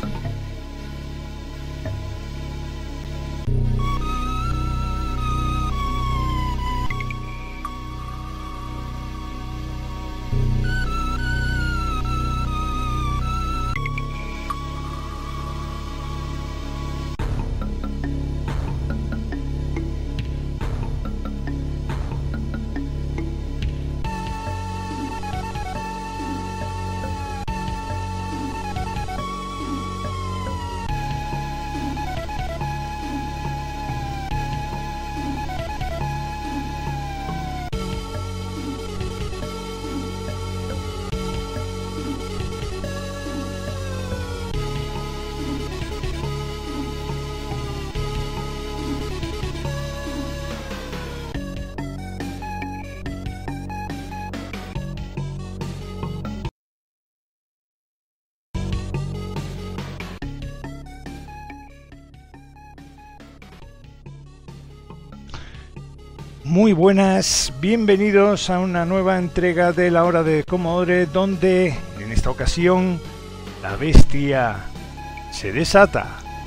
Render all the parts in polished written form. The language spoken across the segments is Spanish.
Muy buenas, bienvenidos a una nueva entrega de la Hora de Commodore, donde en esta ocasión la bestia se desata.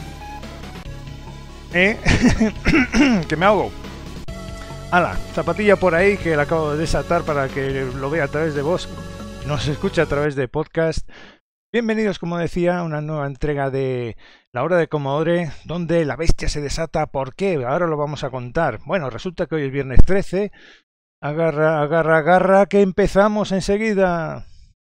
Que me ahogo. Ala, zapatilla por ahí que la acabo de desatar para que lo vea a través de voz, nos escuche a través de podcast. Bienvenidos, como decía, a una nueva entrega de la Hora de Commodore, donde la bestia se desata. ¿Por qué? Ahora lo vamos a contar. Bueno, resulta que hoy es viernes 13. Agarra, agarra, agarra, que empezamos enseguida.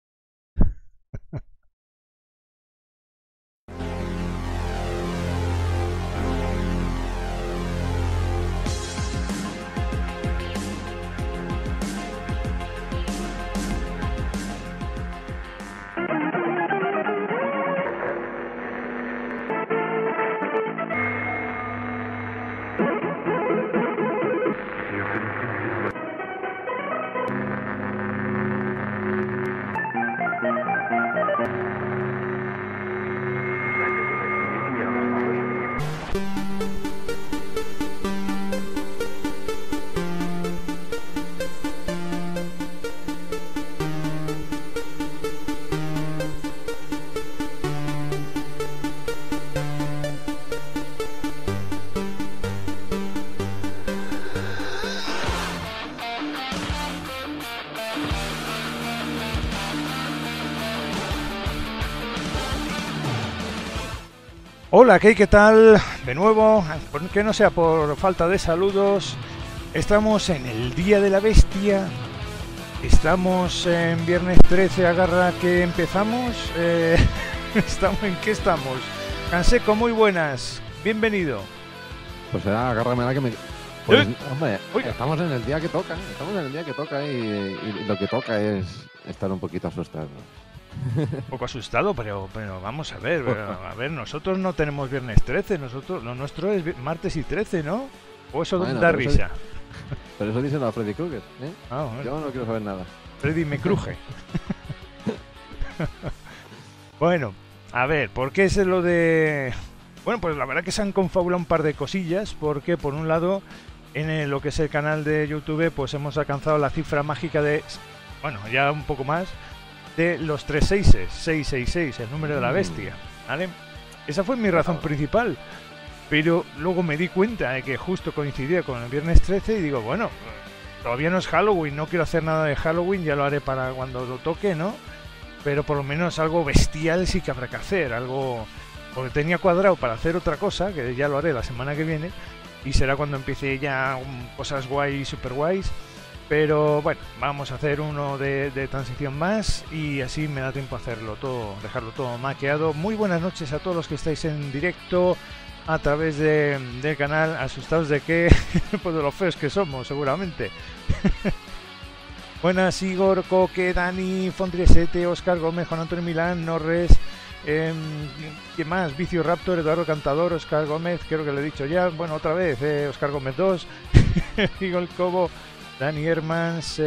Hola, ¿qué tal? De nuevo, que no sea por falta de saludos, estamos en el Día de la Bestia, estamos en viernes 13, agarra que empezamos, ¿estamos en qué estamos? Canseco, muy buenas, bienvenido. Pues será, agárrame la que me... Pues, hombre, estamos en el día que toca, y lo que toca es estar un poquito asustado. Un poco asustado, pero vamos a ver, nosotros no tenemos viernes 13, lo nuestro es martes y 13, ¿no? O eso da risa. Pero eso dicen a Freddy Krueger, ¿eh? Ah, bueno. Yo no quiero saber nada. Freddy me cruje. Bueno, a ver, ¿por qué es lo de...? Bueno, pues la verdad que se han confabulado un par de cosillas, porque por un lado, en lo que es el canal de YouTube, pues hemos alcanzado la cifra mágica de, bueno, ya un poco más, de los 666, el número de la bestia, ¿vale? Esa fue mi razón principal, pero luego me di cuenta de que justo coincidía con el viernes 13 y digo, bueno, todavía no es Halloween, no quiero hacer nada de Halloween, ya lo haré para cuando lo toque, ¿no? Pero por lo menos algo bestial sí que habrá que hacer, algo... Porque tenía cuadrado para hacer otra cosa, que ya lo haré la semana que viene, y será cuando empiece ya cosas guays, super guays. Pero bueno, vamos a hacer uno de transición más y así me da tiempo a hacerlo todo, dejarlo todo maqueado. Muy buenas noches a todos los que estáis en directo a través del canal. ¿Asustados de qué? Pues de los feos que somos, seguramente. Buenas, Igor, Coque, Dani, Fondriesete, Oscar Gómez, Juan Antonio Milán, Norres, ¿qué más? Vicio Raptor, Eduardo Cantador, Oscar Gómez, creo que lo he dicho ya. Bueno, otra vez, Oscar Gómez 2, Igor Cobo, Dani Hermans,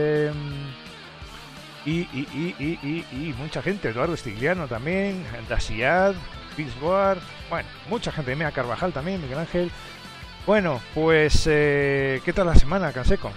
y mucha gente, Eduardo Stigliano también, Dasiad, Pixboard, bueno, mucha gente, Mea Carvajal también, Miguel Ángel. Bueno, pues, ¿qué tal la semana, Canseco?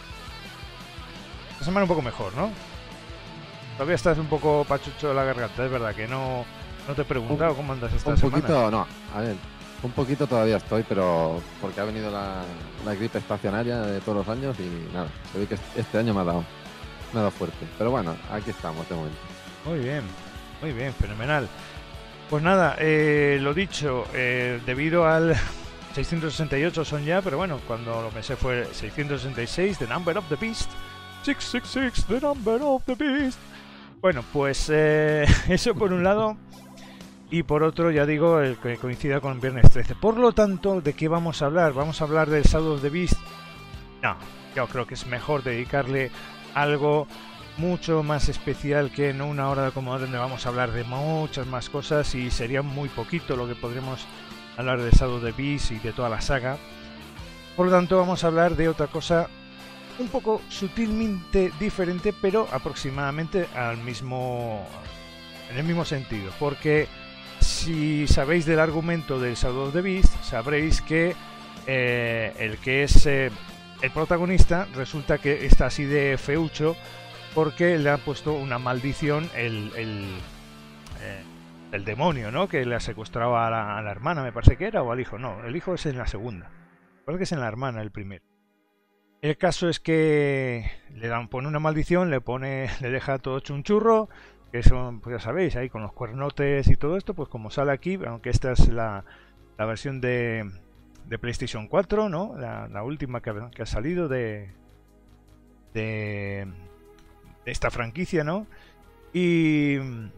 La semana un poco mejor, ¿no? Todavía estás un poco pachucho de la garganta, es verdad que no No te he preguntado cómo andas esta un semana. poquito, no, a ver, un poquito todavía estoy, pero porque ha venido la gripe estacionaria de todos los años y nada, se ve que este año me ha dado fuerte. Pero bueno, aquí estamos de momento. Muy bien, fenomenal. Pues nada, lo dicho, debido al 668 son ya, pero bueno, cuando lo pensé fue 666, The Number of the Beast. 666, The Number of the Beast. Bueno, pues eso por un lado. Y por otro, ya digo, el que coincida con Viernes 13. Por lo tanto, ¿de qué vamos a hablar? ¿Vamos a hablar del Shadow of the Beast? No, yo creo que es mejor dedicarle algo mucho más especial que en una hora de Commodore, donde vamos a hablar de muchas más cosas y sería muy poquito lo que podríamos hablar de Shadow of the Beast y de toda la saga. Por lo tanto, vamos a hablar de otra cosa un poco sutilmente diferente, pero aproximadamente en el mismo sentido, porque si sabéis del argumento del Shadow of the Beast, sabréis que el que es el protagonista resulta que está así de feucho porque le ha puesto una maldición el demonio, ¿no? Que le ha secuestrado a la hermana, me parece que era, o al hijo. No, el hijo es en la segunda. Parece que es en la hermana el primero. El caso es que pone una maldición, le deja todo hecho un churro, que son, pues ya sabéis, ahí con los cuernotes y todo esto, pues como sale aquí, aunque esta es la versión de PlayStation 4, ¿no? La última que ha salido de esta franquicia, ¿no? Y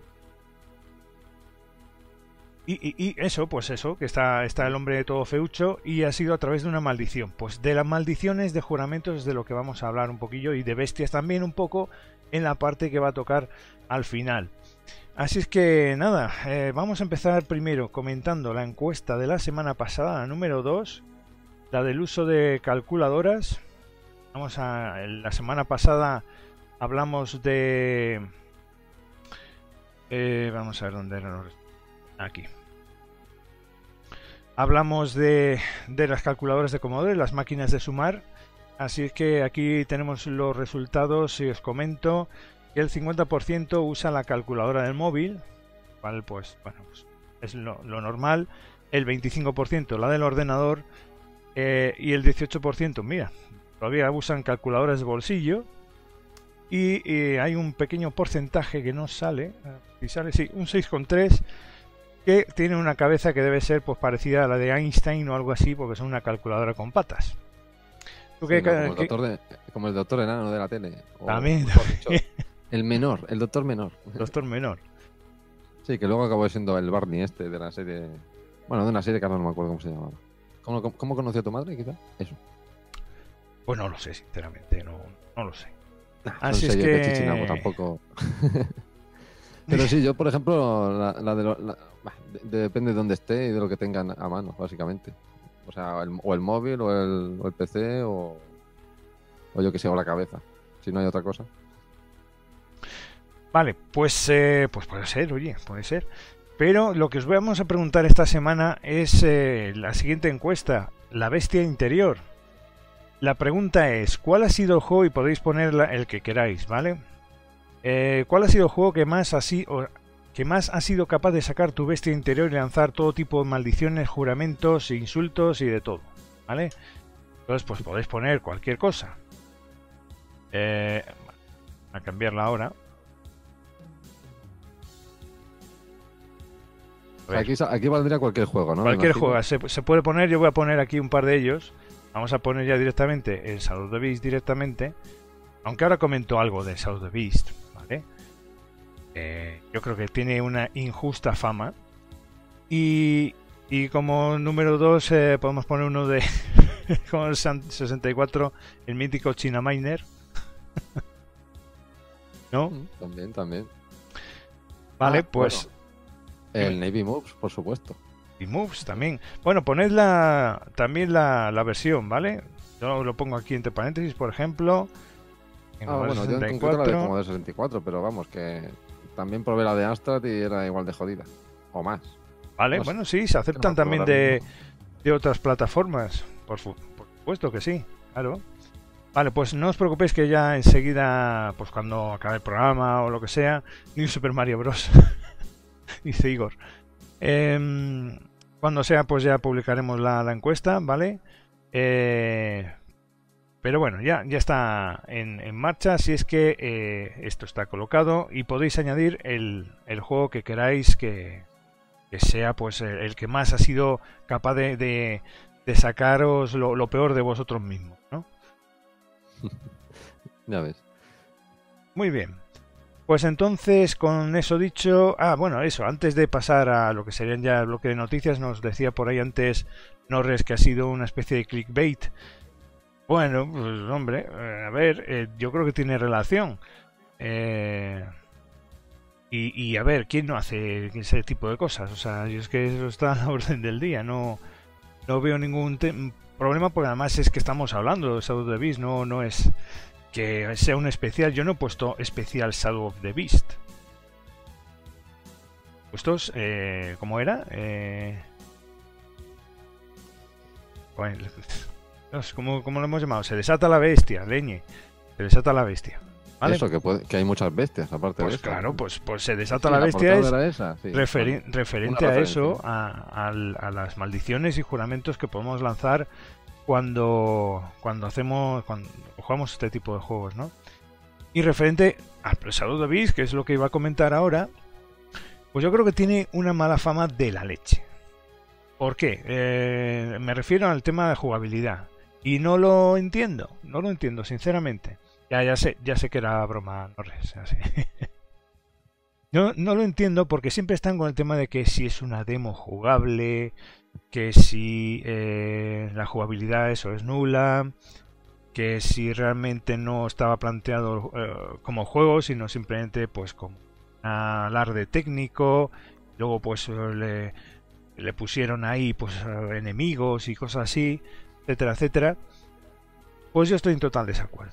eso, pues eso, que está el hombre todo feucho y ha sido a través de una maldición. Pues de las maldiciones, de juramentos es de lo que vamos a hablar un poquillo y de bestias también un poco en la parte que va a tocar al final. Así es que nada, vamos a empezar primero comentando la encuesta de la semana pasada, la número 2, la del uso de calculadoras. La semana pasada hablamos de... vamos a ver dónde era. Aquí. Hablamos de las calculadoras de Commodore, las máquinas de sumar. Así es que aquí tenemos los resultados y os comento que el 50% usa la calculadora del móvil, ¿vale? Pues bueno, pues es lo normal. El 25% la del ordenador y el 18%, mira, todavía usan calculadoras de bolsillo. Y hay un pequeño porcentaje que no sale, si sale, sí, un 6,3%, que tiene una cabeza que debe ser pues parecida a la de Einstein o algo así, porque son una calculadora con patas. Sí, como el doctor enano de la tele. También. El doctor menor. Doctor menor. Sí, que luego acabó siendo el Barney de la serie... Bueno, de una serie que ahora no me acuerdo cómo se llamaba. ¿Cómo conoció a tu madre, quizá? Eso. Pues no lo sé, sinceramente, no lo sé. Así es que Chichinabo tampoco. Pero sí, yo por ejemplo, depende de dónde esté y de lo que tengan a mano, básicamente. O sea, o el móvil, o el PC, o yo que sé, o la cabeza. Si no hay otra cosa. Vale, pues puede ser, oye, puede ser. Pero lo que os vamos a preguntar esta semana es la siguiente encuesta, la bestia interior. La pregunta es, ¿cuál ha sido el juego? Y podéis poner el que queráis, ¿vale? ¿Cuál ha sido el juego que más ha sido capaz de sacar tu bestia interior y lanzar todo tipo de maldiciones, juramentos, insultos y de todo? ¿Vale? Entonces, pues podéis poner cualquier cosa. A cambiarla ahora. Aquí valdría cualquier juego, ¿no? Cualquier juego. Se puede poner, yo voy a poner aquí un par de ellos. Vamos a poner ya directamente el Shadow of the Beast directamente. Aunque ahora comento algo de Shadow of the Beast, ¿vale? Yo creo que tiene una injusta fama. Y como número 2 podemos poner uno de con el 64, el mítico China Miner. ¿No? También. Vale, pues... Bueno, el Navy Moves, por supuesto. Y Moves también. Bueno, poned también la versión, ¿vale? Yo lo pongo aquí entre paréntesis, por ejemplo... Bueno, yo en concreto la de Commodore 64, pero vamos, que también probé la de Amstrad y era igual de jodida. O más. Vale, no bueno, sí, se aceptan también de otras plataformas. Por supuesto que sí, claro. Vale, pues no os preocupéis que ya enseguida, pues cuando acabe el programa o lo que sea, New Super Mario Bros. dice Igor. Cuando sea, pues ya publicaremos la encuesta, ¿vale? Pero bueno, ya está en marcha, así es que esto está colocado y podéis añadir el juego que queráis que sea pues el que más ha sido capaz de sacaros lo peor de vosotros mismos, ¿no? Ya ves. Muy bien. Pues entonces, con eso dicho... bueno, eso, antes de pasar a lo que serían ya el bloque de noticias, nos decía por ahí antes Norres que ha sido una especie de clickbait. Bueno, pues hombre, a ver, yo creo que tiene relación. Y a ver, ¿quién no hace ese tipo de cosas? O sea, yo es que eso está a la orden del día, no veo ningún problema, porque además es que estamos hablando de Shadow of the Beast, no es que sea un especial. Yo no he puesto especial Shadow of the Beast. ¿Puestos? ¿Cómo era? Bueno, ¿cómo lo hemos llamado? Se desata la bestia, leñe. Se desata la bestia. ¿Vale? Eso, que hay muchas bestias, aparte pues de eso. Claro, pues se desata la bestia es esa, sí. referente a eso, a las maldiciones y juramentos que podemos lanzar cuando jugamos este tipo de juegos, ¿no? Y referente al Shadow of the Beast, que es lo que iba a comentar ahora, pues yo creo que tiene una mala fama de la leche. ¿Por qué? Me refiero al tema de jugabilidad. Y no lo entiendo, sinceramente. Ya sé que era broma, Norris, así. No lo entiendo porque siempre están con el tema de que si es una demo jugable, que si la jugabilidad eso es nula, que si realmente no estaba planteado como juego, sino simplemente pues como un alarde técnico. Luego pues le pusieron ahí pues enemigos y cosas así, etcétera, etcétera. Pues yo estoy en total desacuerdo.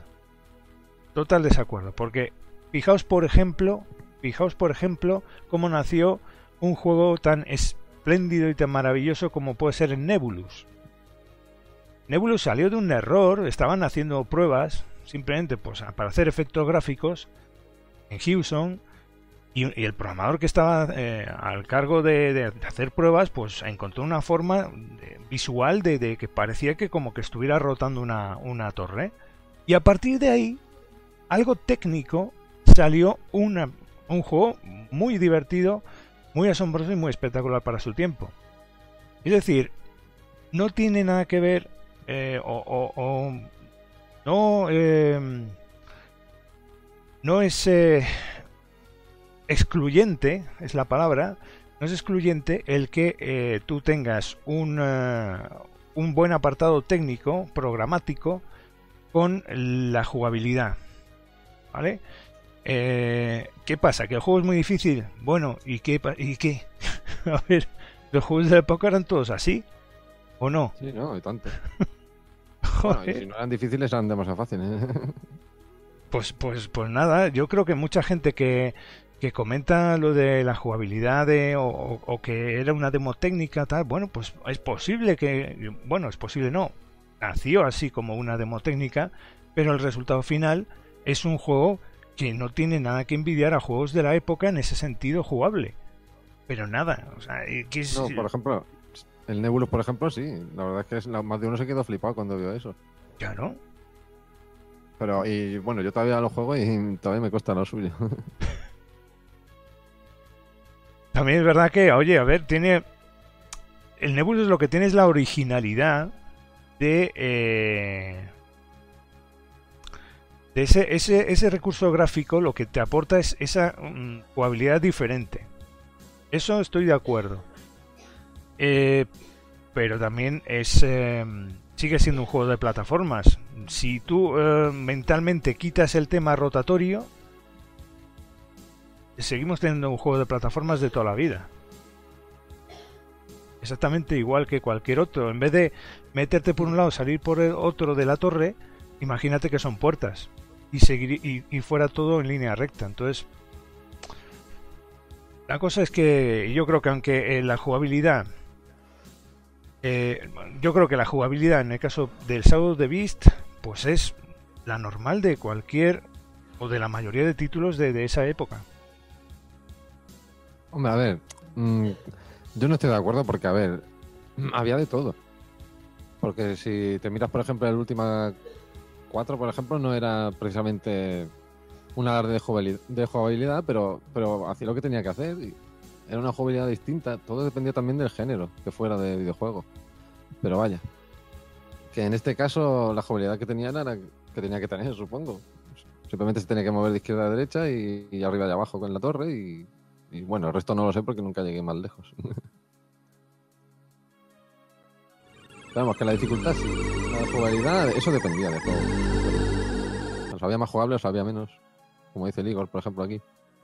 Porque fijaos por ejemplo cómo nació un juego tan espléndido y tan maravilloso como puede ser el Nebulus. Nebulus salió de un error, estaban haciendo pruebas simplemente pues para hacer efectos gráficos en Houston, y el programador que estaba al cargo de hacer pruebas pues encontró una forma visual de que parecía que como que estuviera rotando una torre, y a partir de ahí algo técnico salió un juego muy divertido, muy asombroso y muy espectacular para su tiempo. Es decir, no tiene nada que ver no es excluyente, es la palabra, no es excluyente el que tú tengas un buen apartado técnico, programático, con la jugabilidad. ¿Vale? ¿Qué pasa? ¿Que el juego es muy difícil? Bueno, ¿y qué? A ver, ¿los juegos de la época eran todos así? ¿O no? Sí, no, y tanto. Bueno, y si no eran difíciles, eran demasiado fáciles. Pues nada, yo creo que mucha gente que comenta lo de la jugabilidad o que era una demo técnica, tal, bueno, pues es posible no, nació así como una demo técnica, pero el resultado final es un juego que no tiene nada que envidiar a juegos de la época en ese sentido jugable. Pero nada, o sea, ¿qué es? No, por ejemplo, el Nebulus, por ejemplo, sí. La verdad es que más de uno se quedó flipado cuando vio eso. Claro. Pero, y bueno, yo todavía lo juego y todavía me cuesta lo suyo. También es verdad que, oye, a ver, tiene... El Nebulus lo que tiene es la originalidad de ese recurso gráfico. Lo que te aporta es esa jugabilidad diferente. Eso estoy de acuerdo. Pero también sigue siendo un juego de plataformas. Si tú mentalmente quitas el tema rotatorio, seguimos teniendo un juego de plataformas de toda la vida. Exactamente igual que cualquier otro. En vez de meterte por un lado, salir por el otro de la torre, imagínate que son puertas y seguir y fuera todo en línea recta. Entonces, la cosa es que yo creo que aunque la jugabilidad, en el caso del Shadow of the Beast, pues es la normal de cualquier o de la mayoría de títulos de esa época. Hombre, a ver, Yo no estoy de acuerdo porque, a ver, había de todo. Porque si te miras, por ejemplo, el Ultima 4, por ejemplo, no era precisamente un alarde de jugabilidad, pero hacía lo que tenía que hacer. Y era una jugabilidad distinta. Todo dependía también del género que fuera de videojuego. Pero vaya, que en este caso la jugabilidad que tenía era la que tenía que tener, supongo. Simplemente se tenía que mover de izquierda a derecha y arriba y abajo con la torre y bueno, el resto no lo sé porque nunca llegué más lejos. Vamos, que la dificultad sí. La jugabilidad, eso dependía de todo. Los había más jugables, los había menos. Como dice el Igor, por ejemplo, aquí.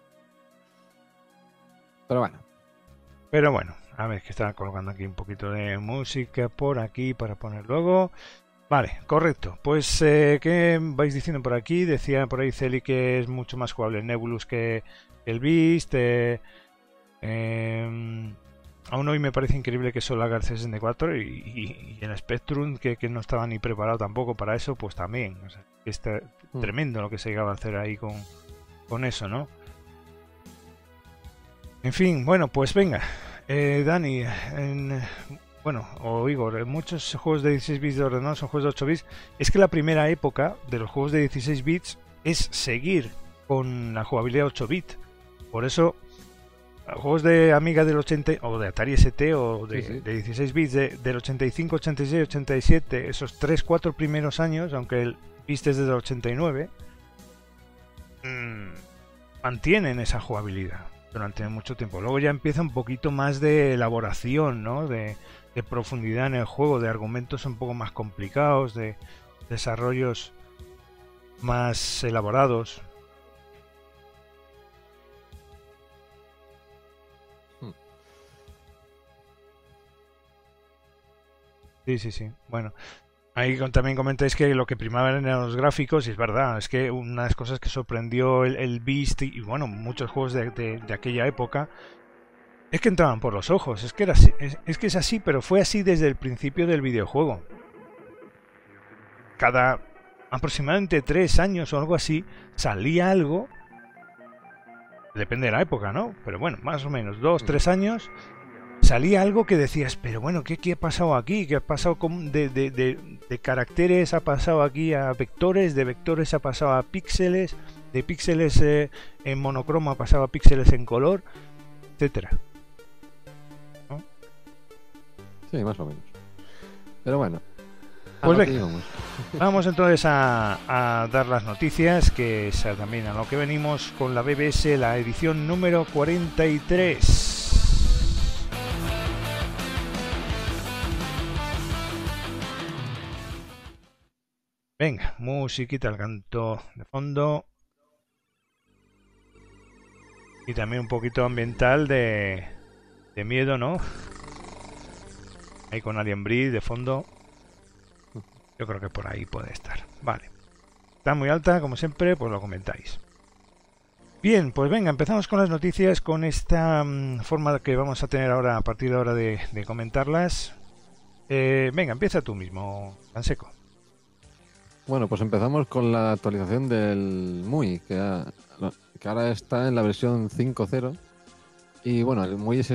Pero bueno. A ver, que estaba colgando aquí un poquito de música por aquí para poner luego. Vale, correcto. Pues, ¿qué vais diciendo por aquí? Decía por ahí Celi que es mucho más jugable el Nebulus que el Beast. Aún hoy me parece increíble que solo haga el 64 y el Spectrum, que no estaba ni preparado tampoco para eso, pues también. O sea, está tremendo lo que se llegaba a hacer ahí con eso, ¿no? En fin, bueno, pues venga. Dani, o Igor, en muchos juegos de 16 bits de ordenador son juegos de 8 bits. Es que la primera época de los juegos de 16 bits es seguir con la jugabilidad 8 bits. Por eso, juegos de Amiga del 80 o de Atari ST o de 16 bits del 85, 86, 87, esos 3-4 primeros años, aunque el Beast es desde el 89, mantienen esa jugabilidad durante mucho tiempo. Luego ya empieza un poquito más de elaboración, ¿no? De profundidad en el juego, de argumentos un poco más complicados, de desarrollos más elaborados. Sí. Bueno, ahí también comentáis que lo que primaban eran los gráficos, y es verdad, es que una de las cosas que sorprendió el Beast y bueno, muchos juegos de aquella época es que entraban por los ojos. Es que era así, es que es así, pero fue así desde el principio del videojuego. Cada aproximadamente 3 años o algo así salía algo, depende de la época, ¿no? Pero bueno, más o menos 2-3 años salía algo que decías, pero bueno, ¿qué ha pasado aquí? ¿Qué ha pasado de caracteres? ¿Ha pasado aquí a vectores? ¿De vectores ha pasado a píxeles? ¿De píxeles en monocromo ha pasado a píxeles en color? Etcétera. ¿No? Sí, más o menos. Pero bueno. Pues venga, vamos entonces a dar las noticias, que es también a lo que venimos con la BBS, la edición número 43. Venga, musiquita al canto de fondo. Y también un poquito ambiental de miedo, ¿no? Ahí con Alien Breed de fondo. Yo creo que por ahí puede estar. Vale. Está muy alta, como siempre, pues lo comentáis. Bien, pues venga, empezamos con las noticias, con esta forma que vamos a tener ahora a partir de ahora de comentarlas. Venga, empieza tú mismo, Canseco. Bueno, pues empezamos con la actualización del MUI, que ahora está en la versión 5.0. Y bueno, el MUI es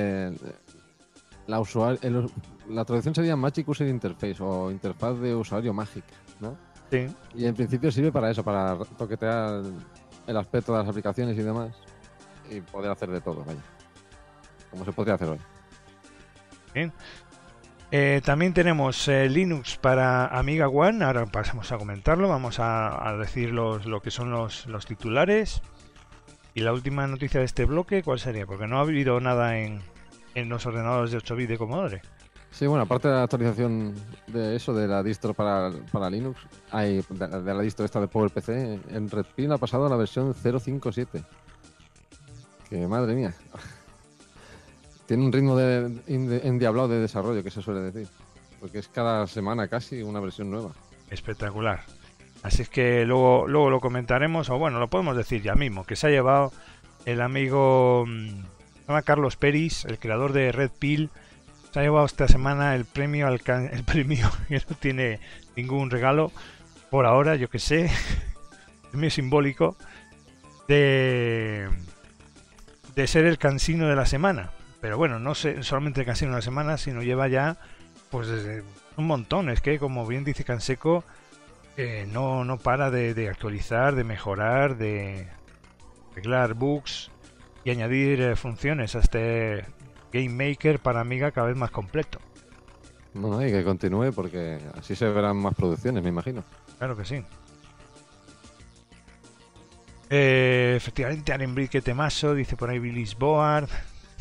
la traducción sería Magic User Interface o interfaz de usuario mágica, ¿no? Sí. Y en principio sirve para eso, para toquetear el aspecto de las aplicaciones y demás. Y poder hacer de todo, vaya. Como se podría hacer hoy. Bien. También tenemos Linux para Amiga One. Ahora pasamos a comentarlo. Vamos a decir lo que son los titulares. Y la última noticia de este bloque, ¿cuál sería? Porque no ha habido nada en los ordenadores de 8 bits de Commodore. Sí, bueno, aparte de la actualización de eso, de la distro para Linux, hay de la distro esta de PowerPC, en Red Pill ha pasado a la versión 0.5.7. Que madre mía. Tiene un ritmo endiablado de desarrollo, que se suele decir. Porque es cada semana casi una versión nueva. Espectacular. Así es que luego lo comentaremos, o bueno, lo podemos decir ya mismo, que se ha llevado el amigo se llama Carlos Peris, el creador de Red Pill. Se ha llevado esta semana el premio, que no tiene ningún regalo por ahora, yo que sé, premio simbólico de ser el cansino de la semana. pero bueno, no sé, solamente casi una semana, sino lleva ya pues desde un montón. Es que, como bien dice Canseco, no para de actualizar, de mejorar, de arreglar bugs y añadir funciones a este Game Maker para Amiga cada vez más completo. No, y que continúe porque así se verán más producciones, me imagino. Claro que sí. Efectivamente, Arenbrique temazo, dice por ahí Billy's Board.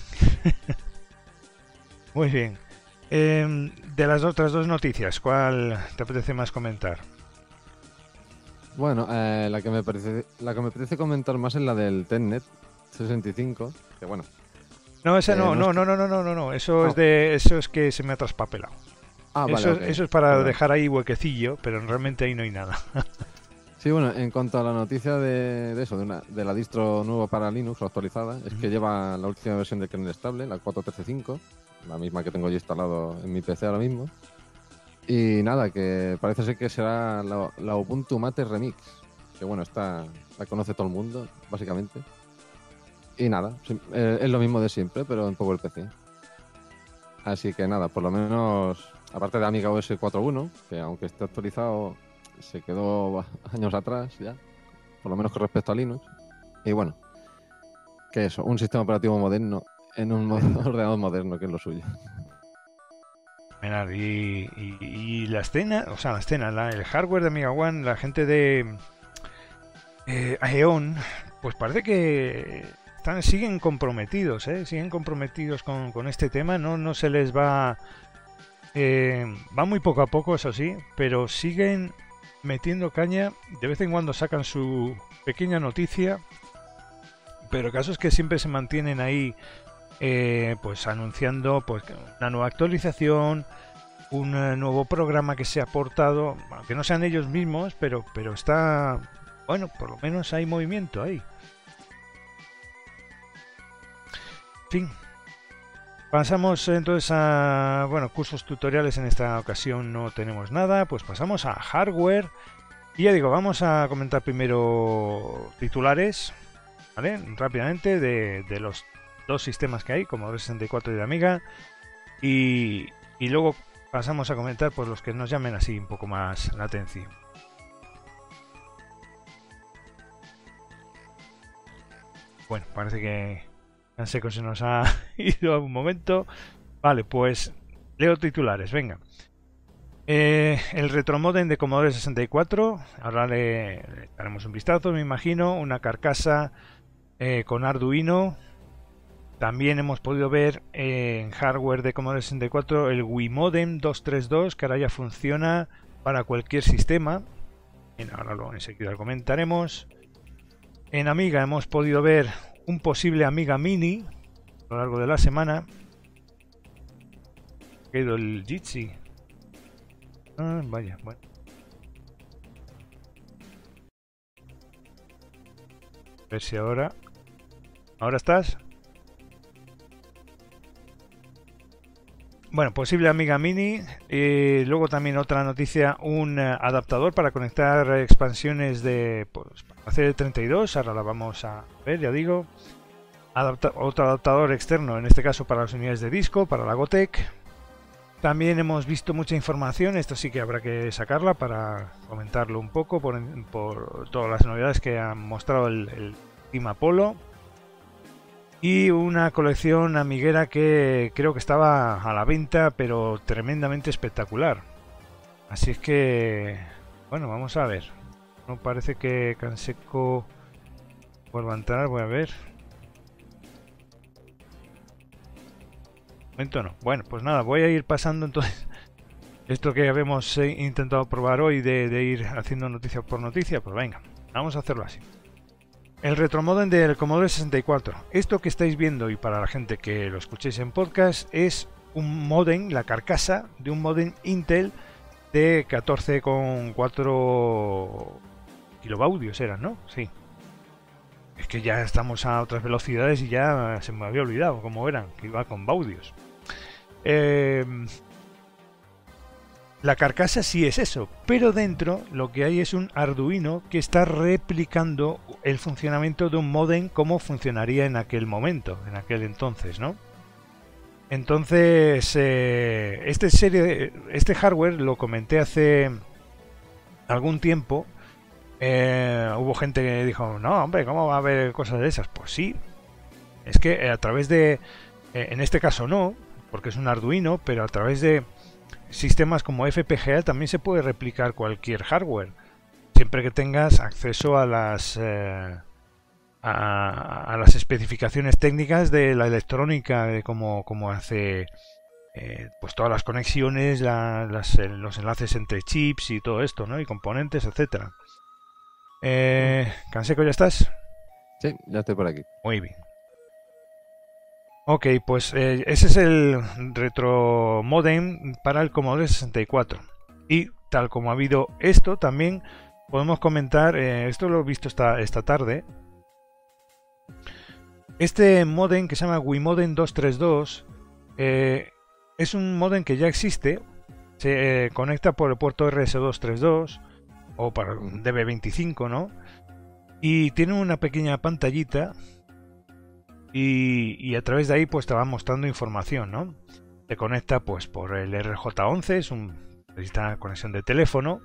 Muy bien. De las otras dos noticias, ¿cuál te apetece más comentar? Bueno, la que me apetece comentar más es la del Telnet 65, que bueno. No, esa no. Eso es que se me ha traspapelado. Vale, okay. Eso es para dejar ahí huequecillo, pero realmente ahí no hay nada. Sí, bueno, en cuanto a la noticia de eso, de la distro nueva para Linux actualizada, es que lleva la última versión de kernel estable, la 4.13.5, la misma que tengo yo instalado en mi PC ahora mismo. Y nada, que parece ser que será la Ubuntu Mate Remix, que bueno, la conoce todo el mundo, básicamente. Y nada, es lo mismo de siempre, pero en Power PC. Así que nada, por lo menos, aparte de Amiga OS 4.1, que aunque esté actualizado, se quedó años atrás ya, por lo menos con respecto a Linux. Y bueno, que eso, un sistema operativo moderno en un ordenador moderno, que es lo suyo. Y la escena, el hardware de Amiga One, la gente de Aeon, pues parece que siguen comprometidos, siguen comprometidos con este tema, no se les va muy poco a poco, eso sí, pero siguen metiendo caña. De vez en cuando sacan su pequeña noticia, pero el caso es que siempre se mantienen ahí pues anunciando pues una nueva actualización, un nuevo programa que se ha aportado, aunque no sean ellos mismos, pero está, bueno, por lo menos hay movimiento ahí. En fin, pasamos entonces a, bueno, cursos tutoriales. En esta ocasión no tenemos nada, pues pasamos a hardware. Y ya digo, vamos a comentar primero titulares, ¿vale? Rápidamente de los dos sistemas que hay, Commodore 64 y de Amiga, y luego pasamos a comentar pues los que nos llamen así un poco más la atención. Bueno, parece que Canseco se nos ha ido un momento. Vale, pues leo titulares, venga. El retromodem de Commodore 64, ahora le daremos un vistazo, me imagino, una carcasa con Arduino. También hemos podido ver en hardware de Commodore 64 el WiModem 232, que ahora ya funciona para cualquier sistema. Bien, ahora enseguida lo comentaremos. En Amiga hemos podido ver un posible Amiga Mini a lo largo de la semana. Quedó el Jitsi. Vaya, bueno. A ver si ahora estás. Bueno, posible Amiga Mini. Luego también otra noticia, un adaptador para conectar expansiones de CD32. Ahora la vamos a ver, ya digo. Otro adaptador externo, en este caso para las unidades de disco, para la Gotek. También hemos visto mucha información, esto sí que habrá que sacarla para comentarlo un poco por todas las novedades que ha mostrado el Team Apollo. Y una colección amiguera que creo que estaba a la venta, pero tremendamente espectacular. Así es que, bueno, vamos a ver. No parece que Canseco vuelva a entrar, voy a ver. Momento no. Bueno, pues nada, voy a ir pasando entonces esto que habíamos intentado probar hoy de ir haciendo noticia por noticia. Pues venga, vamos a hacerlo así. El retromodem del Commodore 64. Esto que estáis viendo, y para la gente que lo escuchéis en podcast, es un modem, la carcasa de un modem Intel de 14,4 kilobaudios eran, ¿no? Sí. Es que ya estamos a otras velocidades y ya se me había olvidado cómo eran, que iba con baudios. La carcasa sí es eso, pero dentro lo que hay es un Arduino que está replicando el funcionamiento de un modem como funcionaría en aquel momento, en aquel entonces, ¿no? Entonces, este hardware lo comenté hace algún tiempo. Hubo gente que dijo, no, hombre, ¿cómo va a haber cosas de esas? Pues sí, es que a través de, en este caso no, porque es un Arduino, pero a través de sistemas como FPGA también se puede replicar cualquier hardware, siempre que tengas acceso a las especificaciones técnicas de la electrónica, de cómo hace pues todas las conexiones, los enlaces entre chips y todo esto, ¿no? Y componentes, etcétera. ¿Canseco ya estás? Sí, ya estoy por aquí. Muy bien. Ok, pues ese es el retro modem para el Commodore 64. Y tal como ha habido esto, también podemos comentar, esto lo he visto esta tarde, este modem que se llama WiModem 232 es un modem que ya existe, se conecta por el puerto RS232 o para DB25, ¿no? Y tiene una pequeña pantallita y a través de ahí pues te va mostrando información, ¿no? Te conecta pues por el RJ11, necesita conexión de teléfono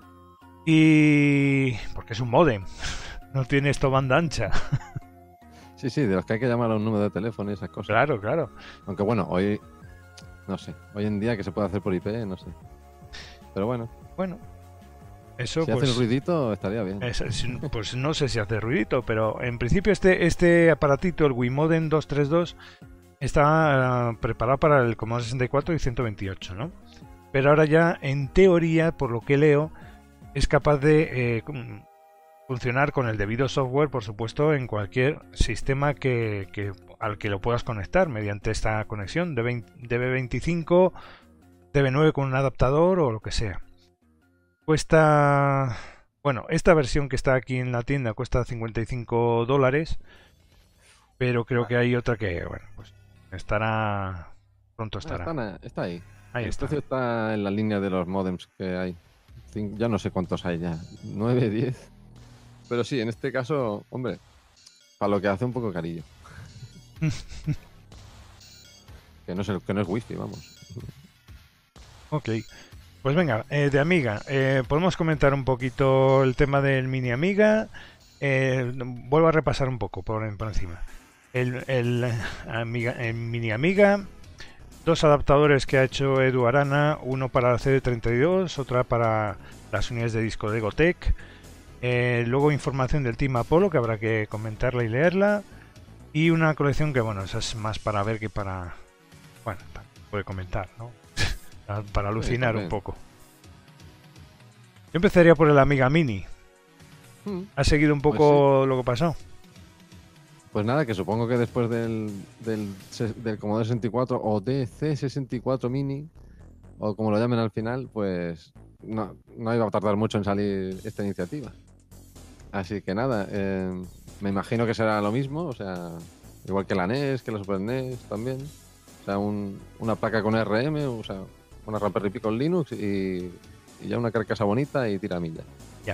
y porque es un módem, no tiene esto banda ancha. Sí, de los que hay que llamar a un número de teléfono y esas cosas. Claro. Aunque bueno, hoy en día que se puede hacer por IP, no sé. Pero bueno. Eso, si hace el ruidito estaría bien. Pues no sé si hace ruidito, pero en principio este aparatito, el WiModem 232, está preparado para el Commodore 64 y 128, ¿no? Pero ahora ya, en teoría, por lo que leo, es capaz de funcionar con el debido software, por supuesto, en cualquier sistema al que lo puedas conectar mediante esta conexión DB25, DB9 con un adaptador o lo que sea. Cuesta, bueno, esta versión que está aquí en la tienda cuesta $55, pero creo que hay otra que, bueno, pues pronto estará. Está ahí. Ahí el está. precio está en la línea de los modems que hay. Ya no sé cuántos hay ya, 9, 10. Pero sí, en este caso, hombre, para lo que hace un poco carillo. que no es wifi, vamos. Ok. Pues venga, de Amiga, podemos comentar un poquito el tema del mini Amiga. Vuelvo a repasar un poco por encima. El mini Amiga, dos adaptadores que ha hecho Edu Arana, uno para CD32, otra para las unidades de disco de Gotec. Luego información del Team Apollo, que habrá que comentarla y leerla. Y una colección que, bueno, esa es más para ver que para... Bueno, puede comentar, ¿no? Para alucinar un poco. Yo empezaría por el Amiga Mini. ¿Has seguido un poco lo que pasó? Pues nada, que supongo que después del Commodore 64 o DC64 Mini, o como lo llamen al final, pues no iba a tardar mucho en salir esta iniciativa. Así que nada, me imagino que será lo mismo, o sea, igual que la NES, que la Super NES también. O sea, una placa con RM, o sea, una Raspberry Pi con Linux y ya una carcasa bonita y tiramilla. Ya.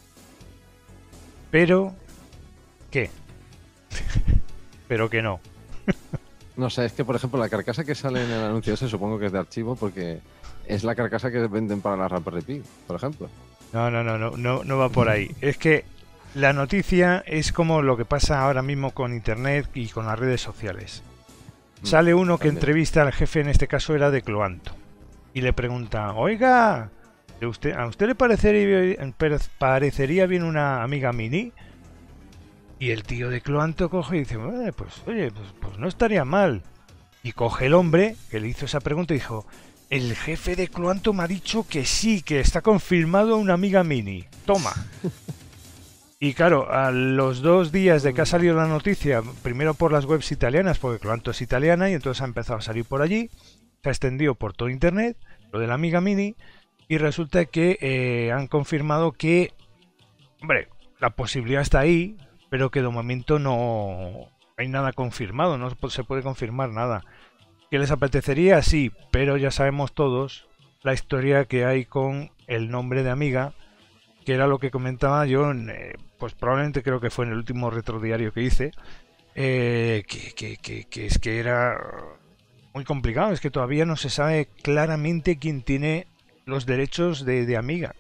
Pero, ¿qué? Pero que no. No sé, es que por ejemplo la carcasa que sale en el anuncio ese supongo que es de archivo porque es la carcasa que venden para la Raspberry Pi, por ejemplo. No va por ahí. Es que la noticia es como lo que pasa ahora mismo con Internet y con las redes sociales. Sale uno que entrevista al jefe, en este caso era de Cloanto, y le pregunta, oiga, ¿a usted le parecería bien una Amiga Mini? Y el tío de Cloanto coge y dice, pues no estaría mal. Y coge el hombre que le hizo esa pregunta y dijo, el jefe de Cloanto me ha dicho que sí, que está confirmado una Amiga Mini. Toma. Y claro, a los 2 días de que ha salido la noticia, primero por las webs italianas, porque Cloanto es italiana, y entonces ha empezado a salir por allí, se ha extendido por todo Internet, lo de la Amiga Mini, y resulta que han confirmado que, hombre, la posibilidad está ahí, pero que de momento no hay nada confirmado, no se puede confirmar nada. ¿Que les apetecería? Sí, pero ya sabemos todos la historia que hay con el nombre de Amiga, que era lo que comentaba yo, pues probablemente creo que fue en el último retrodiario que hice, que es que era muy complicado, es que todavía no se sabe claramente quién tiene los derechos de Amiga.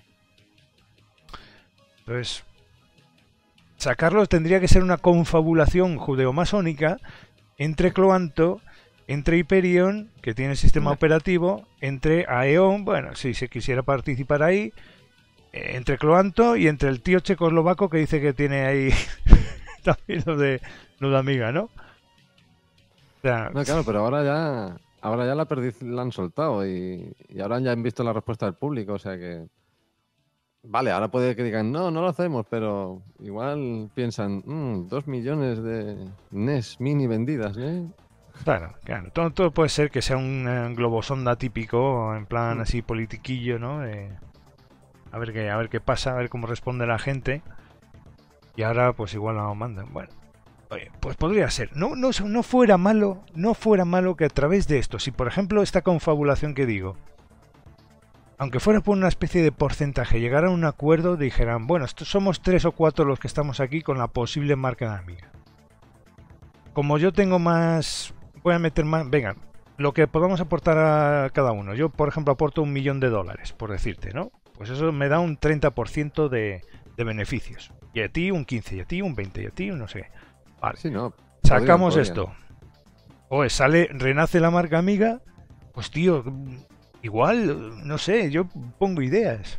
Entonces, sacarlos tendría que ser una confabulación judeomasónica entre Cloanto, entre Hyperion, que tiene el sistema operativo, entre Aeon, bueno, si se quisiera participar ahí, entre Cloanto y entre el tío checoslovaco que dice que tiene ahí también lo de Amiga, ¿no? O sea, No, claro, pero ahora ya la perdiz la han soltado y ahora ya han visto la respuesta del público, o sea que... Vale, ahora puede que digan, no, no lo hacemos, pero igual piensan, 2 millones de NES Mini vendidas, ¿eh? claro, claro. Todo puede ser que sea un globosonda típico, en plan así politiquillo, ¿no? A ver qué pasa, a ver cómo responde la gente. Y ahora pues igual lo mandan. Bueno, oye, pues podría ser. No fuera malo, no fuera malo que a través de esto, si por ejemplo esta confabulación que digo, aunque fuera por una especie de porcentaje, llegaran a un acuerdo, dijeran, bueno, somos 3 o 4 los que estamos aquí con la posible marca de Amiga. Como yo tengo más, voy a meter más, venga, lo que podamos aportar a cada uno. Yo, por ejemplo, aporto $1.000.000, por decirte, ¿no? Pues eso me da un 30% de beneficios. Y a ti un 15, y a ti un 20, y a ti un no sé qué. Vale. Sí, no, sacamos esto. Oye, renace la marca Amiga. Pues tío, igual, no sé, yo pongo ideas.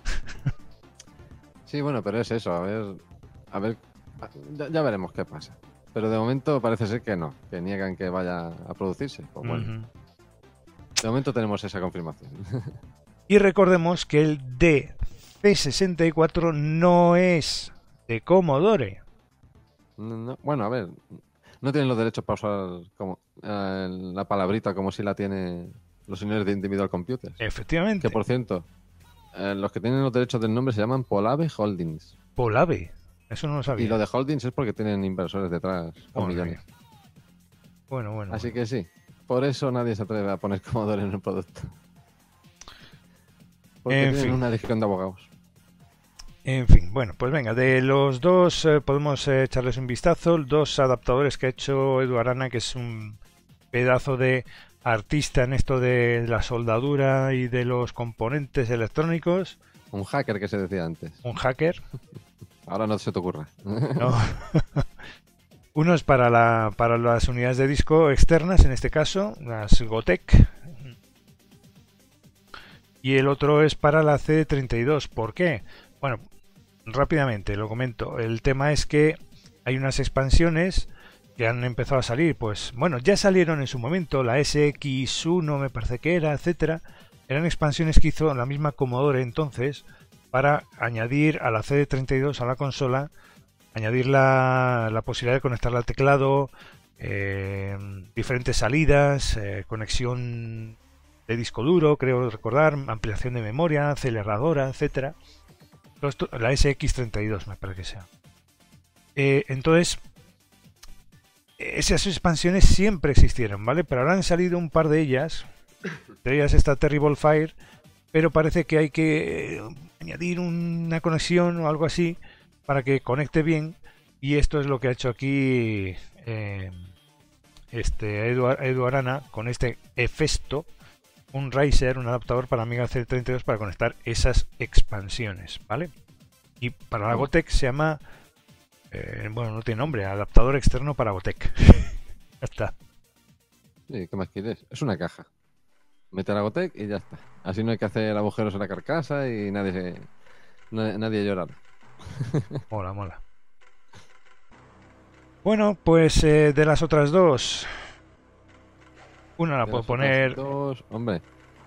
Sí, bueno, pero es eso, a ver, ya veremos qué pasa. Pero de momento parece ser que no, que niegan que vaya a producirse. Pues bueno, de momento tenemos esa confirmación. Y recordemos que el DC64 no es de Commodore. No, bueno, a ver, no tienen los derechos para usar como, la palabrita como si la tiene los señores de Individual Computers. Efectivamente. Que por cierto, los que tienen los derechos del nombre se llaman Polave Holdings. Polave, eso no lo sabía. Y lo de Holdings es porque tienen inversores detrás con millones. Bueno. Así que sí, por eso nadie se atreve a poner Commodore en el producto. Porque tienen una legión de abogados. En fin, bueno, pues venga, de los dos podemos echarles un vistazo. 2 adaptadores que ha hecho Edu Arana, que es un pedazo de artista en esto de la soldadura y de los componentes electrónicos. Un hacker que se decía antes. Un hacker. Ahora no se te ocurra. No. Uno es para las unidades de disco externas, en este caso, las Gotek. Y el otro es para la CD32. ¿Por qué? Bueno, rápidamente lo comento. El tema es que hay unas expansiones que han empezado a salir, pues bueno, ya salieron en su momento, la SX1 me parece que era, etcétera. Eran expansiones que hizo la misma Commodore entonces para añadir a la CD32 a la consola, añadir la posibilidad de conectarla al teclado, diferentes salidas, conexión de disco duro, creo recordar, ampliación de memoria, aceleradora, etcétera. La SX32 me parece que sea. Entonces, esas expansiones siempre existieron, ¿vale? Pero ahora han salido un par de ellas. Entre ellas está Terrible Fire, pero parece que hay que añadir una conexión o algo así para que conecte bien. Y esto es lo que ha hecho aquí Edu Arana con este Hefesto, un riser, un adaptador para Amiga C32 para conectar esas expansiones, ¿vale? Y para la Gotek se llama, bueno, no tiene nombre, adaptador externo para Gotek. Ya está. Sí, ¿qué más quieres? Es una caja. Mete la Gotek y ya está. Así no hay que hacer agujeros en la carcasa y nadie llora. Mola. Bueno, pues de las otras dos, una la puedo poner. Hombre,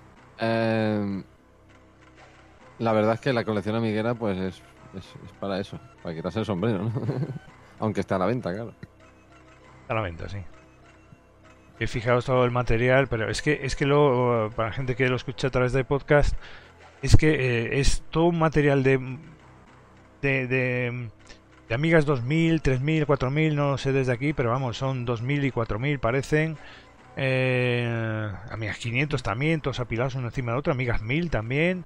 la verdad es que la colección amiguera pues es para eso, para quitarse el sombrero, ¿no? Aunque está a la venta, claro. A la venta, sí. He fijado todo el material, pero es que para la gente que lo escucha a través del podcast, es que es todo un material de Amigas 2000, 3000, 4000, no sé desde aquí, pero vamos, son 2000 y 4000 parecen. Amigas 500 también, todos apilados uno encima de otro. Amigas 1000 también.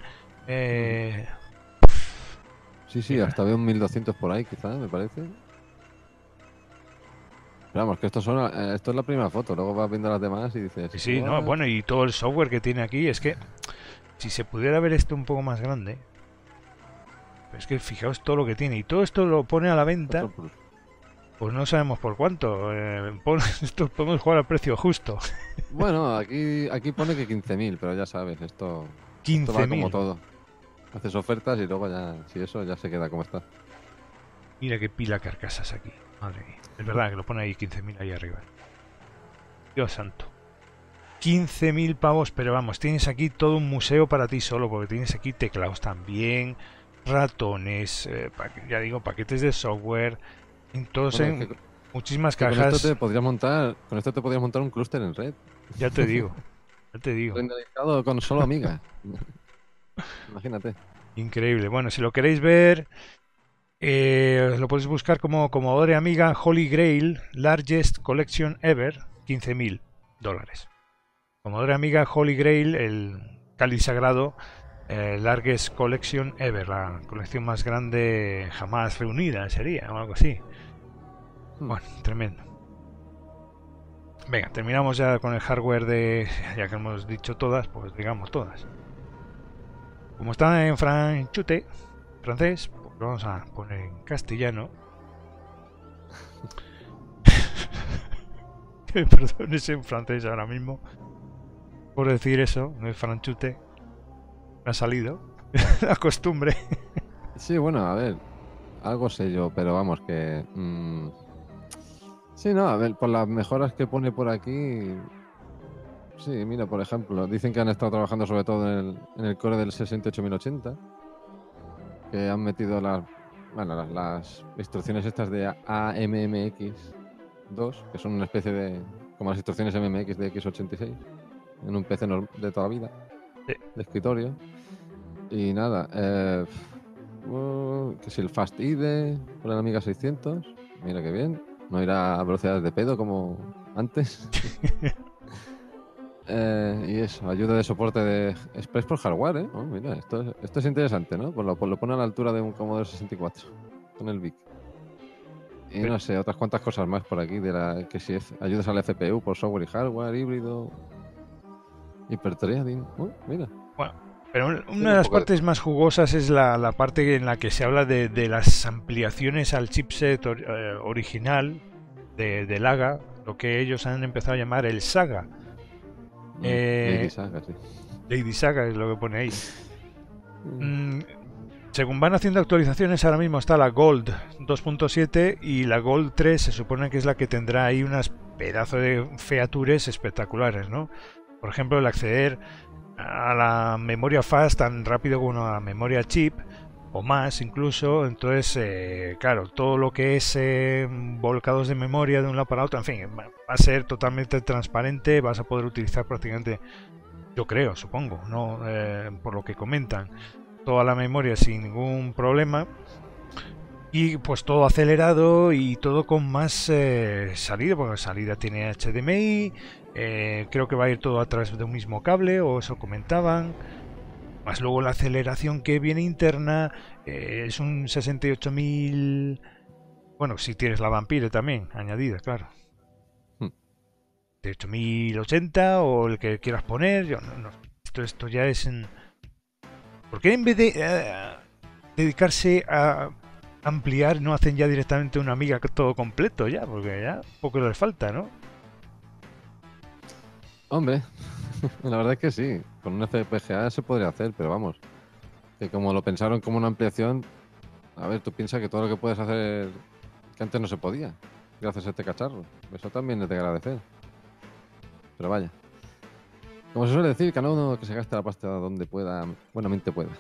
Sí, hasta veo un 1200 por ahí, quizás, me parece. Pero vamos, que esto es la primera foto, luego vas viendo las demás y dices... Sí, no, bueno, y todo el software que tiene aquí, es que si se pudiera ver esto un poco más grande, es que fijaos todo lo que tiene, y todo esto lo pone a la venta, pues no sabemos por cuánto, esto podemos jugar al precio justo. Bueno, aquí pone que 15.000, pero ya sabes, esto va como todo. Haces ofertas y luego ya, si eso, ya se queda como está. Mira qué pila carcasas aquí, madre mía. Es verdad que lo pone ahí 15.000 ahí arriba. Dios santo. 15.000 pavos, pero vamos, tienes aquí todo un museo para ti solo, porque tienes aquí teclados también, ratones, ya digo, paquetes de software, todos en muchísimas cajas. Con esto te podrías montar un clúster en red. Ya te digo, ya te digo. Renderizado con solo Amiga. Imagínate. Increíble. Bueno, si lo queréis ver, lo podéis buscar como Commodore Amiga Holy Grail Largest Collection Ever, $15.000. Commodore Amiga Holy Grail, el cáliz sagrado, Largest Collection Ever, la colección más grande jamás reunida sería, o algo así. Bueno, tremendo. Venga, terminamos ya con el hardware ya que hemos dicho todas, pues digamos todas. Como está en francés, pues lo vamos a poner en castellano. Perdón, es en francés ahora mismo. Por decir eso, no es franchute. Me ha salido. La costumbre. Sí, bueno, a ver. Algo sé yo, pero vamos, que... Sí, no, a ver, por las mejoras que pone por aquí... Sí, mira, por ejemplo, dicen que han estado trabajando sobre todo en el core del 68080, que han metido las instrucciones estas de AMMX2, que son una especie de... como las instrucciones MMX de X86, en un PC de toda la vida, de escritorio. Y nada, que si el Fast IDE por el Amiga 600, mira qué bien, no irá a velocidades de pedo como antes. Y eso, ayuda de soporte de Express por hardware, ¿eh? Oh, mira, esto es interesante, ¿no? Pues lo pone a la altura de un Commodore 64 con el VIC. Y no sé, otras cuantas cosas más por aquí, que si ayudas al FPU por software y hardware, híbrido, hiperthreading. Mira. Bueno, pero una de las partes más jugosas es la parte en la que se habla de las ampliaciones al chipset original del AGA, lo que ellos han empezado a llamar el Saga. Lady Saga, sí. Lady Saga es lo que pone ahí. Según van haciendo actualizaciones, ahora mismo está la Gold 2.7 y la Gold 3 se supone que es la que tendrá ahí unas pedazos de features espectaculares, ¿no? Por ejemplo, el acceder a la memoria fast tan rápido como a la memoria chip, o más incluso. Entonces, claro, todo lo que es volcados de memoria de un lado para otro, en fin, va a ser totalmente transparente, vas a poder utilizar prácticamente, yo creo, supongo, ¿no? Por lo que comentan, toda la memoria sin ningún problema. Y pues todo acelerado y todo con más salida, porque la salida tiene HDMI, creo que va a ir todo a través de un mismo cable, o eso comentaban. Más luego la aceleración que viene interna, es un 68.000... Bueno, si tienes la Vampire también, añadida, claro. 68.080 o el que quieras poner. Esto ya es en... ¿Por qué en vez de dedicarse a ampliar no hacen ya directamente una Amiga todo completo ya? Porque ya poco les falta, ¿no? Hombre, la verdad es que sí. Con un FPGA se podría hacer, pero vamos, que como lo pensaron como una ampliación, a ver, tú piensas que todo lo que puedes hacer que antes no se podía, gracias a este cacharro. Eso también es de agradecer. Pero vaya. Como se suele decir, cada uno que se gaste la pasta donde pueda, buenamente pueda.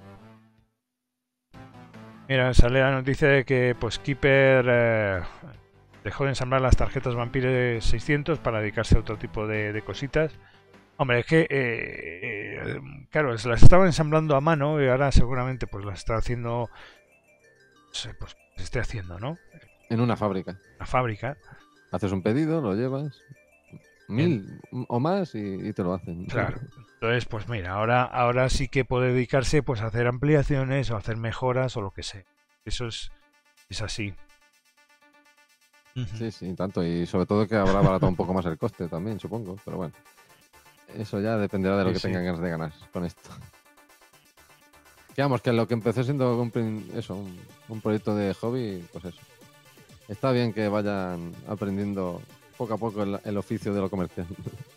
Mira, sale la noticia de que pues Keeper dejó de ensamblar las tarjetas Vampire 600 para dedicarse a otro tipo de cositas. Hombre, es que claro, se las estaba ensamblando a mano y ahora seguramente pues las está haciendo, no sé, pues se esté haciendo, ¿no? En una fábrica. Una fábrica. Haces un pedido, lo llevas, 1000 o más y te lo hacen. Claro. Entonces, pues mira, ahora sí que puede dedicarse pues a hacer ampliaciones o a hacer mejoras o lo que sea. Eso es así. Sí, sí, tanto. Y sobre todo que habrá baratado un poco más el coste también, supongo. Pero bueno, eso ya dependerá de lo que tengan ganas de ganar con esto. Digamos que lo que empezó siendo un proyecto de hobby, pues eso. Está bien que vayan aprendiendo poco a poco el oficio de lo comercial.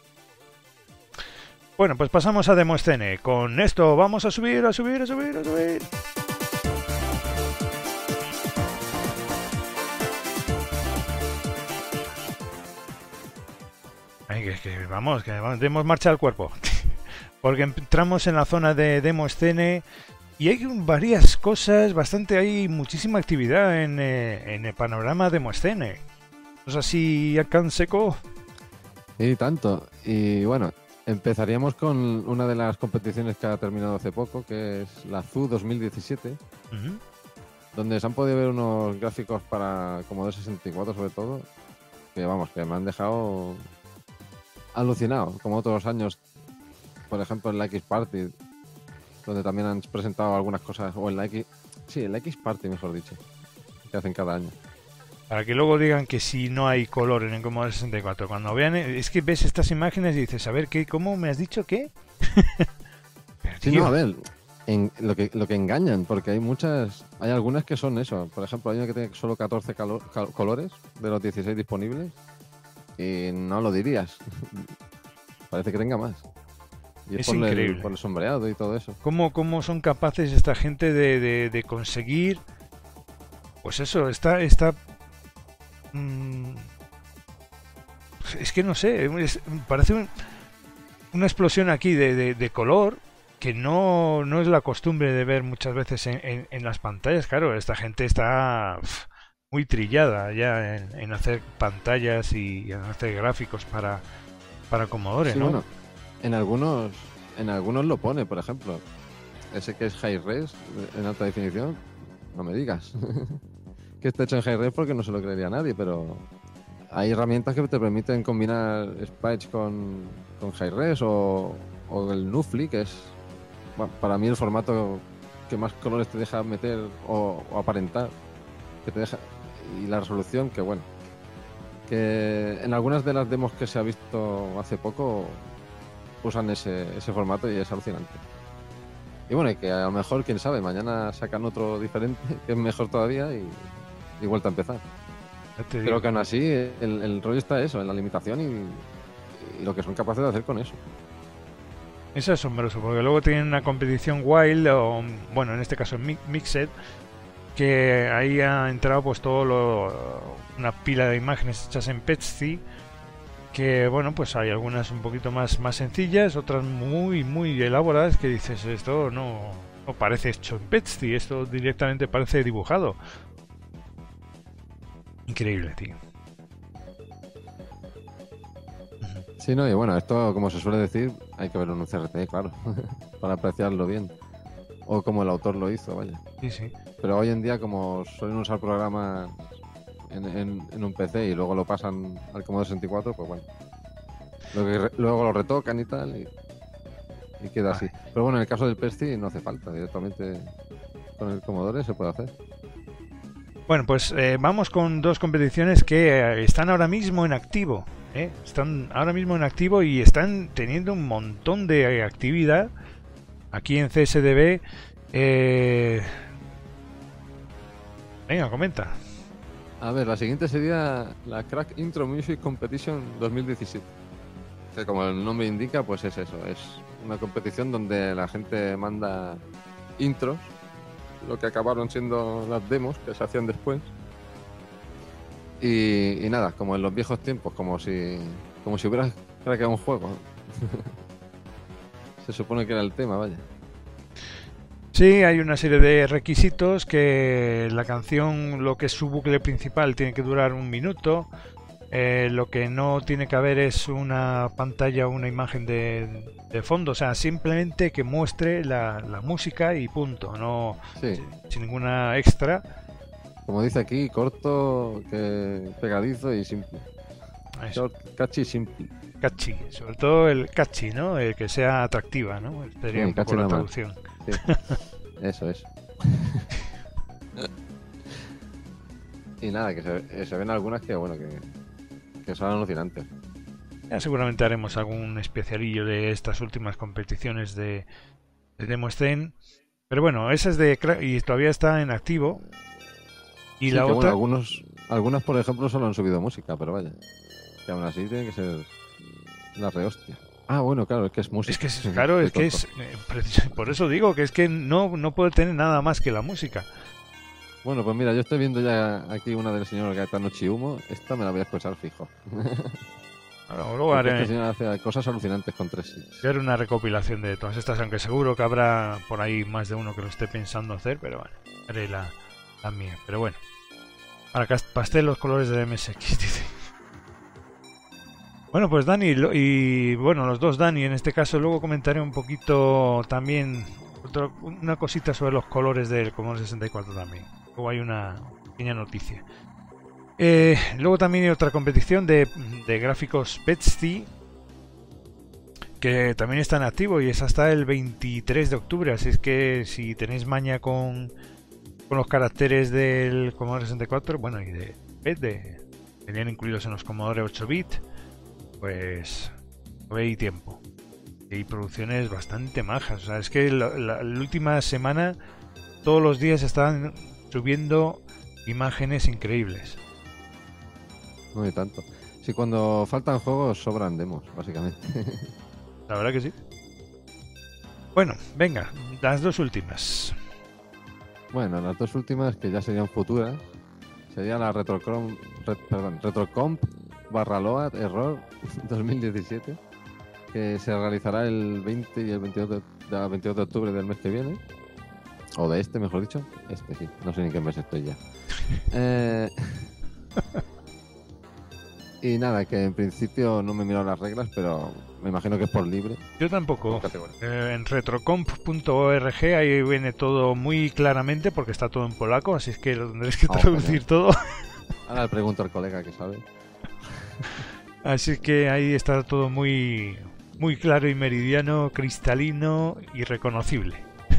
Bueno, pues pasamos a Demoscene. Con esto vamos a subir. Ay, que demos marcha al cuerpo. Porque entramos en la zona de Demoscene y hay varias cosas, hay muchísima actividad en el panorama Demoscene. ¿No es así, Arcan Seco? Y tanto. Y bueno, empezaríamos con una de las competiciones que ha terminado hace poco, que es la ZU 2017, donde se han podido ver unos gráficos para Commodore 64 sobre todo, que me han dejado alucinado, como otros años, por ejemplo en la X-Party, donde también han presentado algunas cosas, o en la X-Party mejor dicho, que hacen cada año. Para que luego digan que si no hay color en el Commodore 64. Cuando vean, es que ves estas imágenes y dices, a ver, ¿cómo me has dicho qué? Sí, no, a ver, lo que engañan, porque hay algunas que son eso. Por ejemplo, hay una que tiene solo 14 colores de los 16 disponibles y no lo dirías. Parece que tenga más. Y es increíble. Por el sombreado y todo eso. ¿Cómo son capaces esta gente de conseguir? Pues eso, está es que no sé, parece una explosión aquí de color que no es la costumbre de ver muchas veces en las pantallas. Claro, esta gente está muy trillada ya en hacer pantallas y en hacer gráficos para Commodore, sí, ¿no? Bueno, en algunos lo pone, por ejemplo. Ese que es High Res, en alta definición, no me digas. Que está hecho en High Res porque no se lo creería nadie, pero hay herramientas que te permiten combinar sprites con High Res o el Nufli, que es para mí el formato que más colores te deja meter o aparentar, que te deja, y la resolución que en algunas de las demos que se ha visto hace poco usan ese formato y es alucinante. Y bueno, y que a lo mejor, quién sabe, mañana sacan otro diferente que es mejor todavía y vuelta a empezar. Pero que aún así el rollo está eso, en la limitación y lo que son capaces de hacer con eso. Es asombroso, porque luego tienen una competición Wild, o bueno, en este caso Mixed, que ahí ha entrado pues una pila de imágenes hechas en Petsy, que bueno, pues hay algunas un poquito más sencillas, otras muy muy elaboradas, que dices, esto no parece hecho en Petsy, esto directamente parece dibujado. Increíble, tío. Sí, no, y bueno, esto, como se suele decir, hay que verlo en un CRT, claro, para apreciarlo bien. O como el autor lo hizo, vaya. Sí. Pero hoy en día, como suelen usar programas en un PC y luego lo pasan al Commodore 64, pues bueno. Luego lo retocan y tal, y queda así. Pero bueno, en el caso del PESCI no hace falta, directamente con el Commodore se puede hacer. Bueno, pues vamos con dos competiciones que están ahora mismo en activo. Están ahora mismo en activo y están teniendo un montón de actividad aquí en CSDB. Venga, comenta. A ver, la siguiente sería la Crack Intro Music Competition 2017. Que como el nombre indica, pues es eso. Es una competición donde la gente manda intros, lo que acabaron siendo las demos que se hacían después. Y nada, como en los viejos tiempos, como si hubieras craqueado un juego. Se supone que era el tema, vaya. Sí, hay una serie de requisitos que la canción, lo que es su bucle principal, tiene que durar 1 minuto. Lo que no tiene que haber es una pantalla o una imagen de fondo, o sea, simplemente que muestre la música y punto, no sin ninguna extra. Como dice aquí, corto, pegadizo y simple. Short, catchy, simple. Catchy, sobre todo el catchy, ¿no? El que sea atractiva, ¿no? Sería un poco la traducción. Sí. Eso. Y nada, que se ven algunas que, bueno, que son alucinantes. Ya seguramente haremos algún especialillo de estas últimas competiciones de Demoscene. Pero bueno, esa es y todavía está en activo. Y Sí, la que otra... bueno, algunas, por ejemplo, solo han subido música, pero vaya. Que aún así tiene que ser la rehostia. Ah, bueno, claro, es que es música. Claro, es que tonto. por eso digo que es que no puede tener nada más que la música. Bueno, pues mira, yo estoy viendo ya aquí una del señor Gaetano Chiumo. Esta me la voy a escuchar fijo. Luego Porque este haré, señor hace cosas alucinantes con 3 hits. haré una recopilación de todas estas, aunque seguro que habrá por ahí más de uno que lo esté pensando hacer, pero bueno, haré la mía. Pero bueno, para pastel los colores de MSX, dice. Bueno, pues Dani, y bueno, los dos Dani, en este caso, luego comentaré un poquito también una cosita sobre los colores del Commodore 64 también. Luego hay una pequeña noticia. Luego también hay otra competición de gráficos Betsy, que también está en activo y es hasta el 23 de octubre, así es que si tenéis maña con los caracteres del Commodore 64, bueno, y de PET, tenían incluidos en los Commodore 8-bit, pues no hay tiempo. Y hay producciones bastante majas, o sea, es que la última semana todos los días están subiendo imágenes increíbles. No hay tanto. Sí, cuando faltan juegos sobran demos, básicamente. La verdad que sí. Bueno, venga, las dos últimas. Bueno, las dos últimas que ya serían futuras sería la Retrocomp /Load Error 2017, que se realizará el 20 y el 22 de octubre del mes que viene. O de este, mejor dicho. Este sí, no sé ni qué mes estoy ya. Y nada, que en principio no me he mirado las reglas, pero me imagino que es por libre. Yo tampoco. En retrocomp.org ahí viene todo muy claramente porque está todo en polaco, así es que lo tendréis que traducir todo. Ahora le pregunto al colega que sabe. Así es que ahí está todo muy, muy claro y meridiano, cristalino y reconocible.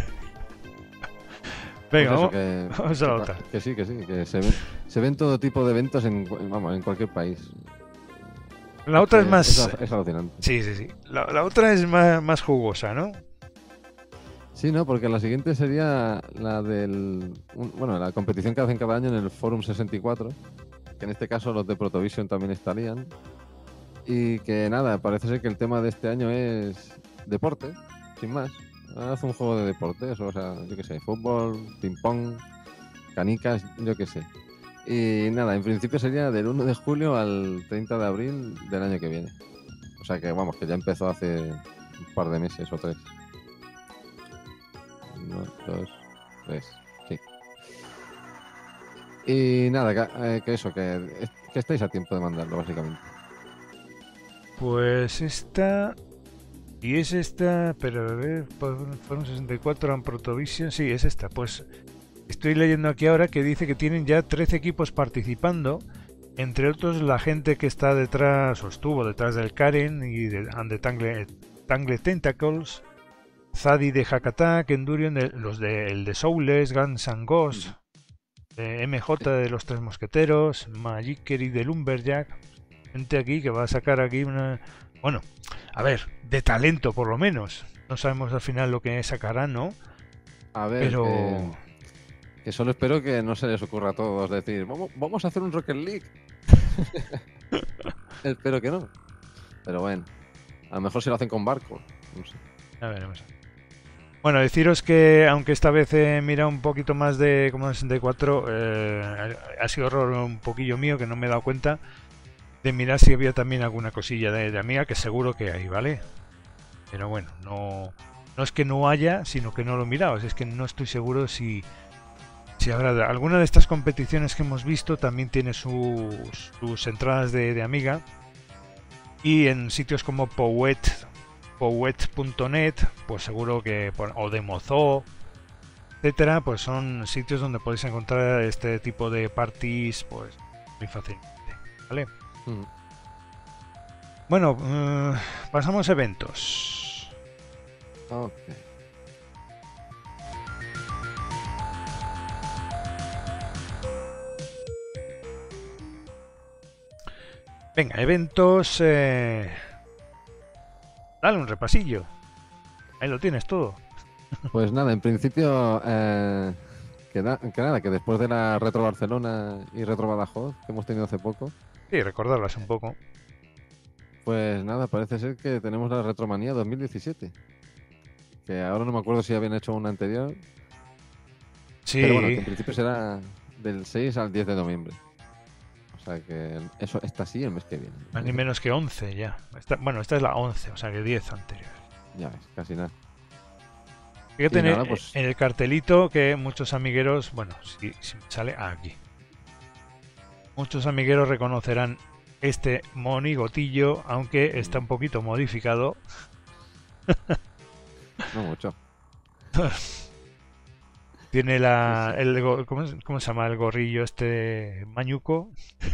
Venga, pues vamos a la otra. Que sí, que se ven todo tipo de eventos en cualquier país. La otra es más... Es alucinante. Sí. La otra es más jugosa, ¿no? Sí, no, porque la siguiente sería la la competición que hacen cada año en el Forum 64, que en este caso los de Protovision también estarían. Y que nada, parece ser que el tema de este año es deporte, sin más. Haz un juego de deportes, o sea, yo qué sé, fútbol, ping-pong, canicas, yo qué sé. Y nada, en principio sería del 1 de julio al 30 de abril del año que viene. O sea que vamos, que ya empezó hace un par de meses o 3. 1, 2, 3, sí. Y nada, que estáis a tiempo de mandarlo, básicamente. Pues esta... Y es esta, pero a ver, fueron 64 en Protovision, sí, es esta. Pues estoy leyendo aquí ahora que dice que tienen ya 13 equipos participando, entre otros la gente que está detrás, o estuvo detrás del Karen y de Tangle Tentacles, Zaddy de Hack Attack, Endurion, el de Soulless, Guns N' Ghosts, MJ de los Tres Mosqueteros, Magickery de Lumberjack, gente aquí que va a sacar aquí una... Bueno, a ver, de talento por lo menos. No sabemos al final lo que sacarán, ¿no? A ver, pero... que solo espero que no se les ocurra a todos decir, vamos a hacer un Rocket League. Espero que no. Pero bueno, a lo mejor si lo hacen con barco. No sé. A veremos. Bueno, deciros que aunque esta vez he mirado un poquito más de Commodore 64, ha sido error un poquillo mío que no me he dado cuenta de mirar si había también alguna cosilla de Amiga, que seguro que hay, ¿vale? Pero bueno, no es que no haya, sino que no lo he mirado. Es que no estoy seguro si habrá... Alguna de estas competiciones que hemos visto también tiene sus entradas de Amiga. Y en sitios como Powet.net, pues seguro que... o de Mozo, etcétera, pues son sitios donde podéis encontrar este tipo de parties, pues muy fácilmente, ¿vale? Bueno, pasamos a eventos. Ok. Venga, eventos. Dale un repasillo. Ahí lo tienes todo. Pues nada, en principio, que nada, que después de la Retro Barcelona y Retro Badajoz que hemos tenido hace poco, Sí, recordarlas un poco. pues nada, parece ser que tenemos la Retromanía 2017. Que ahora no me acuerdo si habían hecho una anterior, pero bueno, que Sí, en principio será del 6 al 10 de noviembre. O sea que eso está así el mes que viene. más ni menos que 11 ya. Bueno, esta es la 11, o sea que 10 anteriores. Ya ves, casi nada. Hay que Y tener nada, pues en el cartelito que muchos amigueros, bueno, si sale aquí. Muchos amigueros reconocerán este monigotillo, aunque está un poquito modificado. no mucho. Tiene Sí, sí. ¿cómo se llama el gorrillo este mañuco?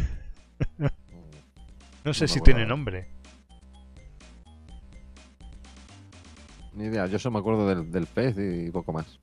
No No sé me si acuerdo tiene ahora. nombre. Ni idea, yo solo me acuerdo del pez y poco más.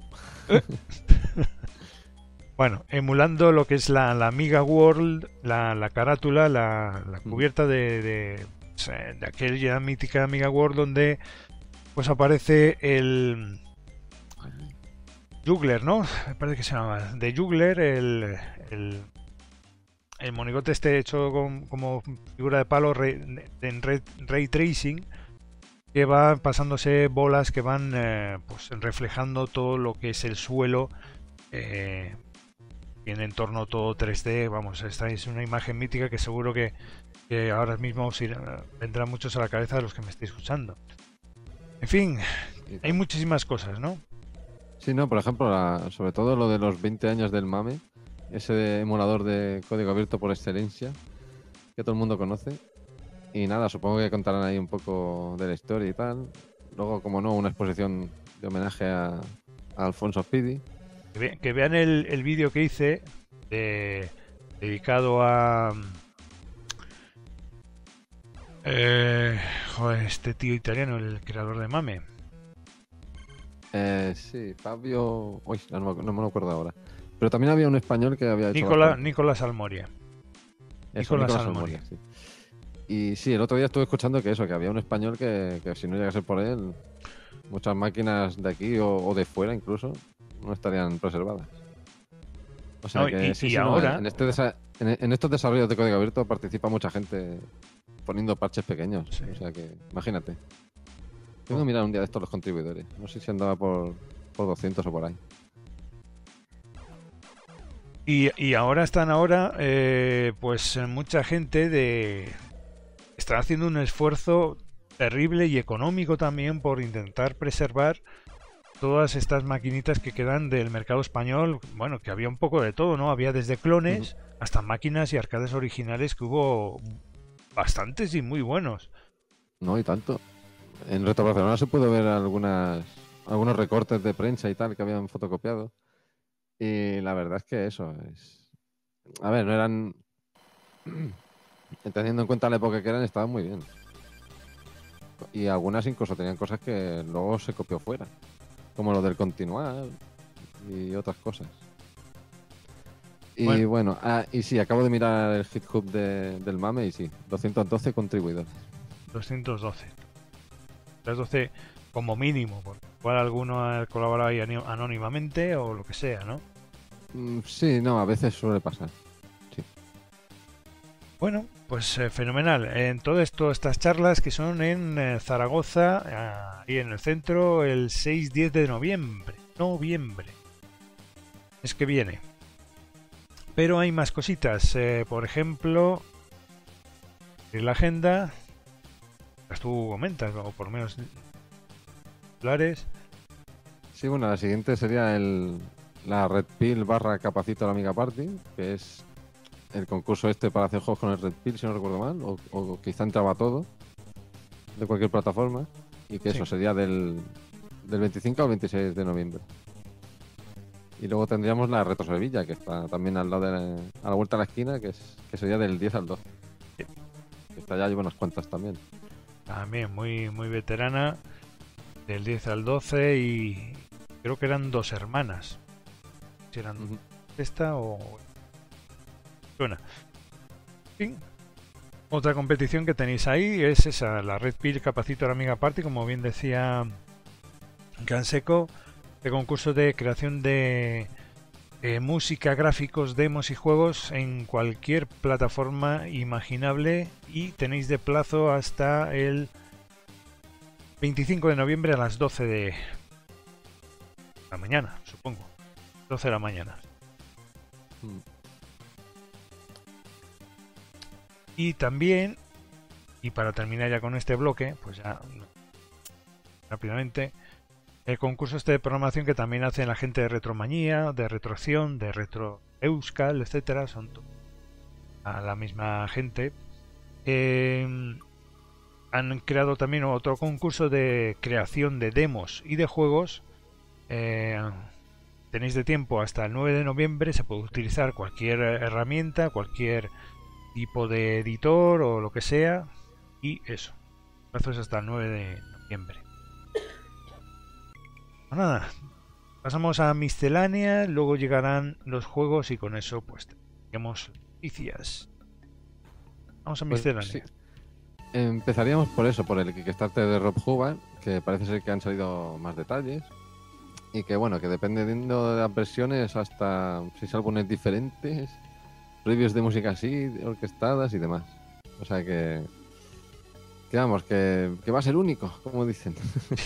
Bueno, emulando lo que es la Amiga World, la carátula, la cubierta de aquella mítica Amiga World donde pues aparece el Juggler, ¿no? Me parece que se llama. De Juggler, el, el monigote este hecho como figura de palo en ray tracing, que va pasándose bolas que van pues reflejando todo lo que es el suelo eh, y en entorno todo 3D. Vamos, esta es una imagen mítica que seguro que ahora mismo vendrán muchos a la cabeza de los que me estéis escuchando. En fin, Y hay tal. muchísimas cosas, ¿no? Sí, no, por ejemplo, sobre todo lo de los 20 años del MAME, ese emulador de código abierto por excelencia, que todo el mundo conoce. Y nada, supongo que contarán ahí un poco de la historia y tal. Luego, como no, una exposición de homenaje a Alfonso Pidi. Que vean el vídeo que hice dedicado a joder, este tío italiano, el creador de Mame. Sí, Fabio... Uy, no me lo acuerdo ahora. Pero también había un español que había hecho bastante. Nicolás Almoria. Eso, Nicolás Nicolás Almoria. Almoria, sí. Y sí, el otro día estuve escuchando que eso, que había un español que si no llegase por él, muchas máquinas de aquí o de fuera incluso no estarían preservadas. O sea No, que sí, y sí, no, ahora, en estos desarrollos de código abierto participa mucha gente poniendo parches pequeños. sí. O sea que, imagínate. Tengo que mirar un día de estos los contribuidores. No sé si andaba por 200 o por ahí. Y ahora están pues mucha gente está haciendo un esfuerzo terrible y económico también por intentar preservar todas estas maquinitas que quedan del mercado español. Bueno, que había un poco de todo, ¿no? Había desde Ujú. clones hasta máquinas y arcades originales, que hubo bastantes y muy buenos. No, y tanto. En Retro Barcelona se puede ver algunos recortes de prensa y tal que habían fotocopiado. Y la verdad es que eso es. A ver, no eran. Teniendo en cuenta la época que eran, estaban muy bien. Y algunas incluso tenían cosas que luego se copió fuera. Como lo del continuar y otras cosas. Bueno, Y bueno, y sí, acabo de mirar el GitHub del MAME y sí, 212 contribuidores. 212. 212 como mínimo, porque igual alguno ha colaborado ahí anónimamente o lo que sea, ¿no? Sí, no, a veces suele pasar. Sí. Bueno, pues fenomenal. En todo esto, estas charlas que son en Zaragoza, ahí en el centro, el 6-10 de noviembre. Noviembre. Es que viene. Pero hay más cositas. Por ejemplo, en la agenda, las tú comentas, o por lo menos titulares. Sí, bueno, la siguiente sería la Red Pill barra Capacito la Amiga Party, que es el concurso este para hacer juegos con el Red Pill, si no recuerdo mal, o quizá entraba todo, de cualquier plataforma, y que Sí. eso sería del 25 al 26 de noviembre. Y luego tendríamos la Retro Sevilla, que está también al lado a la vuelta de la esquina, que sería del 10 al 12. Sí. Que está ya hay unas cuantas también. También muy, muy veterana, del 10 al 12 y creo que eran dos hermanas. Si eran Ujú. esta o... Bueno, en fin, Otra competición que tenéis ahí es esa, la Red Pill Capacitor Amiga Party, como bien decía Canseco, de concurso de creación de música, gráficos, demos y juegos en cualquier plataforma imaginable, y tenéis de plazo hasta el 25 de noviembre a las 12 de la mañana, supongo. 12 de la mañana. Y también, y para terminar ya con este bloque, pues ya rápidamente, el concurso este de programación que también hacen la gente de Retromanía, de Retroacción, de Retro Euskal, etcétera, son a la misma gente. Han creado también otro concurso de creación de demos y de juegos. Tenéis de tiempo hasta el 9 de noviembre, se puede utilizar cualquier herramienta, cualquier tipo de editor o lo que sea, y eso. El plazo es hasta el 9 de noviembre. Pues nada, pasamos a miscelánea, luego llegarán los juegos y con eso pues tenemos noticias. Vamos a miscelánea. Pues, sí. Empezaríamos por eso, por el Kickstarter de Rob Hubbard, que parece ser que han salido más detalles. Y que bueno, que dependiendo de las versiones, hasta 6 álbumes diferentes, reviews de música así, orquestadas y demás. O sea que vamos, que va a ser único, como dicen.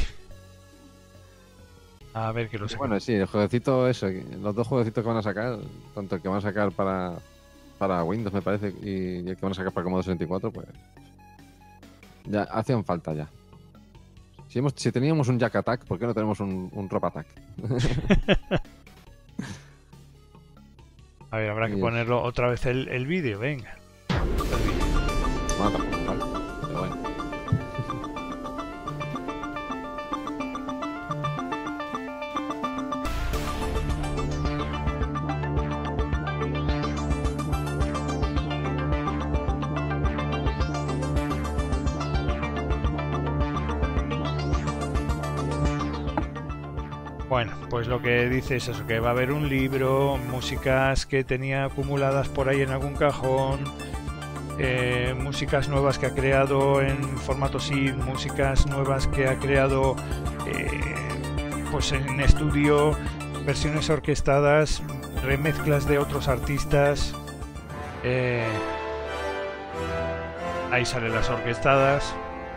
A ver que lo sé. Bueno, sí, el jueguecito, eso, los dos jueguecitos que van a sacar, tanto el que van a sacar para Windows, me parece, y el que van a sacar para Commodore 64, pues ya hacían falta ya. Si teníamos un Jack Attack, ¿por qué no tenemos un Rob Attack? A ver, habrá que ponerlo otra vez el vídeo, venga. Bueno, tampoco, vale. Pero bueno. Bueno, pues lo que dice es eso, que va a haber un libro, músicas que tenía acumuladas por ahí en algún cajón, músicas nuevas que ha creado en formato SID, músicas nuevas que ha creado pues en estudio, versiones orquestadas, remezclas de otros artistas, ahí salen las orquestadas,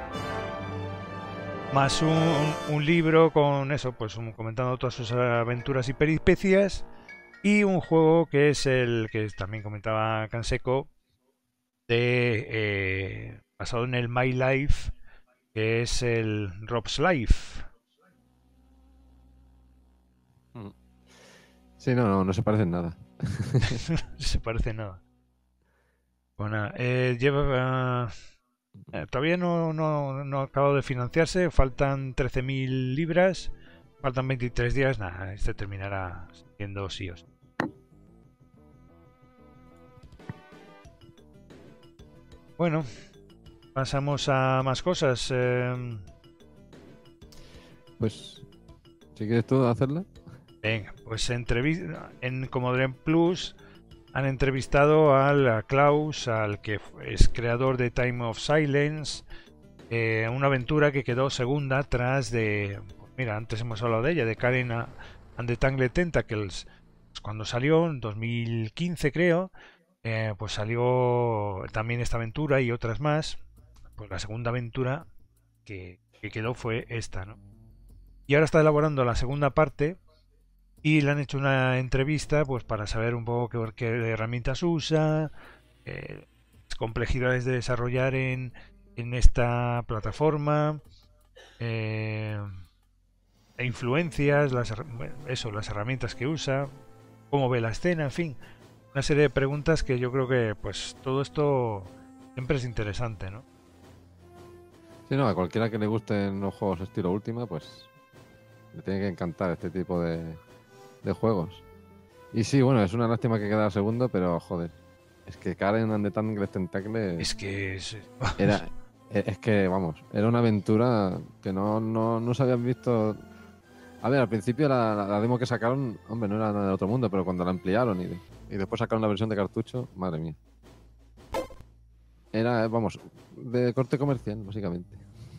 más un libro con eso, pues comentando todas sus aventuras y peripecias, y un juego que es el que también comentaba Canseco, basado en el My Life, que es el Rob's Life. Sí, no se parecen nada. No se parece nada. Bueno, lleva... todavía no ha acabado de financiarse, faltan 13.000 libras, faltan 23 días, nada, este terminará siendo sí o sí. Bueno, pasamos a más cosas. Pues, si quieres tú hacerla. Venga, pues en Commodore Plus han entrevistado a Klaus, al que es creador de Time of Silence, una aventura que quedó segunda tras de... Mira, antes hemos hablado de ella, de Karen and the Tangled Tentacles. Pues cuando salió, en 2015 creo, pues salió también esta aventura y otras más. Pues la segunda aventura que quedó fue esta, ¿no? Y ahora está elaborando la segunda parte y le han hecho una entrevista pues para saber un poco qué herramientas usa, las complejidades de desarrollar en esta plataforma, influencias, las herramientas que usa, cómo ve la escena, en fin, una serie de preguntas que yo creo que pues todo esto siempre es interesante, ¿no? Sí, no, a cualquiera que le gusten los juegos estilo Ultima, pues le tiene que encantar este tipo de juegos. Y sí, bueno, es una lástima que quedara segundo, pero joder, es que Karen and the Tangled Tentacles es que es que vamos, era una aventura que no se habían visto. A ver, al principio la demo que sacaron, hombre, no era nada del otro mundo, pero cuando la ampliaron y después sacaron la versión de cartucho, madre mía. Era, vamos, de corte comercial, básicamente.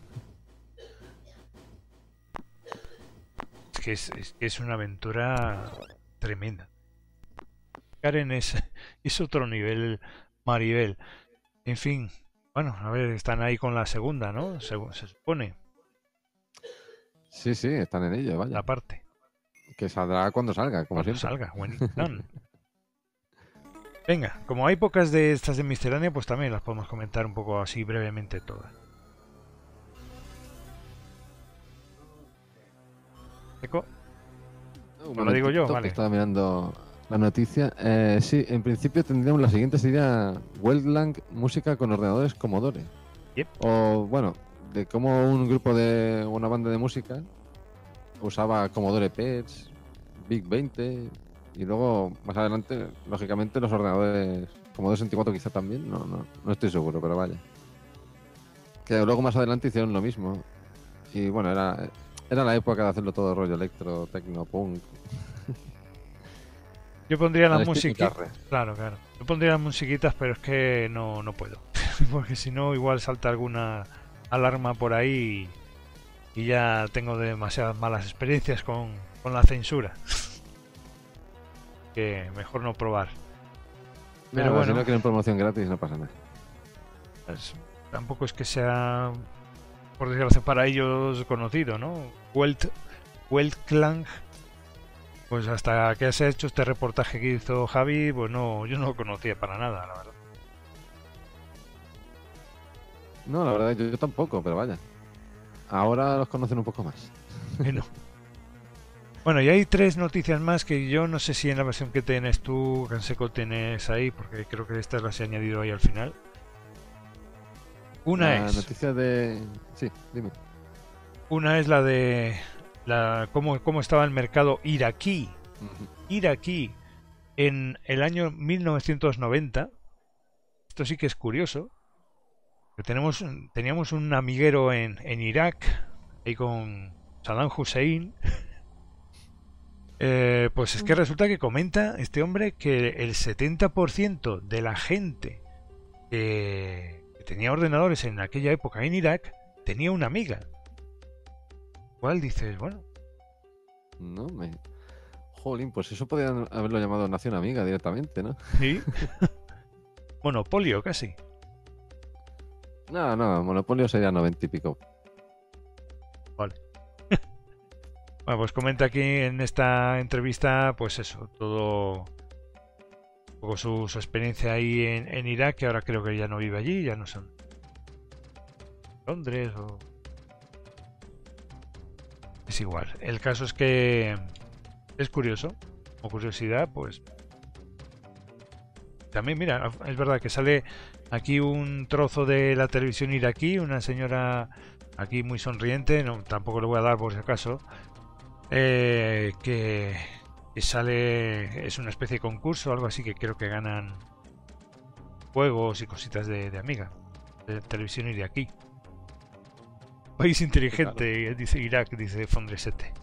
Es una aventura tremenda. Karen es otro nivel, Maribel. En fin, bueno, a ver, están ahí con la segunda, ¿no? Se supone, Sí, están en ello, vaya. la parte. Que saldrá cuando salga, como Cuando siempre. salga, when it's done. Venga, como hay pocas de estas de miscelánea, pues también las podemos comentar un poco así brevemente todas. ¿Eco? Un Lo digo yo, momentito, vale. que estaba mirando la noticia. Sí, en principio tendríamos la siguiente, sería Wildlang, música con ordenadores Commodore. Yep. O, bueno, de cómo un grupo de una banda de música usaba Commodore PETs, Big 20 y luego más adelante, lógicamente, los ordenadores Commodore 64 quizá también, no estoy seguro, pero vaya. Que luego más adelante hicieron lo mismo. Y bueno, era la época de hacerlo todo rollo electro, techno, punk. Yo pondría La las Steve musiquitas. Carre. Claro. Yo pondría las musiquitas, pero es que no puedo. Porque si no, igual salta alguna alarma por ahí y ya tengo demasiadas malas experiencias con la censura. Que mejor no probar. Pero Nada, bueno, si no quieren promoción gratis, no pasa nada. pues, tampoco es que sea, por desgracia para ellos, conocido, ¿no? Weltklang. Pues hasta que se ha hecho este reportaje que hizo Javi, pues no, yo no lo conocía para nada, la verdad. No, la verdad, yo tampoco, pero vaya. Ahora los conocen un poco más. Bueno, y hay 3 noticias más que yo no sé si en la versión que tienes tú, Canseco, tienes ahí, porque creo que estas las he añadido ahí al final. La noticia de... Sí, dime. Una es la de cómo estaba el mercado iraquí. Iraquí en el año 1990. Esto sí que es curioso. Que teníamos un amiguero en Irak, ahí con Saddam Hussein. Pues es que resulta que comenta este hombre que el 70% de la gente que tenía ordenadores en aquella época en Irak tenía una amiga. ¿Cuál dices? Bueno. No, Jolín, pues eso podrían haberlo llamado Nación Amiga directamente, ¿no? Sí. Monopolio, casi. No, Monopolio sería 90 y pico. Vale. Bueno, pues comenta aquí en esta entrevista, pues eso, todo un poco su experiencia ahí en Irak, que ahora creo que ya no vive allí, ya no son Londres o... Es igual. El caso es que es curioso, o curiosidad, pues... También, mira, es verdad que sale aquí un trozo de la televisión iraquí, una señora aquí muy sonriente, no, tampoco le voy a dar por si acaso, que sale, es una especie de concurso o algo así, que creo que ganan juegos y cositas de Amiga, de televisión iraquí. País inteligente, claro. Dice Irak, dice Fondresete.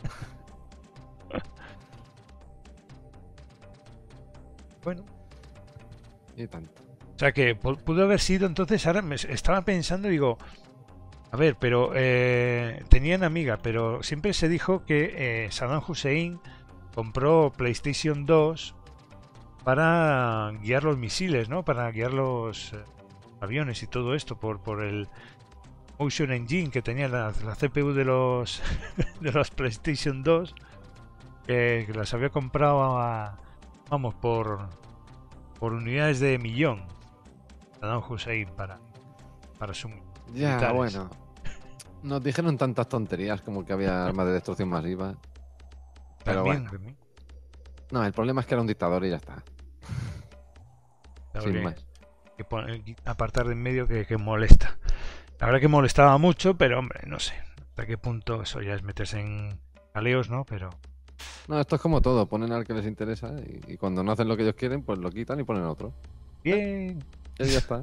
Bueno. Y tanto. O sea que pudo haber sido, entonces ahora me estaba pensando y digo, a ver, pero tenían Amiga, pero siempre se dijo que Saddam Hussein compró PlayStation 2 para guiar los misiles, ¿no? Para guiar los aviones y todo esto por el Motion Engine que tenía la CPU de los de los PlayStation 2, que las había comprado vamos por unidades de millón Saddam Hussein para su ya militares. Bueno, nos dijeron tantas tonterías como que había armas de destrucción masiva, pero también, bueno. No, el problema es que era un dictador y ya está. Sin más. Que apartar de en medio que molesta. La verdad que molestaba mucho, pero hombre, no sé hasta qué punto eso ya es meterse en jaleos, ¿no? Pero... No, esto es como todo, ponen al que les interesa y cuando no hacen lo que ellos quieren, pues lo quitan y ponen otro. Bien. Y ya está.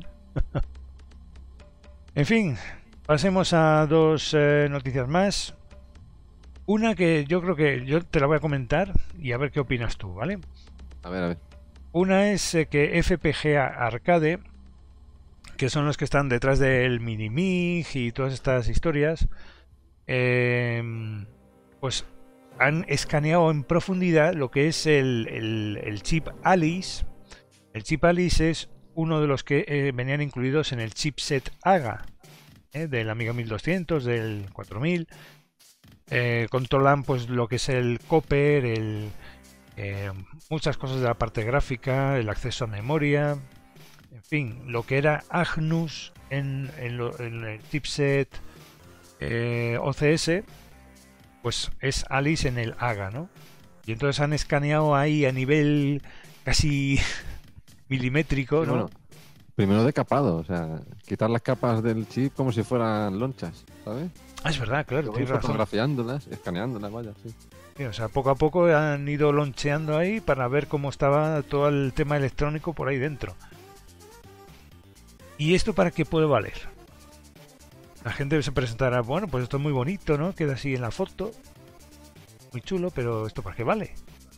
En fin, pasemos a 2 noticias más. Una que yo creo que yo te la voy a comentar y a ver qué opinas tú, ¿vale? A ver. Una es que FPGA Arcade que son los que están detrás del Mini-MIG y todas estas historias, pues han escaneado en profundidad lo que es el chip Alice. El chip Alice es uno de los que venían incluidos en el chipset AGA, del Amiga 1200, del 4000. Controlan pues lo que es el Copper, muchas cosas de la parte gráfica, el acceso a memoria, en fin, lo que era Agnus en el chipset OCS, pues es Alice en el AGA, ¿no? Y entonces han escaneado ahí a nivel casi milimétrico, sí, ¿no? Bueno, primero decapado, o sea, quitar las capas del chip como si fueran lonchas, ¿sabes? Ah, es verdad, claro, tienes razón. Fotografiándolas, escaneándolas, vaya, sí. Sí, o sea, poco a poco han ido loncheando ahí para ver cómo estaba todo el tema electrónico por ahí dentro. ¿Y esto para qué puede valer? La gente se presentará, bueno, pues esto es muy bonito, ¿no? Queda así en la foto. Muy chulo, pero ¿esto para qué vale?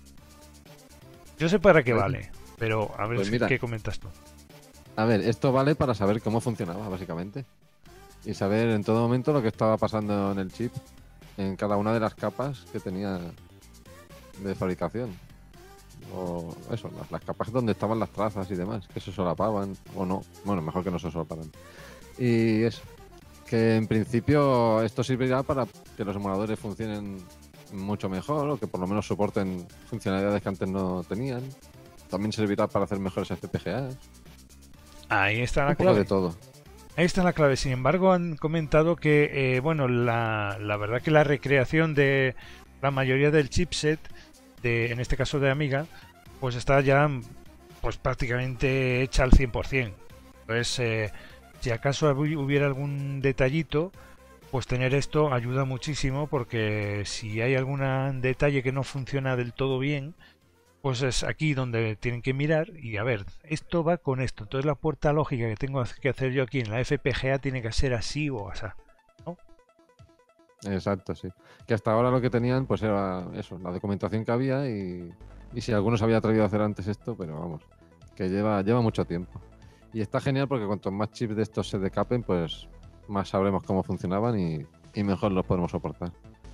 Yo sé para qué vale, pero a ver, Pues mira, ¿qué comentas tú? a ver, esto vale para saber cómo funcionaba, básicamente. Y saber en todo momento lo que estaba pasando en el chip, en cada una de las capas que tenía de fabricación. O eso, las capas donde estaban las trazas y demás, que se solapaban o no. Bueno, mejor que no se solaparan. Y eso, que en principio esto servirá para que los emuladores funcionen mucho mejor o que por lo menos soporten funcionalidades que antes no tenían. También servirá para hacer mejores FPGAs. Ahí está la Un poco clave. de todo. Ahí está la clave. Sin embargo, han comentado que, bueno, la verdad que la recreación de la mayoría del chipset, en este caso de Amiga, pues está ya pues prácticamente hecha al 100%. Entonces, si acaso hubiera algún detallito, pues tener esto ayuda muchísimo, porque si hay algún detalle que no funciona del todo bien, pues es aquí donde tienen que mirar y a ver, esto va con esto. Entonces la puerta lógica que tengo que hacer yo aquí en la FPGA tiene que ser así o así, ¿no? Exacto, sí. Que hasta ahora lo que tenían pues era eso, la documentación que había y si alguno se había atrevido a hacer antes esto, pero vamos, que lleva mucho tiempo. Y está genial porque cuanto más chips de estos se decapen, pues más sabremos cómo funcionaban y mejor los podemos soportar.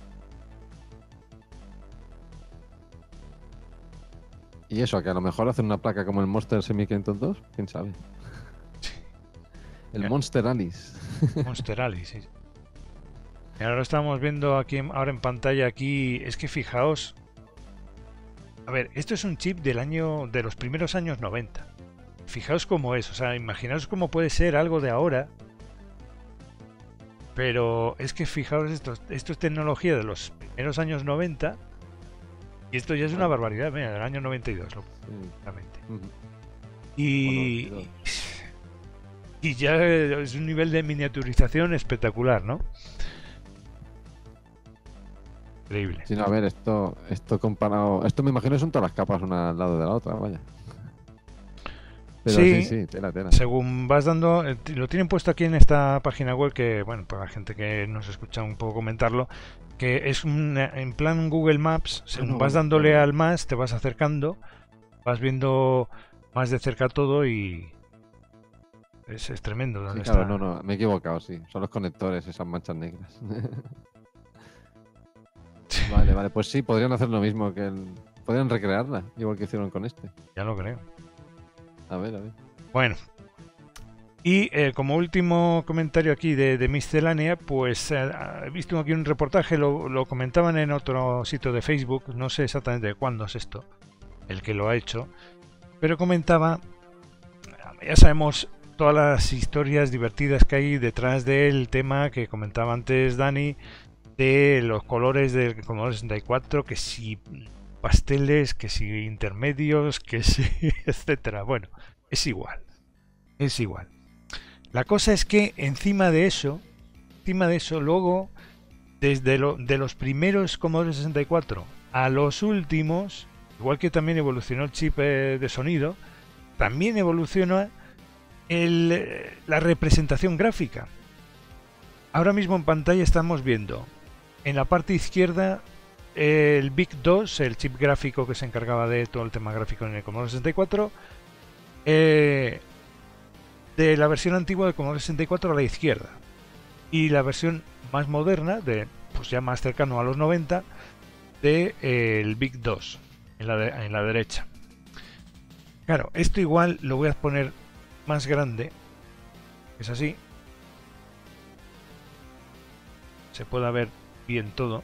Y eso, que a lo mejor hacen una placa como el Monster Semi-500 2, quién sabe. El Monster Alice. Monster Alice, sí. Y ahora lo estamos viendo aquí ahora en pantalla aquí. Es que fijaos. A ver, esto es un chip de los primeros años 90. Fijaos cómo es, o sea, imaginaos cómo puede ser algo de ahora. Pero es que fijaos esto es tecnología de los primeros años 90. Y esto ya es una barbaridad, mira, del año 92, realmente. Y ya es un nivel de miniaturización espectacular, ¿no? Increíble. Sí, no, a ver, esto comparado... Esto me imagino son todas las capas una al lado de la otra, vaya. Pero sí, tela. Según vas dando... lo tienen puesto aquí en esta página web que, bueno, para la gente que nos escucha un poco comentarlo, que es en plan Google Maps, según vas dándole al más, te vas acercando, vas viendo más de cerca todo y es tremendo. Sí, claro, no, me he equivocado, sí. Son los conectores, esas manchas negras. Vale, pues sí, podrían hacer lo mismo podrían recrearla, igual que hicieron con este. Ya lo creo. A ver. Bueno. Y como último comentario aquí de miscelánea, pues he visto aquí un reportaje, lo comentaban en otro sitio de Facebook, no sé exactamente de cuándo es esto, el que lo ha hecho, pero comentaba, ya sabemos todas las historias divertidas que hay detrás del tema que comentaba antes Dani, de los colores del Commodore 64, que si pasteles, que si intermedios, que si etcétera. Bueno, es igual. La cosa es que encima de eso, luego, desde de los primeros Commodore 64 a los últimos, igual que también evolucionó el chip de sonido, también evoluciona la representación gráfica. Ahora mismo en pantalla estamos viendo en la parte izquierda el VIC-2, el chip gráfico que se encargaba de todo el tema gráfico en el Commodore 64. de la versión antigua de Commodore 64 a la izquierda y la versión más moderna, de pues ya más cercano a los 90, de el Big 2 en la derecha. Claro, esto igual lo voy a poner más grande, es así, se pueda ver bien todo.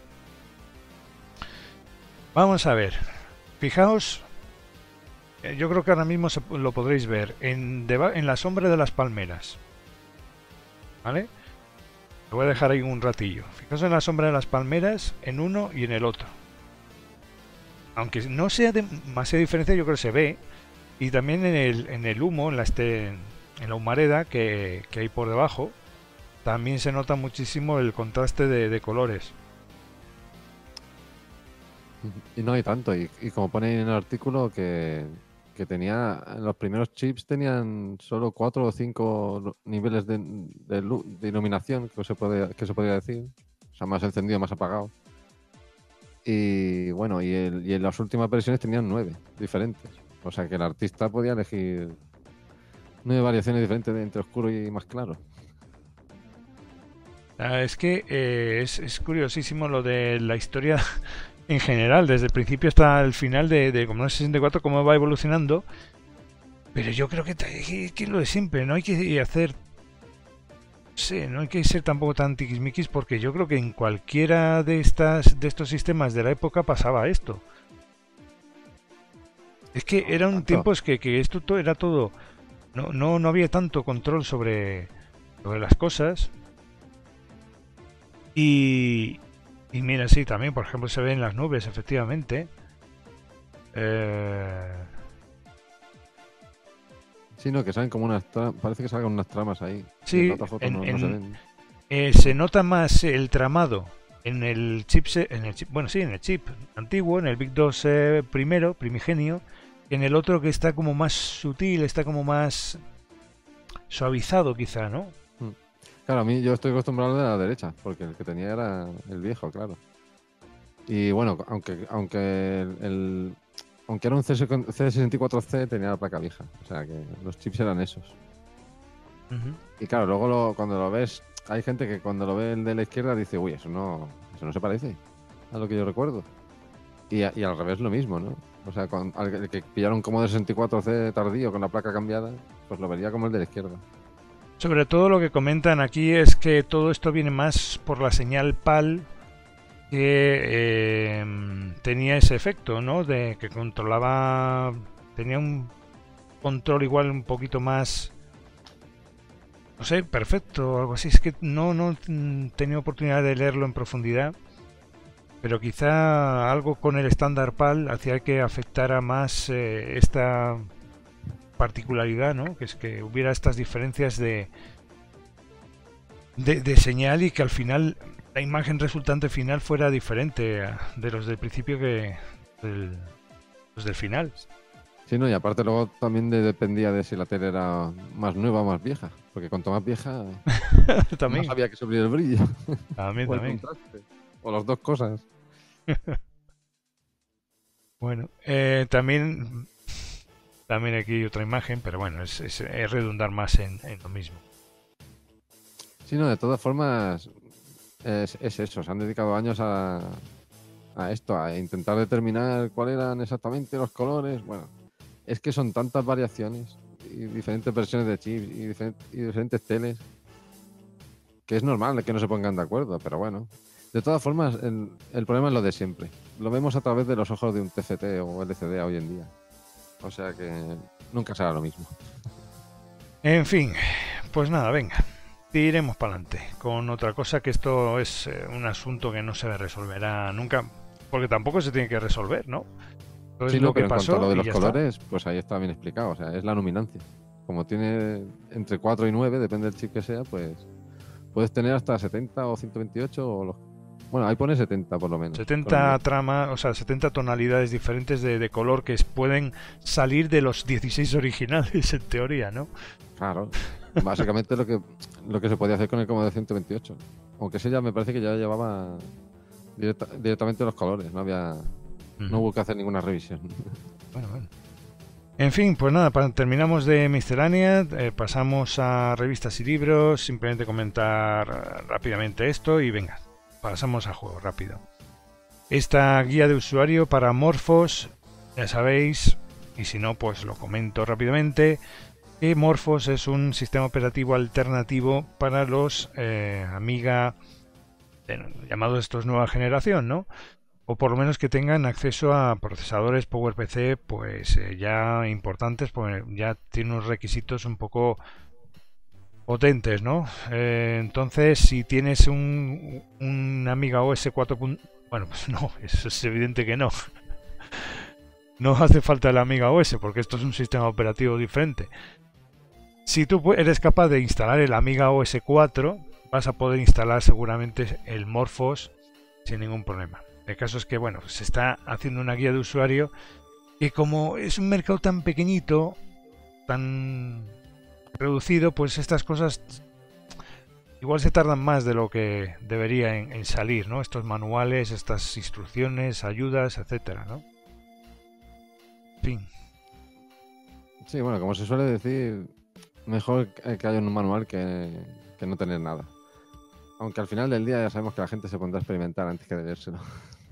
Vamos a ver, fijaos, yo creo que ahora mismo lo podréis ver en la sombra de las palmeras, ¿vale? Lo voy a dejar ahí un ratillo. Fijaos en la sombra de las palmeras en uno y en el otro. Aunque no sea demasiada diferencia, yo creo que se ve. Y también en el humo, en la humareda que hay por debajo, también se nota muchísimo el contraste de colores. Y no hay tanto. Y como pone en el artículo que tenía, los primeros chips tenían solo 4 o 5 niveles de iluminación, que se podría decir. O sea, más encendido, más apagado. Y bueno, y en las últimas versiones tenían 9 diferentes. O sea que el artista podía elegir 9 variaciones diferentes entre oscuro y más claro. Es que es curiosísimo lo de la historia en general, desde el principio hasta el final de Commodore 64, cómo va evolucionando. Pero yo creo que es lo de siempre, no hay que hacer... Sí, no hay que ser tampoco tan tiquismiquis, porque yo creo que en cualquiera de estos sistemas de la época pasaba esto. Es que eran tiempos que esto era todo... No había tanto control sobre las cosas. Y mira, sí, también, por ejemplo, se ve en las nubes, efectivamente. Sí, no, que salen como parece que salgan unas tramas ahí. Sí, en la otra foto no se ven. Se nota más el tramado en el chip, bueno, sí, en el chip antiguo, en el Big 2 primigenio, que en el otro que está como más sutil, está como más suavizado quizá, ¿no? Claro, a mí yo estoy acostumbrado de la derecha, porque el que tenía era el viejo, claro. Y bueno, aunque era un C64C, tenía la placa vieja. O sea que los chips eran esos. Y claro, luego cuando lo ves, hay gente que cuando lo ve el de la izquierda dice, uy, eso no se parece a lo que yo recuerdo. Y al revés lo mismo, ¿no? O sea, al que pillaron como de 64C tardío con la placa cambiada, pues lo vería como el de la izquierda. Sobre todo lo que comentan aquí es que todo esto viene más por la señal PAL, que tenía ese efecto, ¿no? De que tenía un control igual un poquito más, no sé, perfecto o algo así. Es que no he tenido oportunidad de leerlo en profundidad, pero quizá algo con el estándar PAL hacía que afectara más esta particularidad, ¿no? Que es que hubiera estas diferencias de señal y que al final la imagen resultante final fuera diferente de los del principio que los del final. Sí, no, y aparte luego también dependía de si la tele era más nueva o más vieja, porque cuanto más vieja también. más había que subir el brillo. También, o también. El contraste, o las dos cosas. Bueno, también aquí hay otra imagen, pero bueno, es redundar más en lo mismo. Sí, no, de todas formas es eso, se han dedicado años a esto, a intentar determinar cuáles eran exactamente los colores. Bueno, es que son tantas variaciones y diferentes versiones de chips y diferentes teles que es normal que no se pongan de acuerdo, pero bueno. De todas formas, el problema es lo de siempre. Lo vemos a través de los ojos de un TFT o LCD hoy en día. O sea que nunca será lo mismo. En fin, pues nada, venga. Iremos para adelante con otra cosa, que esto es un asunto que no se resolverá nunca, porque tampoco se tiene que resolver, ¿no? Entonces, sí, lo que pasó, en cuanto a lo de los colores, pues ahí está bien explicado. O sea, es la luminancia. Como tiene entre 4 y 9, depende del chip que sea, pues puedes tener hasta 70 o 128 o los... Bueno, ahí pone 70 por lo menos. 70 tramas, o sea, 70 tonalidades diferentes de color que pueden salir de los 16 originales, en teoría, ¿no? Claro. Básicamente lo que se podía hacer con el Commodore 128. Aunque ese ya me parece que ya llevaba directamente los colores. No hubo que hacer ninguna revisión. Bueno. En fin, pues nada, terminamos de Miscelánea, pasamos a revistas y libros, simplemente comentar rápidamente esto y venga, pasamos a juego rápido. Esta guía de usuario para Morphos, ya sabéis, y si no, pues lo comento rápidamente, que Morphos es un sistema operativo alternativo para los Amiga llamados estos nueva generación, ¿no? O por lo menos que tengan acceso a procesadores PowerPC pues ya importantes, pues ya tiene unos requisitos un poco potentes, ¿no? Entonces, si tienes un Amiga OS 4. Bueno, pues no, eso es evidente que no. No hace falta el Amiga OS porque esto es un sistema operativo diferente. Si tú eres capaz de instalar el Amiga OS 4, vas a poder instalar seguramente el Morphos sin ningún problema. El caso es que, bueno, se está haciendo una guía de usuario que como es un mercado tan pequeñito, tan reducido, pues estas cosas igual se tardan más de lo que debería en salir, ¿no? Estos manuales, estas instrucciones, ayudas, etcétera, ¿no? En fin. Sí, bueno, como se suele decir, mejor que haya un manual que no tener nada. Aunque al final del día ya sabemos que la gente se pondrá a experimentar antes que de leérselo.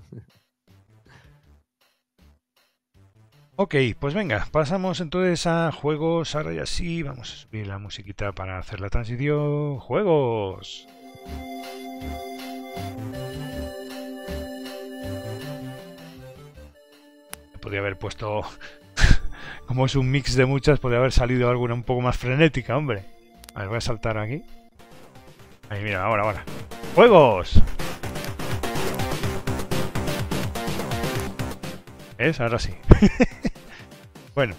Ok, pues venga, pasamos entonces a juegos. Ahora ya sí, vamos a subir la musiquita para hacer la transición. ¡Juegos! Podría haber puesto, como es un mix de muchas, podría haber salido alguna un poco más frenética, hombre. A ver, voy a saltar aquí. Ahí, mira, ahora. ¡Juegos! ¿Ves? Ahora sí. Bueno.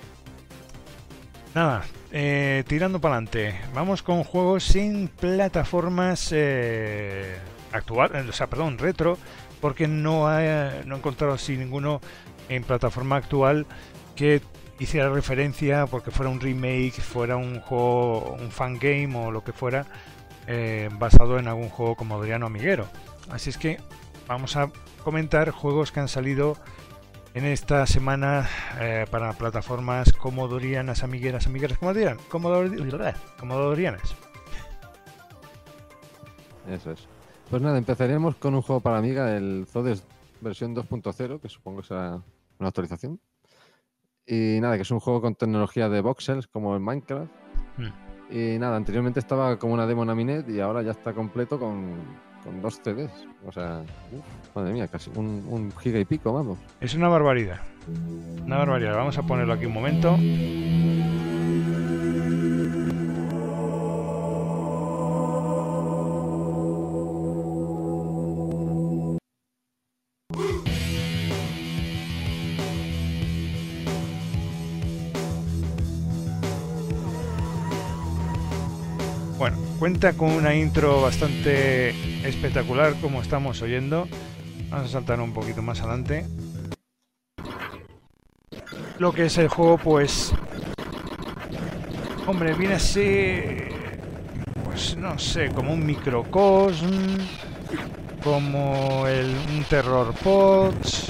Nada, tirando para adelante. Vamos con juegos sin plataformas actual, o sea, perdón, retro, porque no he encontrado así ninguno en plataforma actual que hiciera referencia, porque fuera un remake, fuera un juego, un fangame o lo que fuera, basado en algún juego como Adriano Amiguero. Así es que vamos a comentar juegos que han salido en esta semana para plataformas comodorianas, amigueras, comodorianas. Eso es. Pues nada, empezaríamos con un juego para Amiga, el Zodes versión 2.0, que supongo que será una actualización. Y nada, que es un juego con tecnología de voxels, como en Minecraft. Y nada, anteriormente estaba como una demo en Aminet y ahora ya está completo con 2 CDs. O sea, madre mía, casi un giga y pico, vamos. Es una barbaridad. Una barbaridad. Vamos a ponerlo aquí un momento. Bueno, cuenta con una intro bastante espectacular, como estamos oyendo. Vamos a saltar un poquito más adelante. Lo que es el juego, pues... Hombre, viene a ser... Pues no sé, como un microcosm, como un terror pods...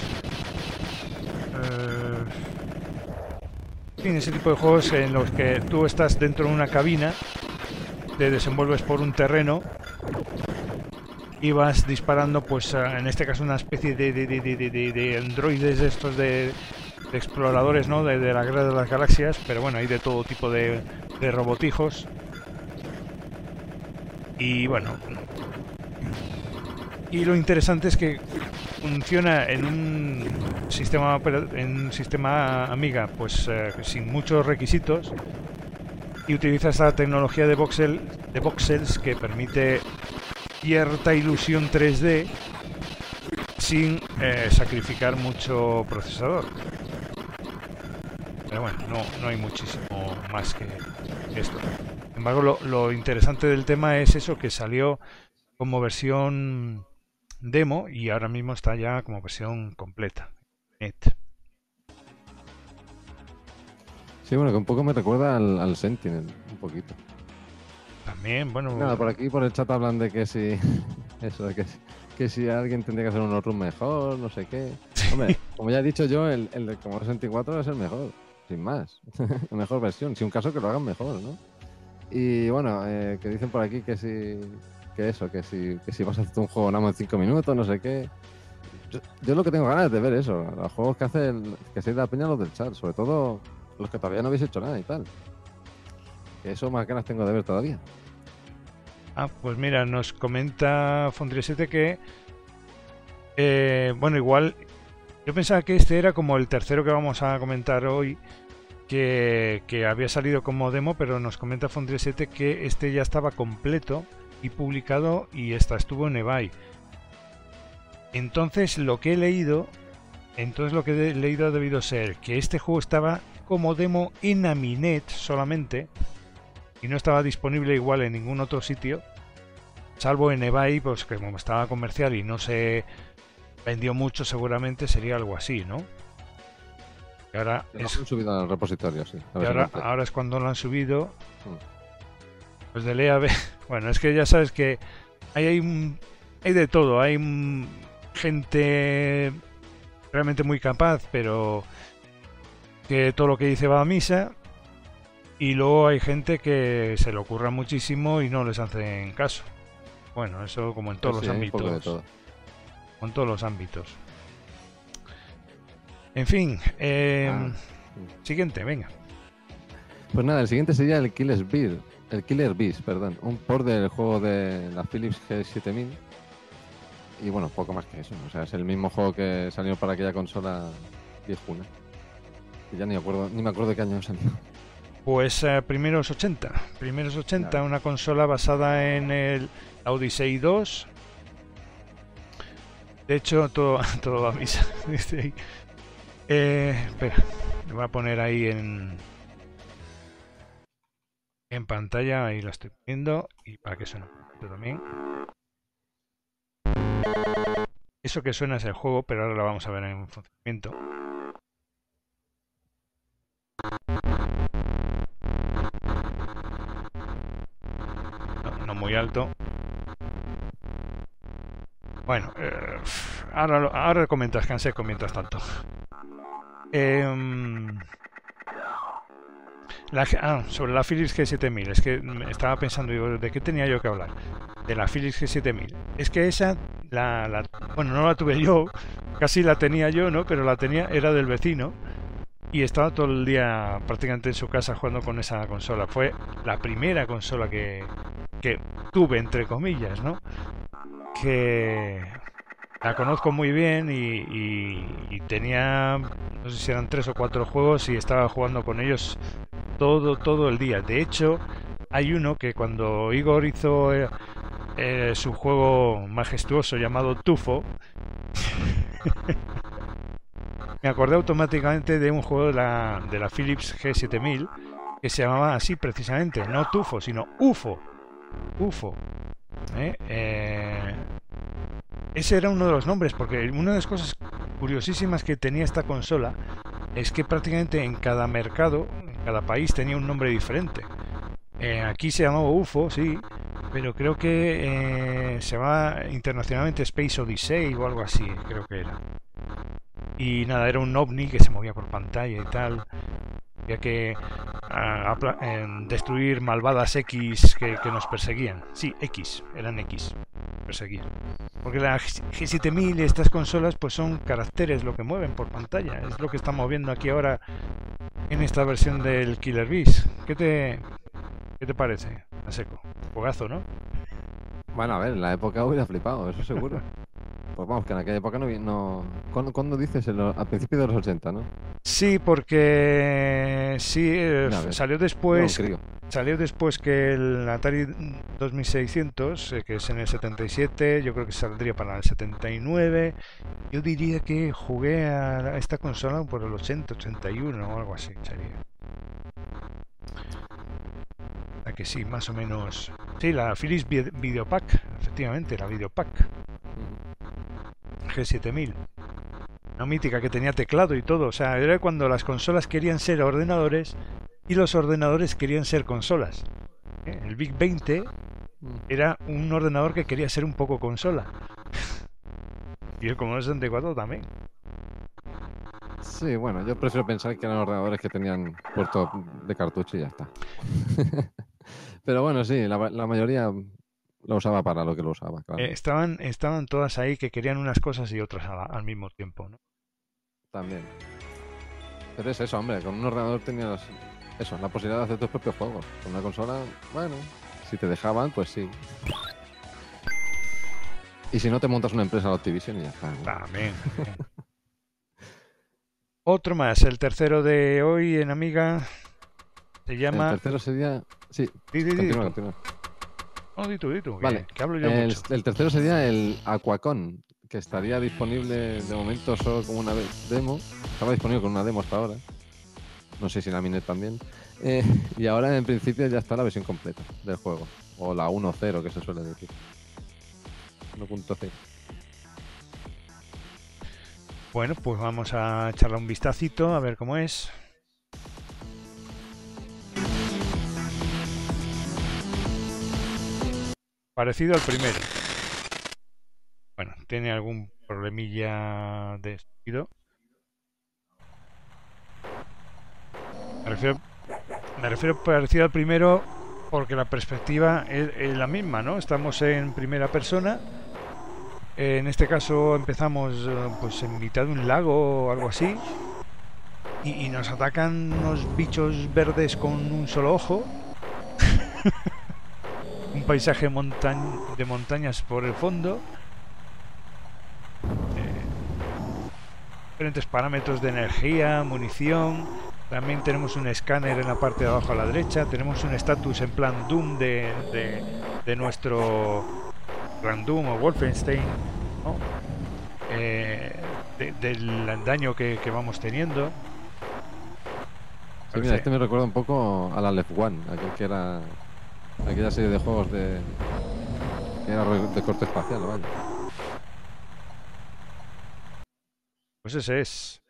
en fin, ese tipo de juegos en los que tú estás dentro de una cabina, te desenvuelves por un terreno y vas disparando, pues en este caso una especie de androides estos de exploradores, ¿no? De la guerra de las galaxias, pero bueno, hay de todo tipo de robotijos. Y bueno, y lo interesante es que funciona en un sistema Amiga, pues sin muchos requisitos, y utiliza esta tecnología de voxels que permite cierta ilusión 3D sin sacrificar mucho procesador. Pero bueno, no hay muchísimo más que esto. Sin embargo, lo interesante del tema es eso, que salió como versión demo y ahora mismo está ya como versión completa. Sí, bueno, que un poco me recuerda al Sentinel, un poquito. También, bueno... Nada, por aquí por el chat hablan de que si... Eso, de que si alguien tendría que hacer unos rooms mejor, no sé qué. Hombre, como ya he dicho yo, el de Commodore 64 es el mejor. sin más. Mejor versión, si un caso que lo hagan mejor, ¿no? Y bueno, que dicen por aquí que si vas a hacer un juego nada más en 5 minutos, no sé qué. Yo lo que tengo ganas es de ver eso, los juegos que hacen, que se da peña los del chat, sobre todo los que todavía no habéis hecho nada y tal. Que eso más ganas tengo de ver todavía. Ah, pues mira, nos comenta Fondriesete que bueno, igual yo pensaba que este era como el tercero que vamos a comentar hoy, que había salido como demo, pero nos comenta Fondriesete que este ya estaba completo y publicado y estuvo en eBay. Entonces lo que he leído ha debido ser que este juego estaba como demo en Aminet solamente y no estaba disponible igual en ningún otro sitio, salvo en eBay, pues que como estaba comercial y no se vendió mucho, seguramente sería algo así, ¿no? Y ahora lo han subido al repositorio, sí. Y ahora es cuando lo han subido. Pues de Lea, bueno, es que ya sabes que hay de todo, hay gente realmente muy capaz, pero que todo lo que dice va a misa, y luego hay gente que se le ocurra muchísimo y no les hacen caso. Bueno, eso como en todos los ámbitos. Un poco de todo. Con todos los ámbitos. En fin, siguiente, venga. Pues nada, el siguiente sería el Killer Bees, perdón, un port del juego de la Philips G7000. Y bueno, poco más que eso. O sea, es el mismo juego que salió para aquella consola viejuna. Que ya ni me acuerdo de qué año salió. Pues primeros 80. Claro. Una consola basada en el Odyssey 2. De hecho, todo va a misa. Espera, le voy a poner ahí en pantalla, ahí lo estoy poniendo, y para que suene también. Eso que suena es el juego, pero ahora lo vamos a ver en funcionamiento. No muy alto. Bueno, ahora comentas, Canseco, mientras tanto. Sobre la Philips G7000. Es que estaba pensando, digo, ¿de qué tenía yo que hablar? De la Philips G7000. Es que esa, bueno, no la tuve yo, casi la tenía yo, ¿no? Pero era del vecino. Y estaba todo el día prácticamente en su casa jugando con esa consola. Fue la primera consola que tuve, entre comillas, ¿no? Que la conozco muy bien y tenía, no sé si eran 3 o 4 juegos y estaba jugando con ellos todo el día. De hecho, hay uno que cuando Igor hizo su juego majestuoso llamado Tufo, me acordé automáticamente de un juego de la Philips G7000 que se llamaba así precisamente, no Tufo, sino UFO. Ese era uno de los nombres, porque una de las cosas curiosísimas que tenía esta consola es que prácticamente en cada mercado, en cada país tenía un nombre diferente. Aquí se llamaba UFO, sí, pero creo que se llama internacionalmente Space Odyssey o algo así, creo que era. Y nada, era un ovni que se movía por pantalla y tal. Había que destruir malvadas X que nos perseguían. Sí, eran X. Perseguían. Porque la G7000 y estas consolas pues son caracteres lo que mueven por pantalla. Es lo que estamos viendo aquí ahora en esta versión del Killer Bees. ¿Qué te parece, Aseco? Juegazo, ¿no? Bueno, a ver, en la época hubiera flipado, eso seguro. Pues vamos, que en aquella época no... ¿Cuándo dices? A principios de los 80, ¿no? Sí, porque sí, salió después. Salió después que el Atari 2600, que es en el 77, yo creo que saldría para el 79. Yo diría que jugué a esta consola por el 80, 81 o algo así sería. La que sí, más o menos. Sí, la Philips Videopack, efectivamente, la Videopack G7000. Una mítica que tenía teclado y todo. O sea, era cuando las consolas querían ser ordenadores y los ordenadores querían ser consolas. El Big 20 era un ordenador que quería ser un poco consola. Y el Commodore 64 también. Sí, bueno, yo prefiero pensar que eran ordenadores que tenían puerto de cartucho y ya está. Pero bueno, sí, la mayoría lo usaba para lo que lo usaba, claro. Estaban todas ahí que querían unas cosas y otras al mismo tiempo, ¿no? También. Pero es eso, hombre, con un ordenador tenías eso, la posibilidad de hacer tus propios juegos. Con una consola, bueno, si te dejaban, pues sí. Y si no, te montas una empresa de Activision y ya está, ¿no? También. Otro más, el tercero de hoy en Amiga se El llama... tercero sería... Sí, Di continúa, tú. continúa. No, di tú, Vale, que hablo yo mucho. el tercero sería el Aquacon, que estaría disponible de momento solo como una demo. Estaba disponible con una demo hasta ahora. No sé si la Minet también. Y ahora en principio ya está la versión completa del juego. O la 1.0 que se suele decir. 1.0. Bueno, pues vamos a echarle un vistacito a ver cómo es. Parecido al primero. Bueno, tiene algún problemilla de sonido. Me refiero parecido al primero porque la perspectiva es la misma, ¿no? Estamos en primera persona. En este caso empezamos pues en mitad de un lago o algo así. Y nos atacan unos bichos verdes con un solo ojo. Un paisaje de montañas por el fondo. Diferentes parámetros de energía, munición. También tenemos un escáner en la parte de abajo a la derecha. Tenemos un status en plan Doom de nuestro Grand Doom o Wolfenstein, ¿no? Del daño que vamos teniendo. Sí, mira, este me recuerda un poco a la Left One, aquella serie de juegos que era de corte espacial, vaya. Pues ese es.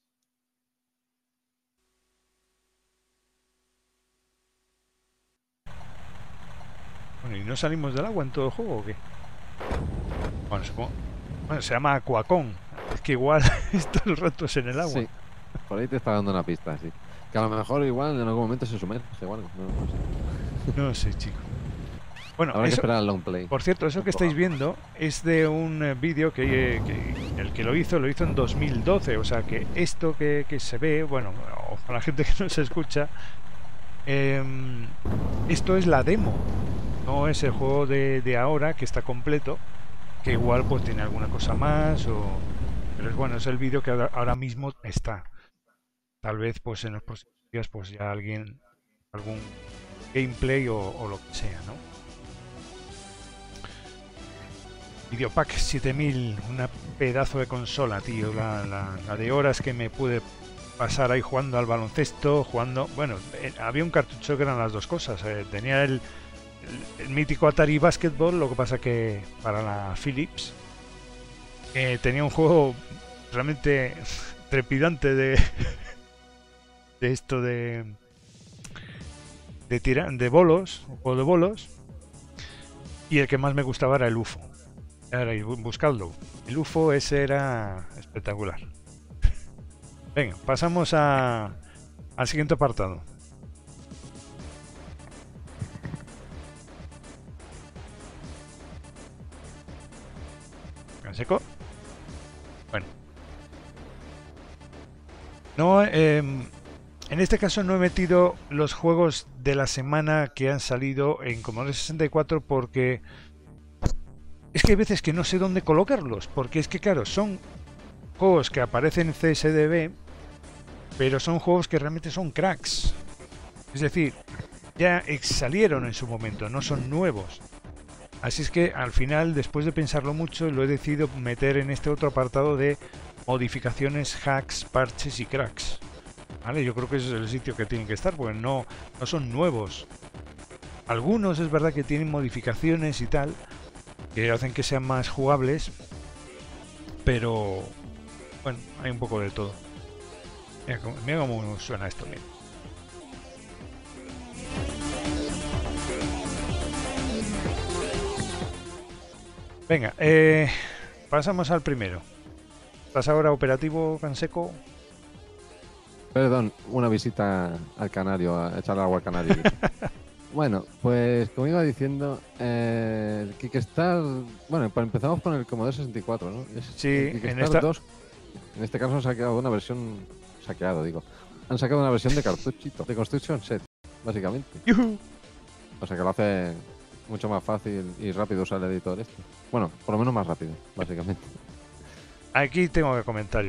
Bueno, ¿y no salimos del agua en todo el juego o qué? Bueno, supongo. Bueno, se llama Aquacon. Es que igual todo el rato es en el agua. Sí, por ahí te está dando una pista, sí. Que a lo mejor igual en algún momento se sumerge o algo. No sé. No sé, chico. Bueno, Habrá que eso, esperar al long play. por cierto, eso que estáis viendo es de un vídeo que el que lo hizo en 2012. O sea que esto que se ve, bueno, o para la gente que no se escucha, esto es la demo. No es el juego de ahora que está completo, que igual pues tiene alguna cosa más pero es bueno, es el vídeo que ahora mismo está. Tal vez pues en los próximos días pues ya algún gameplay o lo que sea, ¿no? Videopack 7000, una pedazo de consola, tío, la de horas que me pude pasar ahí jugando al baloncesto, bueno, había un cartucho que eran las dos cosas, tenía el mítico Atari Basketball, lo que pasa que para la Philips tenía un juego realmente trepidante de esto de bolos, un juego de bolos, y el que más me gustaba era el UFO. Ahora, buscadlo. El UFO ese era espectacular. Venga, pasamos al siguiente apartado. ¿En seco? Bueno. No, en este caso no he metido los juegos de la semana que han salido en Commodore 64 porque es que hay veces que no sé dónde colocarlos, porque es que claro, son juegos que aparecen en CSDB, pero son juegos que realmente son cracks. Es decir, ya salieron en su momento, no son nuevos. Así es que al final, después de pensarlo mucho, lo he decidido meter en este otro apartado de modificaciones, hacks, parches y cracks. ¿Vale? Yo creo que ese es el sitio que tienen que estar, porque no son nuevos. Algunos es verdad que tienen modificaciones y tal, que hacen que sean más jugables, pero bueno, hay un poco de todo. Mira cómo suena esto bien. Venga, pasamos al primero. ¿Estás ahora operativo, Canseco? Perdón, una visita al canario, a echar agua al canario. Bueno, pues como iba diciendo, el Kickstarter, bueno, pues empezamos con el Commodore 64, ¿no? Sí, El en Kickstarter esta... 2, en este caso han sacado una versión, han sacado una versión de cartuchito, de Construction Set, básicamente. ¡Yujú! O sea que lo hace mucho más fácil y rápido usar el editor este. Bueno, por lo menos más rápido, básicamente. Aquí tengo que comentar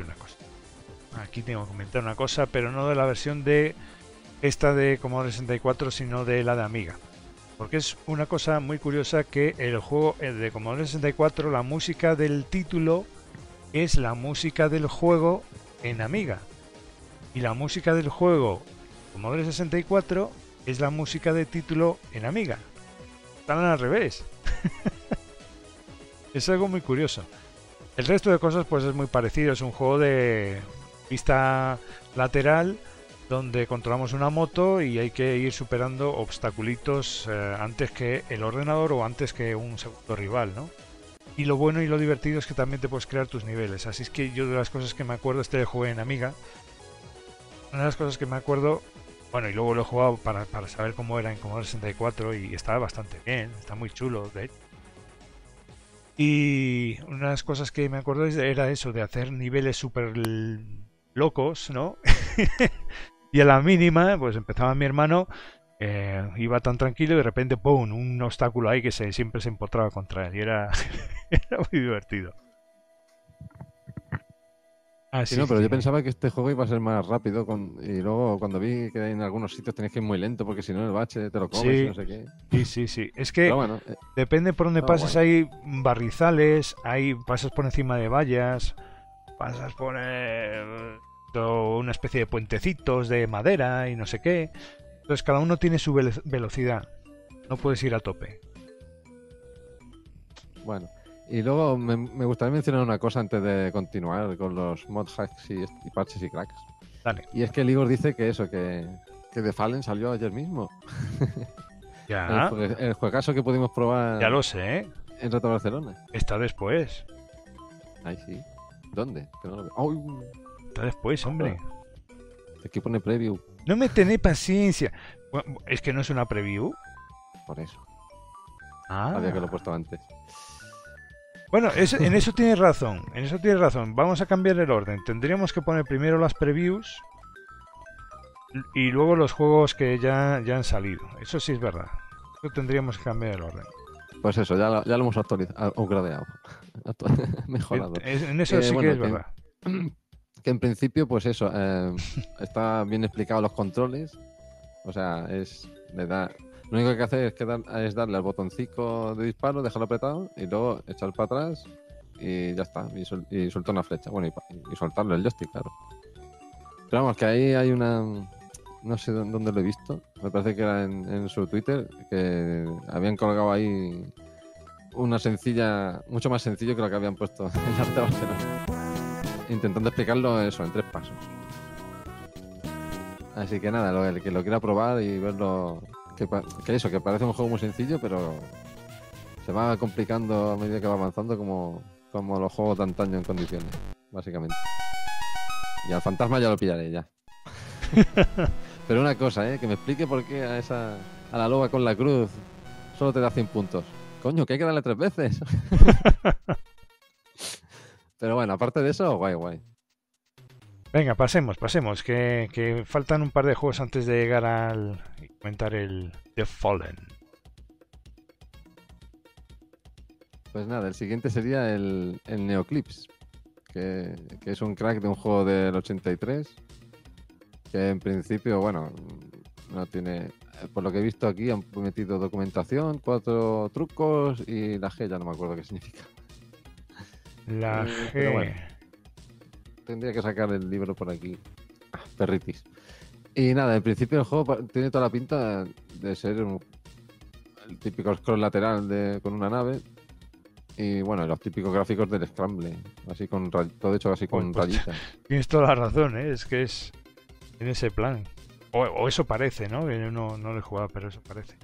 una cosa, pero no de la versión de esta de Commodore 64, sino de la de Amiga. Porque es una cosa muy curiosa que el juego de Commodore 64, la música del título es la música del juego en Amiga. Y la música del juego Commodore 64 es la música de título en Amiga. Están al revés. Es algo muy curioso. El resto de cosas pues es muy parecido. Es un juego de vista lateral donde controlamos una moto y hay que ir superando obstaculitos antes que el ordenador o antes que un segundo rival, ¿no? Y lo bueno y lo divertido es que también te puedes crear tus niveles. Así es que yo de las cosas que me acuerdo, este jugué en Amiga. Una de las cosas que me acuerdo, bueno, y luego lo he jugado para saber cómo era en Commodore 64 y estaba bastante bien, está muy chulo, de hecho. Y una de las cosas que me acuerdo era eso, de hacer niveles súper locos, ¿no? Y a la mínima, pues empezaba mi hermano, iba tan tranquilo y de repente, ¡pum!, un obstáculo ahí que siempre se empotraba contra él. Y era, era muy divertido. Sí, Así no, pero yo que... pensaba que este juego iba a ser más rápido y luego cuando vi que en algunos sitios tenías que ir muy lento porque si no el bache te lo comes y Sí, no sé qué. sí. Es que Pero bueno, depende por dónde estaba pases, guay. hay barrizales, pasas por encima de vallas, pasas por una especie de puentecitos de madera y no sé qué. Entonces cada uno tiene su velocidad. No puedes ir a tope. Bueno, y luego me gustaría mencionar una cosa antes de continuar con los mod hacks y parches y cracks. Dale. Y es que el Igor dice que eso, que The Fallen salió ayer mismo. Ya, El juegazo que pudimos ya probar lo sé, ¿eh? en Reto Barcelona. Está después. Ahí sí. ¿Dónde? Que no lo veo. ¡Ay! Está después, hombre. Aquí pone preview. No me tenéis paciencia. Bueno, es que no es una preview. Por eso. Ah. Había que lo he puesto antes. Bueno, en eso tienes razón. En eso tienes razón. Vamos a cambiar el orden. Tendríamos que poner primero las previews y luego los juegos que ya han salido. Eso sí es verdad. Eso tendríamos que cambiar el orden. Pues eso, ya lo hemos actualizado, upgradeado. Mejorado. En eso sí que es verdad. Que en principio, pues eso, está bien explicado los controles. O sea, lo único que hay que hacer es darle al botoncito de disparo, dejarlo apretado y luego echar para atrás y ya está. Y soltar una flecha. Bueno, y soltarlo el joystick, claro. Pero vamos, que ahí hay una... No sé dónde lo he visto. Me parece que era en su Twitter, que habían colgado ahí una sencilla, mucho más sencillo que lo que habían puesto en la de Barcelona. Intentando explicarlo eso, en 3 pasos. Así que nada, el que lo quiera probar y verlo, que parece un juego muy sencillo, pero se va complicando a medida que va avanzando como los juegos de antaño en condiciones, básicamente. Y al fantasma ya lo pillaré ya. Pero una cosa, que me explique por qué a la loba con la cruz solo te da 100 puntos. Coño, que hay que darle 3 veces. Pero bueno, aparte de eso, guay. Venga, pasemos, que faltan un par de juegos antes de llegar al comentar el The Fallen. Pues nada, el siguiente sería el Neoclips, que es un crack de un juego del 83, que en principio, bueno, no tiene... Por lo que he visto aquí han metido documentación, 4 trucos y la G ya no me acuerdo qué significa. La G... Pero bueno, tendría que sacar el libro por aquí. Perritis. Y nada, en principio el juego tiene toda la pinta de ser el típico scroll lateral con una nave. Y bueno, los típicos gráficos del Scramble, así todo hecho así con rayitas. Tienes toda la razón, es que es en ese plan. O eso parece, ¿no? Yo no lo he jugado, pero eso parece.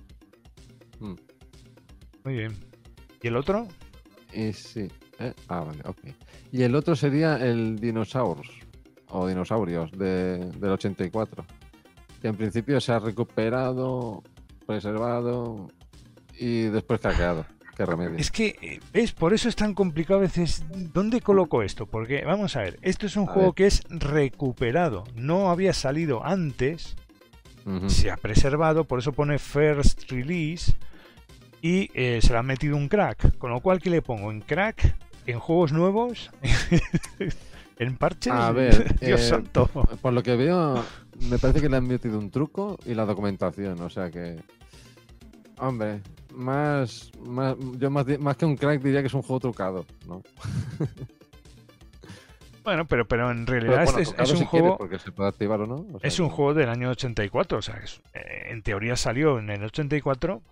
Muy bien. ¿Y el otro? Sí. Vale, ok. Y el otro sería el Dinosaurs. o dinosaurios del 84, que en principio se ha recuperado, preservado y después craqueado. Qué remedio. Es que, ¿ves? Por eso es tan complicado a veces. ¿Dónde coloco esto? Porque, vamos a ver, esto es un juego que es recuperado. No había salido antes, se ha preservado, por eso pone First Release y se le ha metido un crack. Con lo cual, ¿qué le pongo? ¿En crack? ¿En juegos nuevos? ¿En parches? A ver, Dios santo. Por lo que veo, me parece que le han metido un truco y la documentación, o sea que... Hombre, más que un crack diría que es un juego trucado, ¿no? Bueno, pero en realidad es un si juego... porque se puede activar o no. O sea, es un juego del año 84, o sea, en teoría salió en el 84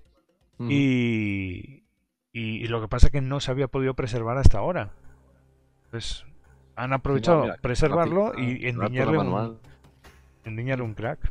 y lo que pasa es que no se había podido preservar hasta ahora. Pues han aprovechado preservarlo y endiñarle un crack.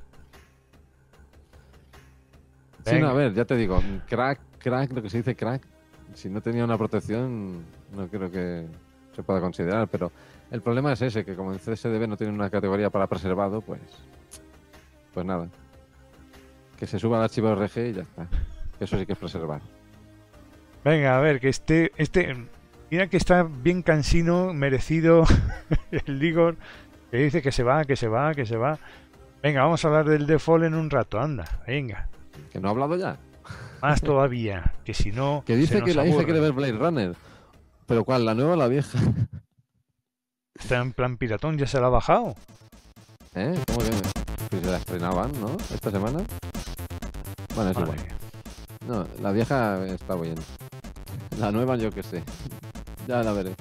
Sí, no, a ver, ya te digo, crack, lo que se dice crack, si no tenía una protección, no creo que se pueda considerar, pero el problema es ese, que como en CSDB no tiene una categoría para preservado, pues nada. Que se suba al archivo RG y ya está. Eso sí que es preservar. Venga, a ver, que mira que está bien cansino, merecido el Ligor, que dice que se va. Venga, vamos a hablar del default en un rato, anda, venga. ¿Que no ha hablado ya? Más todavía, que si no... Que dice que la hija quiere ver Blade Runner. ¿Pero cuál? ¿La nueva o la vieja? Está en plan piratón, ya se la ha bajado. ¿Cómo que se la estrenaban, no? ¿Esta semana? Bueno, es igual. No, la vieja está bien. La nueva yo qué sé. Ya la veré.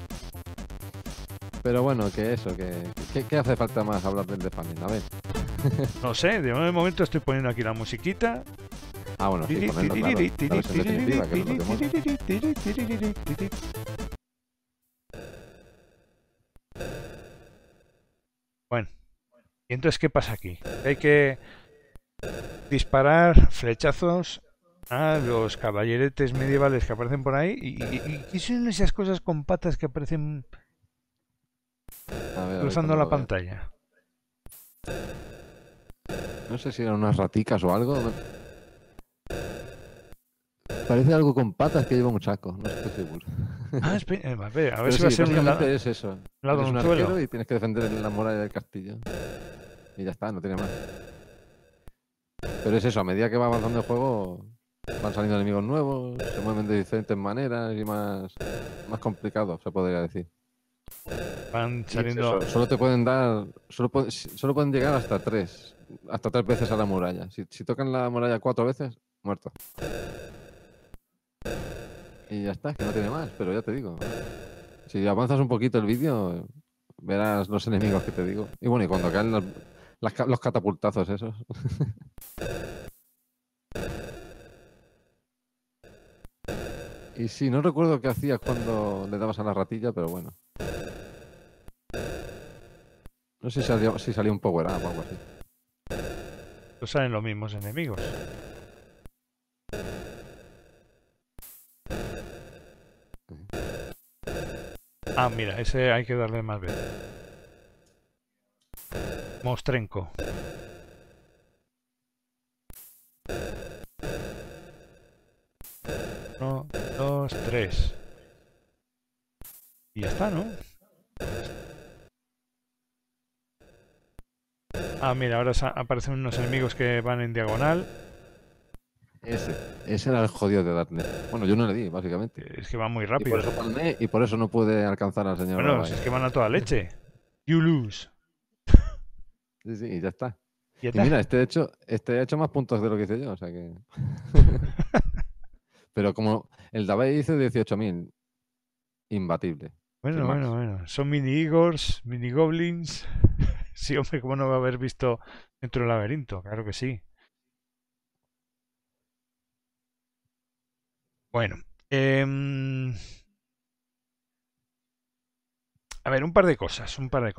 Pero bueno, que eso, ¿qué hace falta más hablar del Defiant? A ver. No sé, de momento estoy poniendo aquí la musiquita. Ah, bueno, sí, ponerlo, claro. La versión definitiva, que es lo que mola. Bueno, ¿y entonces qué pasa aquí? Hay que disparar flechazos a los caballeretes medievales que aparecen por ahí. ¿Y qué son esas cosas con patas que aparecen cruzando la pantalla? No sé si eran unas raticas o algo. Parece algo con patas que lleva un saco, no estoy seguro. A ver si va a ser es eso. Eres un arquero y tienes que defender la muralla del castillo. Y ya está, no tiene más. Pero es eso, a medida que va avanzando el juego, van saliendo enemigos nuevos, se mueven de diferentes maneras y más complicados, se podría decir. Van saliendo... Solo te pueden dar... Solo pueden llegar hasta tres veces a la muralla. Si tocan la muralla 4 veces, muerto. Y ya está, que no tiene más, pero ya te digo. Si avanzas un poquito el vídeo, verás los enemigos que te digo. Y bueno, y cuando caen los catapultazos esos. Y sí, no recuerdo qué hacías cuando le dabas a la ratilla, pero bueno. No sé si salía un power up o algo así. No salen los mismos enemigos. Ah, mira, ese hay que darle más veces. Mostrenco. Uno, dos, tres. Y ya está, ¿no? Ah, mira, ahora aparecen unos enemigos que van en diagonal. Ese era el jodido de darle. Bueno, yo no le di, básicamente. Es que va muy rápido. Y por eso palmé y por eso no pude alcanzar al señor. Bueno, si es que van a toda leche. You lose. Sí, y ya está. Y mira, este ha hecho más puntos de lo que hice yo, o sea que... Pero como el Dabai hizo 18.000, imbatible. Bueno. Son mini-Igors, mini-Goblins. Sí, hombre, ¿cómo no va a haber visto dentro del laberinto? Claro que sí. Bueno. A ver, un par de cosas.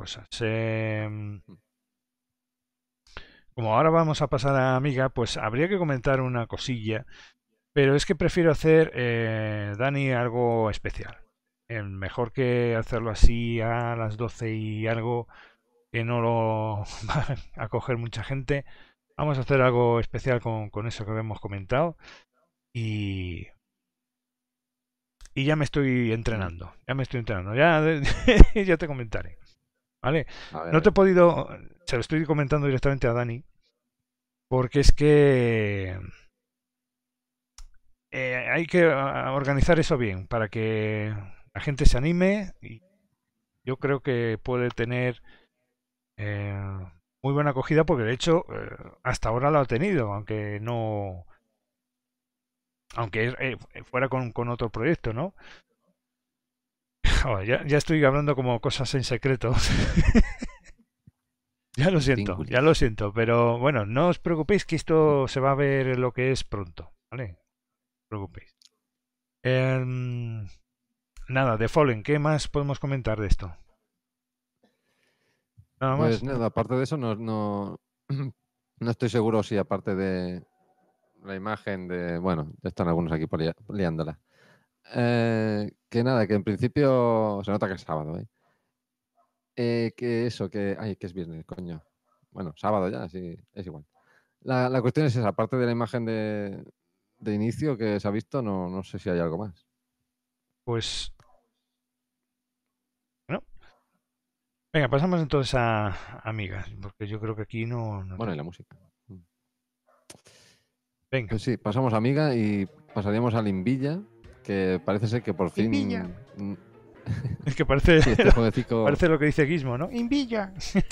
Como ahora vamos a pasar a Amiga, pues habría que comentar una cosilla. Pero es que prefiero hacer, Dani, algo especial. Mejor que hacerlo así a las 12 y algo, que no lo va a coger mucha gente. Vamos a hacer algo especial con eso que hemos comentado. Y ya me estoy entrenando. Ya me estoy entrenando. Ya, ya te comentaré. ¿Vale? No te he podido. Se lo estoy comentando directamente a Dani. Porque es que hay que organizar eso bien para que la gente se anime. Y yo creo que puede tener muy buena acogida porque de hecho hasta ahora lo ha tenido, aunque no. Aunque fuera con otro proyecto, ¿no? Oh, ya estoy hablando como cosas en secreto. Ya lo siento, pero bueno, no os preocupéis que esto se va a ver lo que es pronto, ¿vale? No os preocupéis. Nada, de Fallen, ¿qué más podemos comentar de esto? Nada más. Pues nada, aparte de eso, no estoy seguro si aparte de la imagen de... Bueno, ya están algunos aquí liándola. Que nada, que en principio se nota que es sábado, ¿eh? Que eso, que... Ay, que es viernes, coño. Bueno, sábado ya, sí, es igual. La cuestión es esa, aparte de la imagen de inicio que se ha visto, no sé si hay algo más. Pues... Bueno. Venga, pasamos entonces a Amigas, porque yo creo que aquí no bueno, y la música. Venga. Pues sí, pasamos a Amiga y pasaríamos a Limbilla, que parece ser que por fin... Limbilla. Es que parece, sí, este jueguecico... parece lo que dice Gizmo, ¿no? ¡Invilla! Sí,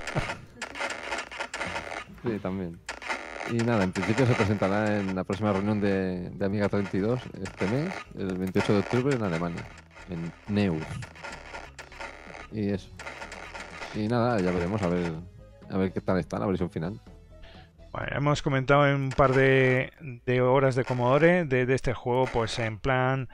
también. Y nada, en principio se presentará en la próxima reunión de Amiga 32 este mes, el 28 de octubre en Alemania, en Neuss. Y eso. Y nada, ya veremos a ver qué tal está la versión final. Bueno, hemos comentado en un par de horas de Commodore de este juego, pues en plan...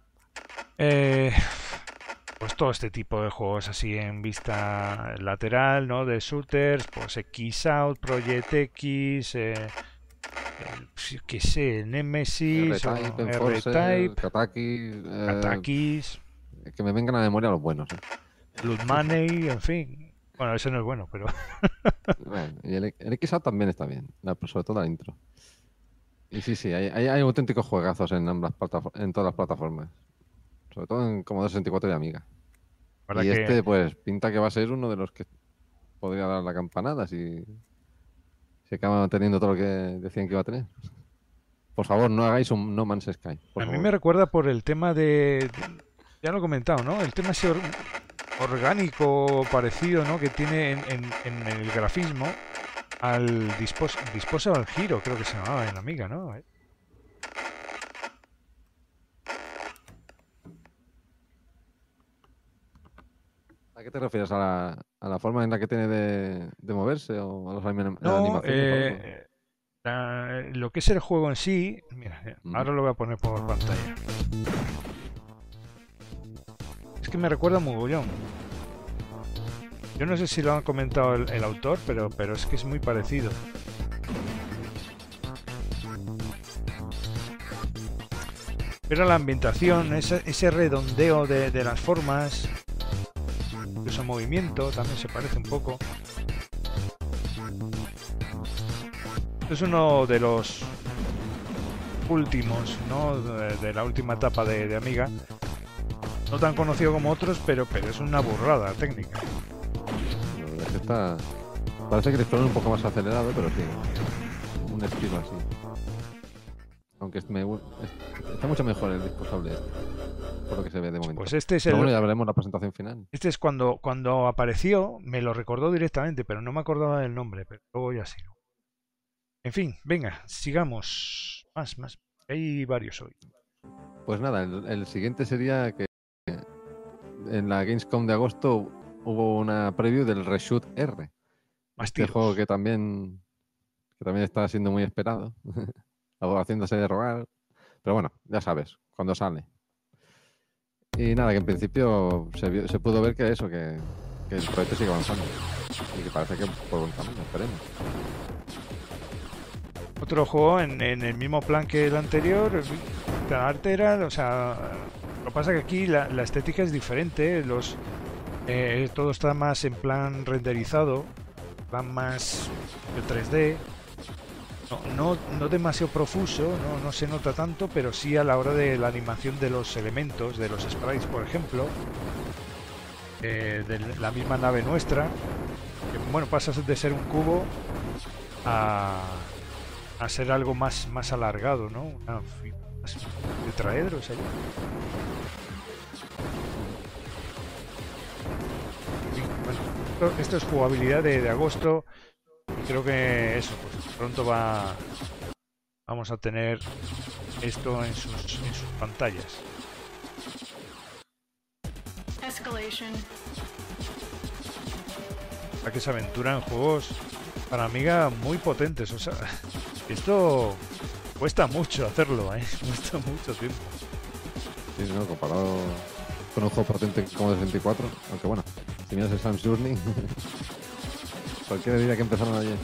pues todo este tipo de juegos así en vista lateral, ¿no? De shooters, pues X-Out, Project X, qué sé, Nemesis, R-Type, Katakis, que me vengan a la memoria los buenos. Blood Money, en fin. Bueno, ese no es bueno, pero... bueno, y el X-Out también está bien, sobre todo la intro. Y sí, hay auténticos juegazos en todas las plataformas. Sobre todo en Commodore 64 y Amiga. Y este, pues, pinta que va a ser uno de los que podría dar la campanada si se acaba manteniendo todo lo que decían que iba a tener. Por favor, no hagáis un No Man's Sky. A mí me recuerda por el tema de... Ya lo he comentado, ¿no? El tema ese orgánico parecido, ¿no? Que tiene en el grafismo al Disposable Hero, creo que se llamaba en Amiga, ¿no? ¿A qué te refieres? ¿A la forma en la que tiene de moverse o a las animaciones? Lo que es el juego en sí, mira, ahora lo voy a poner por pantalla. Es que me recuerda un mogollón. Yo no sé si lo han comentado el autor, pero es que es muy parecido. Pero la ambientación, ese redondeo de las formas, incluso movimiento, también se parece un poco. Es uno de los últimos, ¿no? De la última etapa de Amiga. No tan conocido como otros, pero es una burrada técnica. Parece que el explorar un poco más acelerado, pero sí, un estilo así. Aunque está mucho mejor el Disposable por lo que se ve de momento. Pues este es bueno, ya veremos la presentación final. Este es cuando apareció, me lo recordó directamente, pero no me acordaba del nombre, pero luego ya sigo. En fin, venga, sigamos. Más. Hay varios hoy. Pues nada, el siguiente sería que en la Gamescom de agosto hubo una preview del Reshoot R. Este juego que también está siendo muy esperado. Haciéndose de rogar. Pero bueno, ya sabes, cuando sale. Y nada, que en principio se pudo ver que el proyecto sigue avanzando. Y que parece que por buen camino, esperemos. Otro juego en el mismo plan que el anterior, Arteral, o sea, lo que pasa es que aquí la estética es diferente, los todo está más en plan renderizado, va más de 3D. No demasiado profuso, no se nota tanto, pero sí a la hora de la animación de los elementos, de los sprites, por ejemplo, de la misma nave nuestra, que, bueno, pasas de ser un cubo a ser algo más alargado, ¿no? Más tetraedro, ¿sabes? Bueno, esto es jugabilidad de agosto. Y creo que eso, pues pronto vamos a tener esto en sus pantallas. La que se aventura en juegos para Amiga muy potentes. O sea, esto cuesta mucho hacerlo, cuesta mucho tiempo. Sí, no, comparado con un juego potente como el 64, aunque bueno, si miras el Sam's Journey, cualquiera diría que empezaron ayer.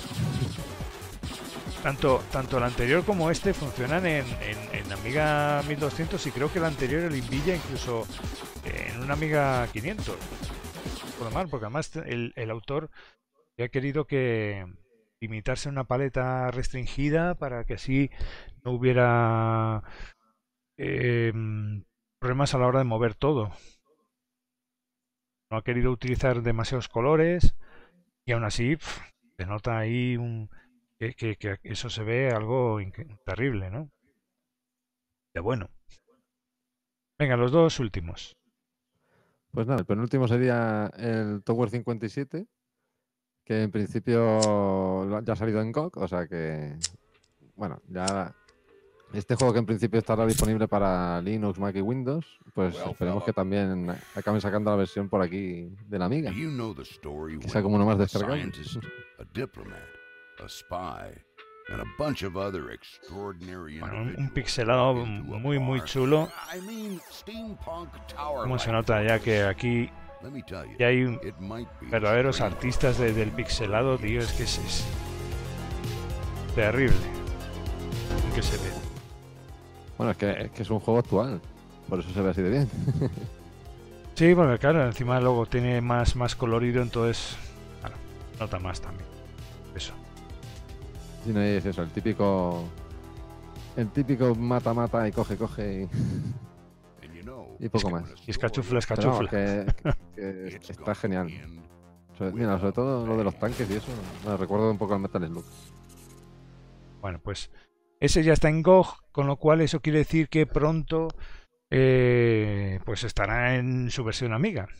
Tanto el anterior como este funcionan en Amiga 1200 y creo que el anterior, el Invilla, incluso en una Amiga 500. Por mal, porque además el autor ha querido que limitarse a una paleta restringida para que así no hubiera problemas a la hora de mover todo. No ha querido utilizar demasiados colores y aún así se nota ahí que eso se ve algo terrible, ¿no? De bueno. Venga, los dos últimos. Pues nada, el penúltimo sería el Tower 57, que en principio ya ha salido en GOG, o sea que, bueno, ya este juego que en principio estará disponible para Linux, Mac y Windows, pues esperemos que también acaben sacando la versión por aquí de la Amiga, que sea como uno más descargable. Bueno, un pixelado muy chulo. Como se nota ya que aquí ya hay verdaderos artistas del pixelado, tío, es que es terrible que se ve. Bueno, es que es un juego actual, por eso se ve así de bien. Sí, porque claro, encima luego tiene más colorido, entonces, claro, nota más también. Eso. Sí, no es eso, el típico mata y coge y poco más. Y escachufla. Pero vamos, que está genial. Mira, sobre todo lo de los tanques y eso, me recuerda un poco al Metal Slug. Bueno, pues ese ya está en GOG, con lo cual eso quiere decir que pronto pues estará en su versión Amiga.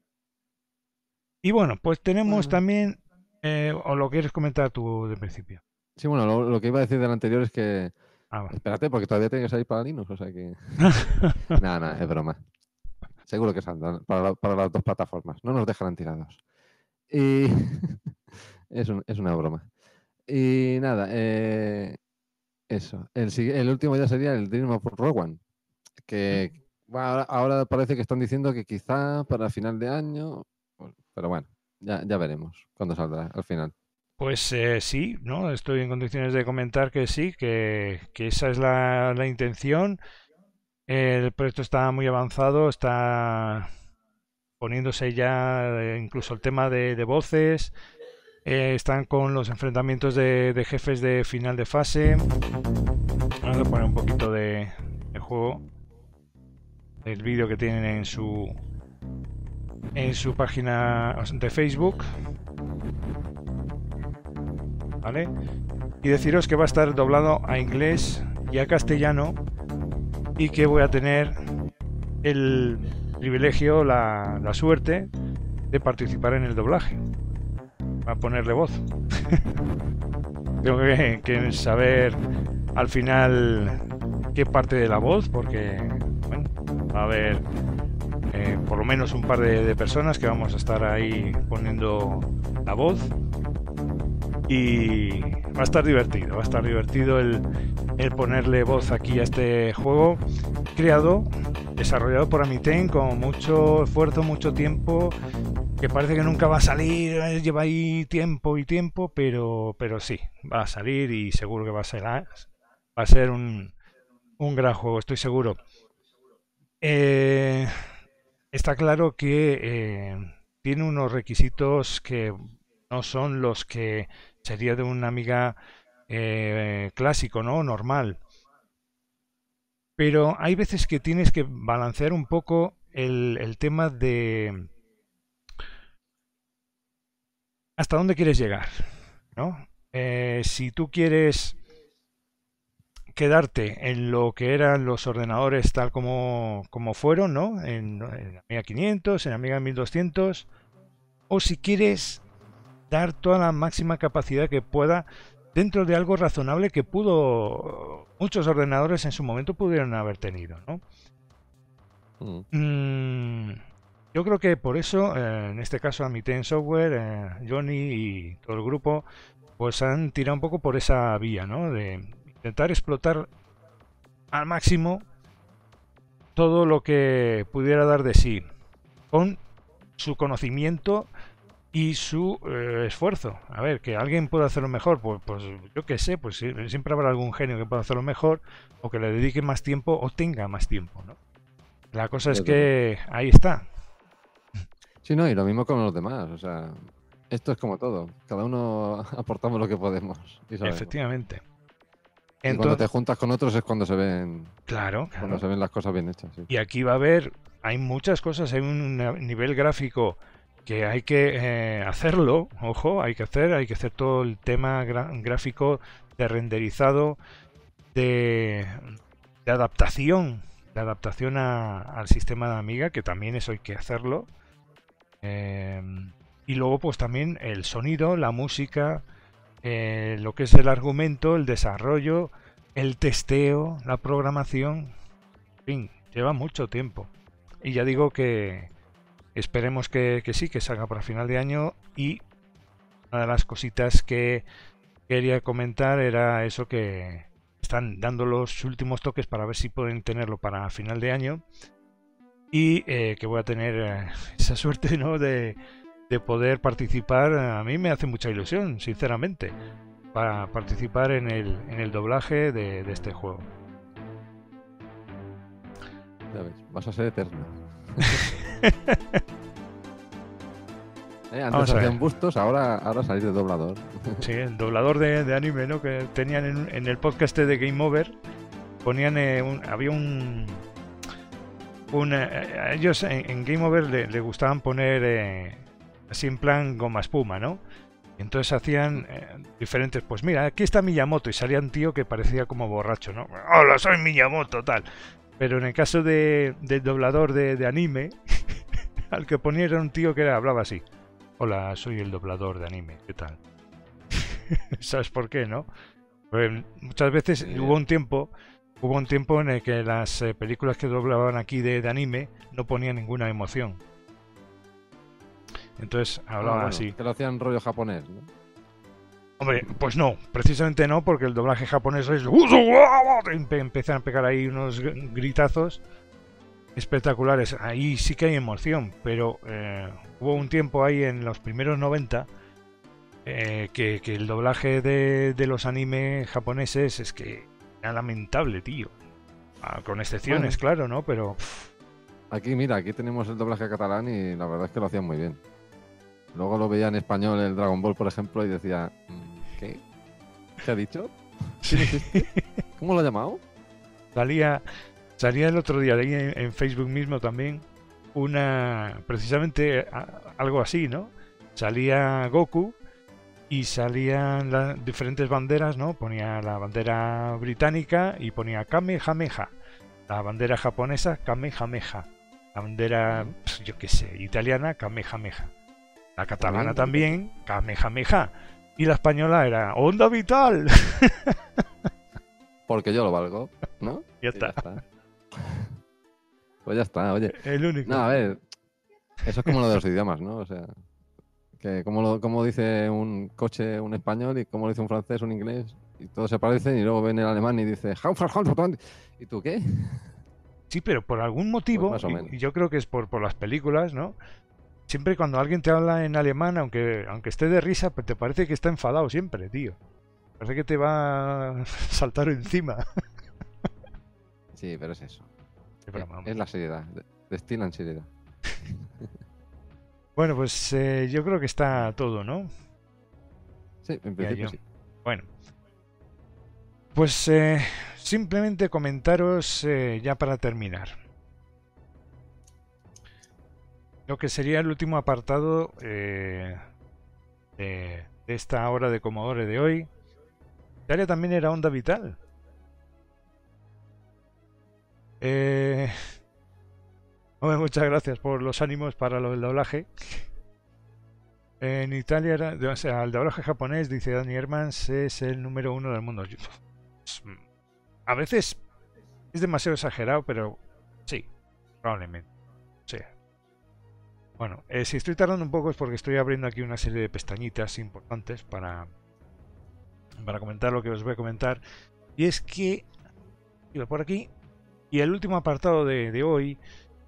Y bueno, pues tenemos también, o lo quieres comentar tú de principio. Sí, bueno, lo que iba a decir del anterior es que espérate, porque todavía tiene que salir para Linux, o sea que... Nada, es broma. Seguro que saldrán para las dos plataformas. No nos dejarán tirados. Y es una broma. Y nada, eso. El último ya sería el Dream of Rowan, que ahora parece que están diciendo que quizá para final de año, pero bueno, ya veremos cuándo saldrá al final. Pues sí, ¿no? Estoy en condiciones de comentar que sí, que esa es la intención. El proyecto está muy avanzado, está poniéndose ya incluso el tema de voces. Están con los enfrentamientos de jefes de final de fase. Vamos a poner un poquito de juego. El vídeo que tienen en su página de Facebook. ¿Vale? Y deciros que va a estar doblado a inglés y a castellano y que voy a tener el privilegio, la suerte de participar en el doblaje. Va a ponerle voz. Tengo que saber al final qué parte de la voz, porque bueno, va a haber por lo menos un par de personas que vamos a estar ahí poniendo la voz. Y va a estar divertido el ponerle voz aquí a este juego desarrollado por Amiten con mucho esfuerzo, mucho tiempo, que parece que nunca va a salir, lleva ahí tiempo, pero sí, va a salir y seguro que va a ser un gran juego, estoy seguro. Está claro que tiene unos requisitos que no son los que sería de un Amiga clásico, ¿no? Normal. Pero hay veces que tienes que balancear un poco el tema de hasta dónde quieres llegar, ¿no? Si tú quieres quedarte en lo que eran los ordenadores tal como fueron, ¿no? En Amiga 500, en Amiga 1200, o si quieres dar toda la máxima capacidad que pueda dentro de algo razonable que muchos ordenadores en su momento pudieron haber tenido, ¿no? Yo creo que por eso, en este caso Amiten Software, Johnny y todo el grupo, pues han tirado un poco por esa vía, ¿no? De intentar explotar al máximo todo lo que pudiera dar de sí, con su conocimiento y su esfuerzo. A ver, que alguien pueda hacerlo mejor, pues yo qué sé, pues siempre habrá algún genio que pueda hacerlo mejor, o que le dedique más tiempo o tenga más tiempo, ¿no? La cosa es que ahí está. Sí, no, y lo mismo con los demás, o sea, esto es como todo, cada uno aportamos lo que podemos. Efectivamente. Y cuando te juntas con otros es cuando se ven, cuando se ven las cosas bien hechas. Sí. Y aquí hay muchas cosas, hay un nivel gráfico que hay que hacerlo, ojo, hay que hacer todo el tema gráfico de renderizado, de adaptación, al sistema de Amiga, que también eso hay que hacerlo. Y luego pues también el sonido, la música, lo que es el argumento, el desarrollo, el testeo, la programación, en fin, lleva mucho tiempo. Y ya digo que esperemos que sí, que salga para final de año. Y una de las cositas que quería comentar era eso, que están dando los últimos toques para ver si pueden tenerlo para final de año. Y que voy a tener esa suerte, ¿no?, de poder participar. A mí me hace mucha ilusión, sinceramente, para participar en el doblaje de este juego. Ya ves, vas a ser eterno. Antes hacían bustos, ahora salir de doblador. Sí, el doblador de anime, ¿no?, que tenían en el podcast de Game Over. Ponían había a ellos en Game Over le gustaban poner así en plan goma espuma, ¿no? Y entonces hacían diferentes, pues mira, aquí está Miyamoto, y salía un tío que parecía como borracho, ¿no? Hola, soy Miyamoto, tal. Pero en el caso del doblador de anime, al que ponía era un tío que hablaba así. Hola, soy el doblador de anime, ¿qué tal? ¿Sabes por qué, no? Pues muchas veces hubo un tiempo en el que las películas que doblaban aquí de anime no ponían ninguna emoción. Entonces hablaban así. Que lo hacían rollo japonés, ¿no? Hombre, pues no, precisamente no, porque el doblaje japonés es... Empiezan a pegar ahí unos gritazos espectaculares. Ahí sí que hay emoción, pero hubo un tiempo ahí en los primeros 90 que el doblaje de los animes japoneses es que era lamentable, tío. Con excepciones, claro, ¿no? Pero... Aquí, mira, aquí tenemos el doblaje catalán y la verdad es que lo hacían muy bien. Luego lo veía en español el Dragon Ball, por ejemplo, y decía, ¿qué? ¿Qué ha dicho? Sí. ¿Cómo lo ha llamado? Salía el otro día de ahí en Facebook mismo también precisamente algo así, ¿no? Salía Goku y salían las diferentes banderas, ¿no? Ponía la bandera británica y ponía Kamehameha. La bandera japonesa, Kamehameha. La bandera, yo qué sé, italiana, Kamehameha. La catalana también, Kamehameha. Y la española era Onda Vital. Porque yo lo valgo, ¿no? Ya está. Pues ya está, oye. El único. No, a ver, eso es como lo de los idiomas, ¿no? O sea, que como dice un coche un español y como lo dice un francés un inglés, y todos se parecen, y luego ven el alemán y dice ¿y tú qué? Sí, pero por algún motivo, pues más o menos. Y yo creo que es por las películas, ¿no? Siempre cuando alguien te habla en alemán, aunque esté de risa, pues te parece que está enfadado siempre, tío. Parece que te va a saltar encima. Sí, pero es eso. Sí, pero es la seriedad. Destilan seriedad. Bueno, pues yo creo que está todo, ¿no? Sí, en principio sí. Bueno, pues simplemente comentaros ya para terminar. Lo que sería el último apartado de esta hora de Commodore de hoy. Italia también era Onda Vital. Hombre, muchas gracias por los ánimos para lo del doblaje. En Italia era, o sea, el doblaje japonés, dice Danny Hermans, es el número 1 del mundo. A veces es demasiado exagerado, pero sí, probablemente. Sí. Bueno, si estoy tardando un poco es porque estoy abriendo aquí una serie de pestañitas importantes para comentar lo que os voy a comentar. Y es que iba por aquí. Y el último apartado de hoy.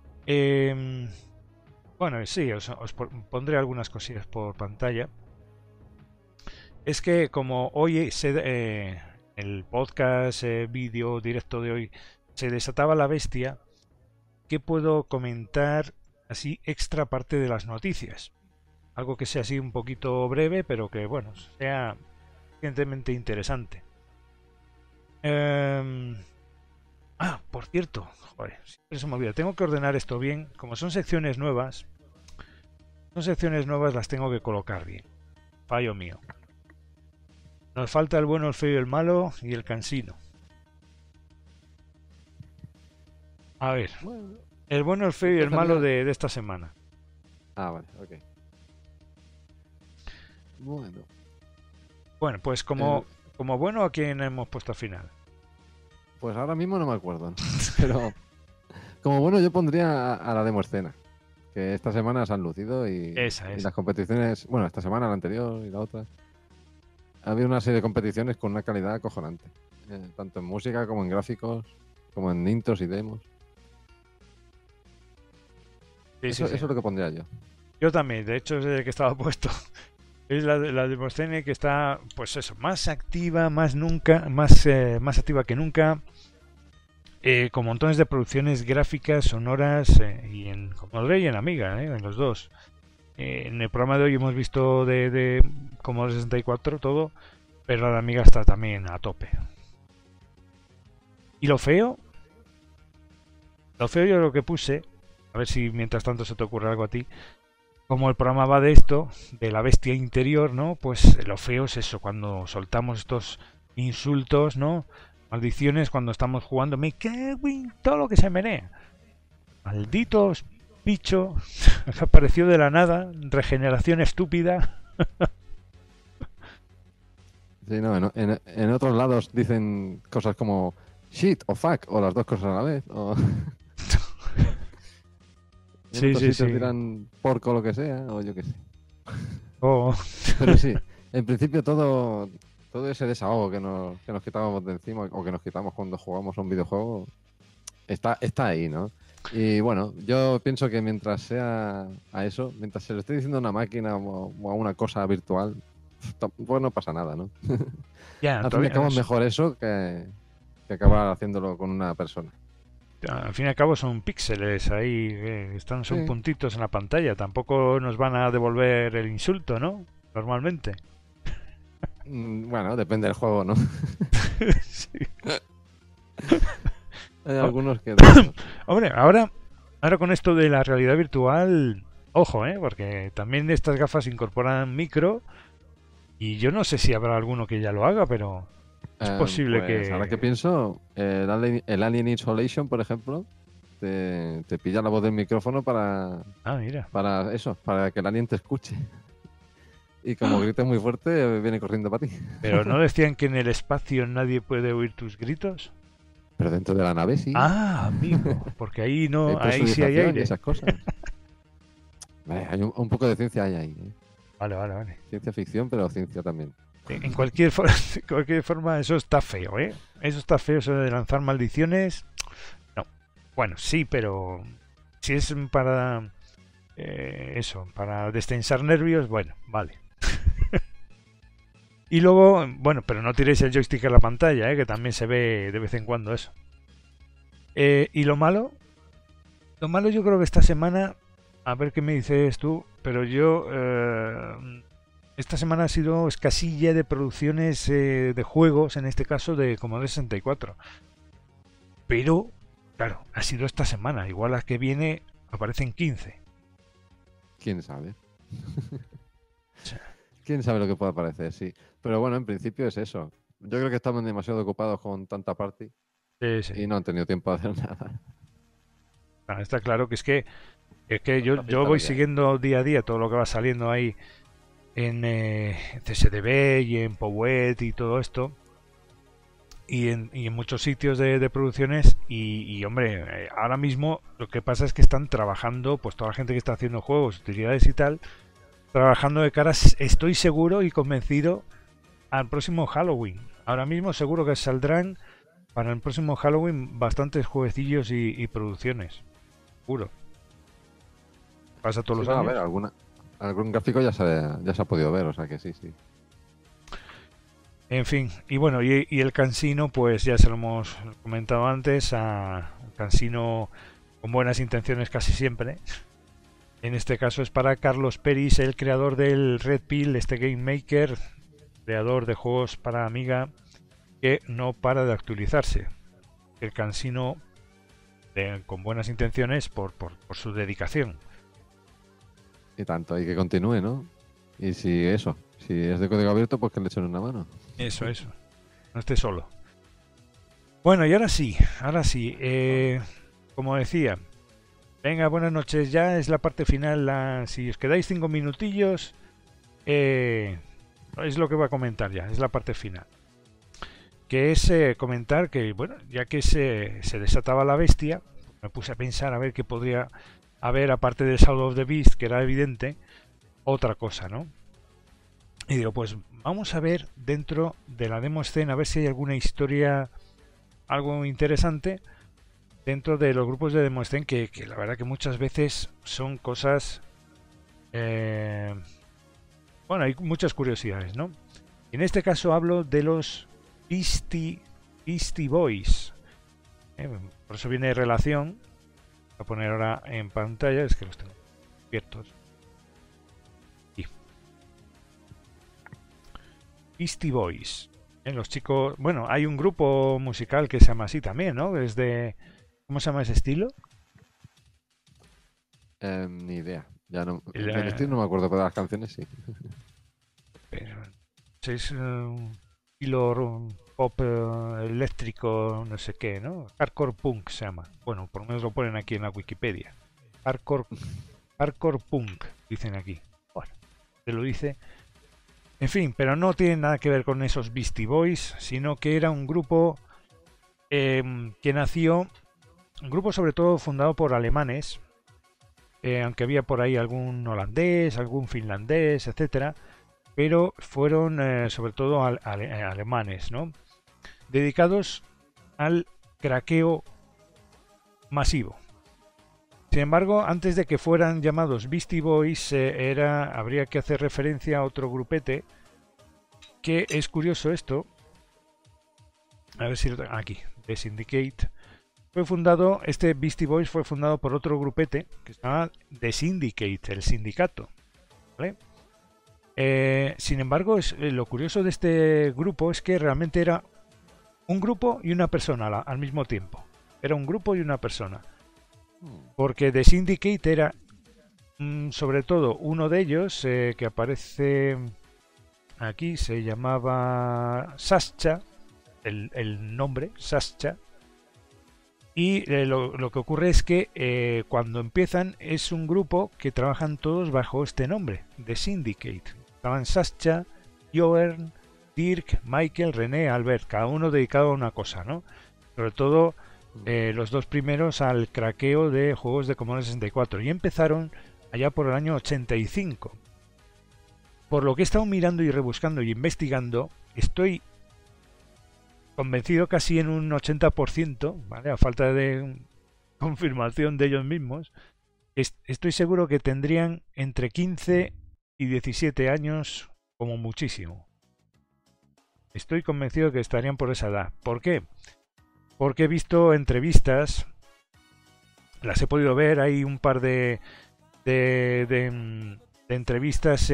Bueno, sí, os pondré algunas cosillas por pantalla. Es que como hoy el podcast, vídeo directo de hoy, se desataba la bestia, ¿qué puedo comentar así extra parte de las noticias? Algo que sea así un poquito breve, pero que, bueno, sea suficientemente interesante. Por cierto, joder, siempre se me olvida. Tengo que ordenar esto bien. Como son secciones nuevas, las tengo que colocar bien. Fallo mío. Nos falta el bueno, el feo y el malo y el cansino. A ver, el bueno, el feo y el malo de esta semana. Vale, ok. Bueno, pues como bueno, ¿a quién hemos puesto al final? Pues ahora mismo no me acuerdo, ¿no? Pero como bueno yo pondría a la Demo Escena, que esta semana se han lucido y las competiciones, bueno, esta semana, la anterior y la otra, había una serie de competiciones con una calidad acojonante, tanto en música como en gráficos, como en intros y demos. Eso es lo que pondría yo. Yo también, de hecho es el que estaba puesto. Es la Demo Escena, que está, pues eso, más activa, más activa que nunca, con montones de producciones gráficas, sonoras, y en Commodore y en Amiga, en los dos. En el programa de hoy hemos visto de Commodore 64 todo, pero la de Amiga está también a tope. Y lo feo yo lo que puse, a ver si mientras tanto se te ocurre algo a ti. Como el programa va de esto, de la bestia interior, ¿no? Pues lo feo es eso, cuando soltamos estos insultos, ¿no? Maldiciones cuando estamos jugando. Me cago en todo lo que se menea. Malditos bicho, apareció de la nada, regeneración estúpida. Sí, no, en otros lados dicen cosas como shit o fuck, o las dos cosas a la vez. O... Sí. Tiran porco o lo que sea, o yo qué sé. Pero sí, en principio todo ese desahogo que nos quitábamos de encima, o que nos quitamos cuando jugamos a un videojuego, está ahí, ¿no? Y bueno, yo pienso que mientras sea a eso, mientras se lo esté diciendo a una máquina o a una cosa virtual, pues no pasa nada, ¿no? Al fin y al cabo es mejor eso que acabar haciéndolo con una persona. Al fin y al cabo son píxeles ahí, son puntitos en la pantalla. Tampoco nos van a devolver el insulto, ¿no? Normalmente. Bueno, depende del juego, ¿no? Sí. Hay algunos que... Hombre, ahora con esto de la realidad virtual, ojo, porque también estas gafas incorporan micro y yo no sé si habrá alguno que ya lo haga, pero... Es posible pues, que... Ahora que pienso, el Alien Isolation, por ejemplo, te pilla la voz del micrófono para eso, para que el alien te escuche. Y como grites muy fuerte, viene corriendo para ti. ¿Pero no decían que en el espacio nadie puede oír tus gritos? Pero dentro de la nave sí. Ah, amigo, porque ahí no, ahí sí hay aire. Esas cosas. Hay un poco de ciencia ahí. Vale. Ciencia ficción, pero ciencia también. En cualquier forma, eso está feo, ¿eh? Eso está feo, eso de lanzar maldiciones. No. Bueno, sí, pero si es para para destensar nervios, bueno, vale. Y luego, bueno, pero no tiréis el joystick a la pantalla, que también se ve de vez en cuando eso. Y lo malo yo creo que esta semana a ver qué me dices tú, pero yo esta semana ha sido escasilla de producciones de juegos, en este caso de Commodore 64. Pero, claro, ha sido esta semana. Igual la que viene aparecen 15. ¿Quién sabe? ¿Quién sabe lo que pueda aparecer? Sí. Pero bueno, en principio es eso. Yo creo que estamos demasiado ocupados con tanta party Sí. y no han tenido tiempo de hacer nada. Está claro que es que yo Pinta voy lo que hay. siguiendo día a día todo lo que va saliendo ahí en CSDB y en Powet y todo esto. Y en muchos sitios de producciones hombre, ahora mismo lo que pasa es que están trabajando, pues toda la gente que está haciendo juegos, utilidades y tal, trabajando de caras, estoy seguro y convencido, al próximo Halloween. Ahora mismo seguro que saldrán para el próximo Halloween bastantes jueguecillos y producciones, seguro. Pasa todos Sí, los no, a años. ver, algún gráfico ya se ha podido ver, o sea que sí, sí. En fin, y bueno, y el Cansino, pues ya se lo hemos comentado antes, un Cansino con buenas intenciones casi siempre. En este caso es para Carlos Peris, el creador del Red Pill, este Game Maker, creador de juegos para Amiga, que no para de actualizarse. El Cansino, con buenas intenciones por su dedicación. Y tanto, y que continúe, ¿no? Y si es de código abierto, pues que le echen una mano. Eso. No esté solo. Bueno, y ahora sí. Como decía, venga, buenas noches. Ya es la parte final. Si os quedáis 5 minutillos, es lo que voy a comentar ya. Es la parte final. Que es comentar que, bueno, ya que se desataba la bestia, me puse a pensar a ver qué podría haber, aparte de Shadow of the Beast, que era evidente, otra cosa, ¿no? Y digo, pues vamos a ver dentro de la demo escena, a ver si hay alguna historia, algo interesante dentro de los grupos de demo scene que la verdad que muchas veces son cosas... bueno, hay muchas curiosidades, ¿no? En este caso hablo de los Beastie Boys. Por eso viene relación. Voy a poner ahora en pantalla, es que los tengo abiertos. Beastie Boys. Los chicos... Bueno, hay un grupo musical que se llama así también, ¿no? ¿Cómo se llama ese estilo? Ni idea. Ya no, El, del estilo no me acuerdo, pero de las canciones sí. pero es un estilo pop eléctrico, no sé qué, ¿no? Hardcore punk se llama. Bueno, por lo menos lo ponen aquí en la Wikipedia. Hardcore punk, dicen aquí. Bueno, te lo dice. En fin, pero no tiene nada que ver con esos Beastie Boys, sino que era un grupo que nació, un grupo sobre todo fundado por alemanes, aunque había por ahí algún holandés, algún finlandés, etcétera, pero fueron sobre todo alemanes, ¿no? Dedicados al craqueo masivo. Sin embargo, antes de que fueran llamados Beastie Boys, habría que hacer referencia a otro grupete, que es curioso esto. A ver si aquí, The Syndicate. Este Beastie Boys fue fundado por otro grupete que se llama The Syndicate, el sindicato. ¿Vale? Sin embargo, lo curioso de este grupo es que realmente era un grupo y una persona al mismo tiempo. Era un grupo y una persona. Porque The Syndicate era sobre todo uno de ellos que aparece aquí, se llamaba Sascha, el nombre Sascha, y lo que ocurre es que cuando empiezan es un grupo que trabajan todos bajo este nombre, The Syndicate. Estaban Sascha, Joern, Dirk, Michael, René, Albert, cada uno dedicado a una cosa, ¿no? Sobre todo los dos primeros al craqueo de juegos de Commodore 64 y empezaron allá por el año 85. Por lo que he estado mirando y rebuscando y investigando, estoy convencido casi en un 80%, ¿vale? A falta de confirmación de ellos mismos, estoy seguro que tendrían entre 15 y 17 años como muchísimo. Estoy convencido que estarían por esa edad. ¿Por qué? Porque he visto entrevistas, las he podido ver, hay un par de de entrevistas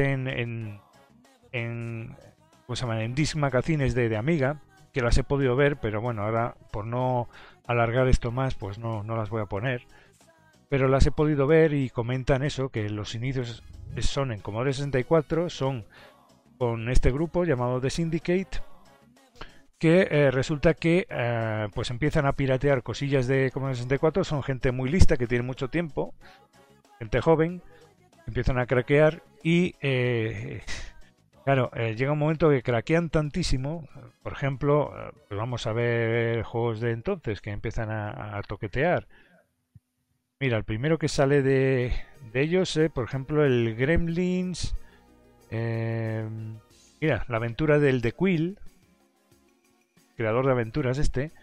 ¿cómo se llaman? En Disc Magazines de Amiga, que las he podido ver, pero bueno, ahora por no alargar esto más, pues no las voy a poner. Pero las he podido ver y comentan eso, que los inicios son en Commodore 64, son con este grupo llamado The Syndicate, que resulta que pues empiezan a piratear cosillas de Commodore 64, son gente muy lista que tiene mucho tiempo, gente joven, empiezan a craquear y claro, llega un momento que craquean tantísimo, por ejemplo, pues vamos a ver juegos de entonces que empiezan a toquetear. Mira, el primero que sale de ellos, por ejemplo, el Gremlins. Mira, la aventura del The Quill, creador de aventuras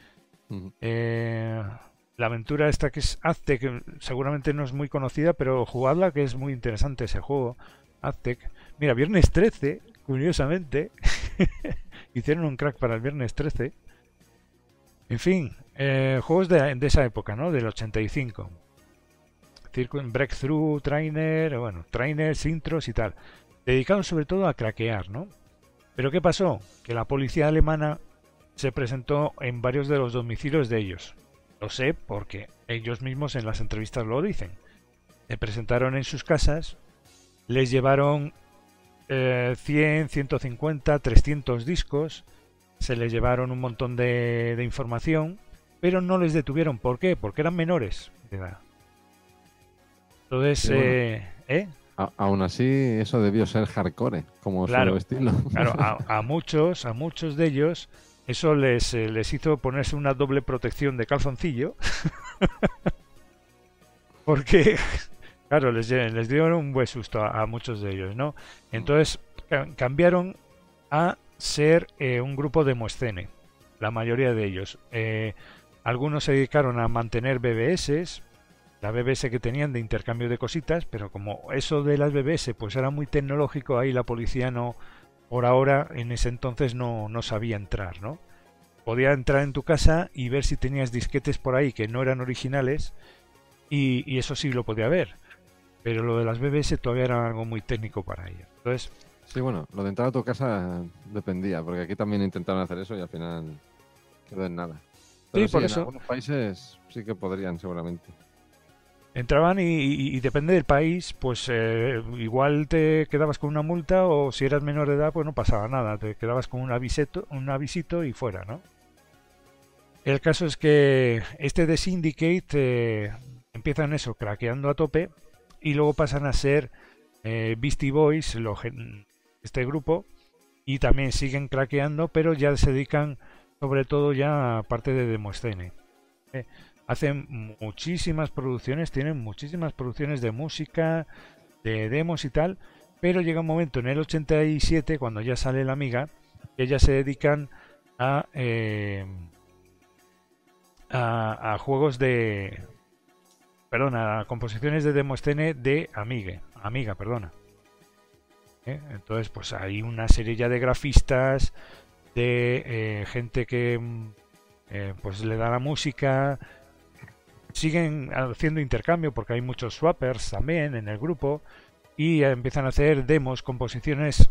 la aventura esta que es Aztec, que seguramente no es muy conocida, pero jugadla, que es muy interesante ese juego, Aztec. Mira, Viernes 13, curiosamente, hicieron un crack para el Viernes 13. En fin, juegos de esa época, ¿no? Del 85. Breakthrough, Trainer, bueno, Trainers, intros y tal. Dedicados sobre todo a craquear, ¿no? Pero ¿qué pasó? Que la policía alemana se presentó en varios de los domicilios de ellos. Lo sé porque ellos mismos en las entrevistas lo dicen. Se presentaron en sus casas, les llevaron 100, 150, 300 discos, se les llevaron un montón de información, pero no les detuvieron. ¿Por qué? Porque eran menores de edad. Entonces, sí, bueno. Aún así, eso debió ser hardcore, como claro, su estilo. Claro, a muchos de ellos, eso les hizo ponerse una doble protección de calzoncillo. Porque, claro, les dieron un buen susto a muchos de ellos, ¿no? Entonces, cambiaron a ser un grupo demoscene, la mayoría de ellos. Algunos se dedicaron a mantener BBS, la BBS que tenían de intercambio de cositas, pero como eso de las BBS pues era muy tecnológico, ahí la policía no, por ahora, en ese entonces no sabía entrar, ¿no? Podía entrar en tu casa y ver si tenías disquetes por ahí que no eran originales y eso sí lo podía ver, pero lo de las BBS todavía era algo muy técnico para ellos. Entonces, sí, bueno, lo de entrar a tu casa dependía, porque aquí también intentaron hacer eso y al final quedó en nada. Pero sí, por eso. En algunos países sí que podrían, seguramente. Entraban y depende del país, pues igual te quedabas con una multa o si eras menor de edad, pues no pasaba nada, te quedabas con un avisito y fuera, ¿no? El caso es que este de Syndicate empiezan eso, craqueando a tope y luego pasan a ser Beastie Boys, este grupo, y también siguen craqueando, pero ya se dedican sobre todo ya a parte de demoscene. Hacen muchísimas producciones, tienen muchísimas producciones de música, de demos y tal, pero llega un momento en el 87, cuando ya sale la Amiga, que ya se dedican a juegos de... Perdona, a composiciones de demoscene de Amiga, perdona. Entonces, pues hay una serie ya de grafistas, de gente que pues le da la música. Siguen haciendo intercambio porque hay muchos swappers también en el grupo y empiezan a hacer demos, composiciones.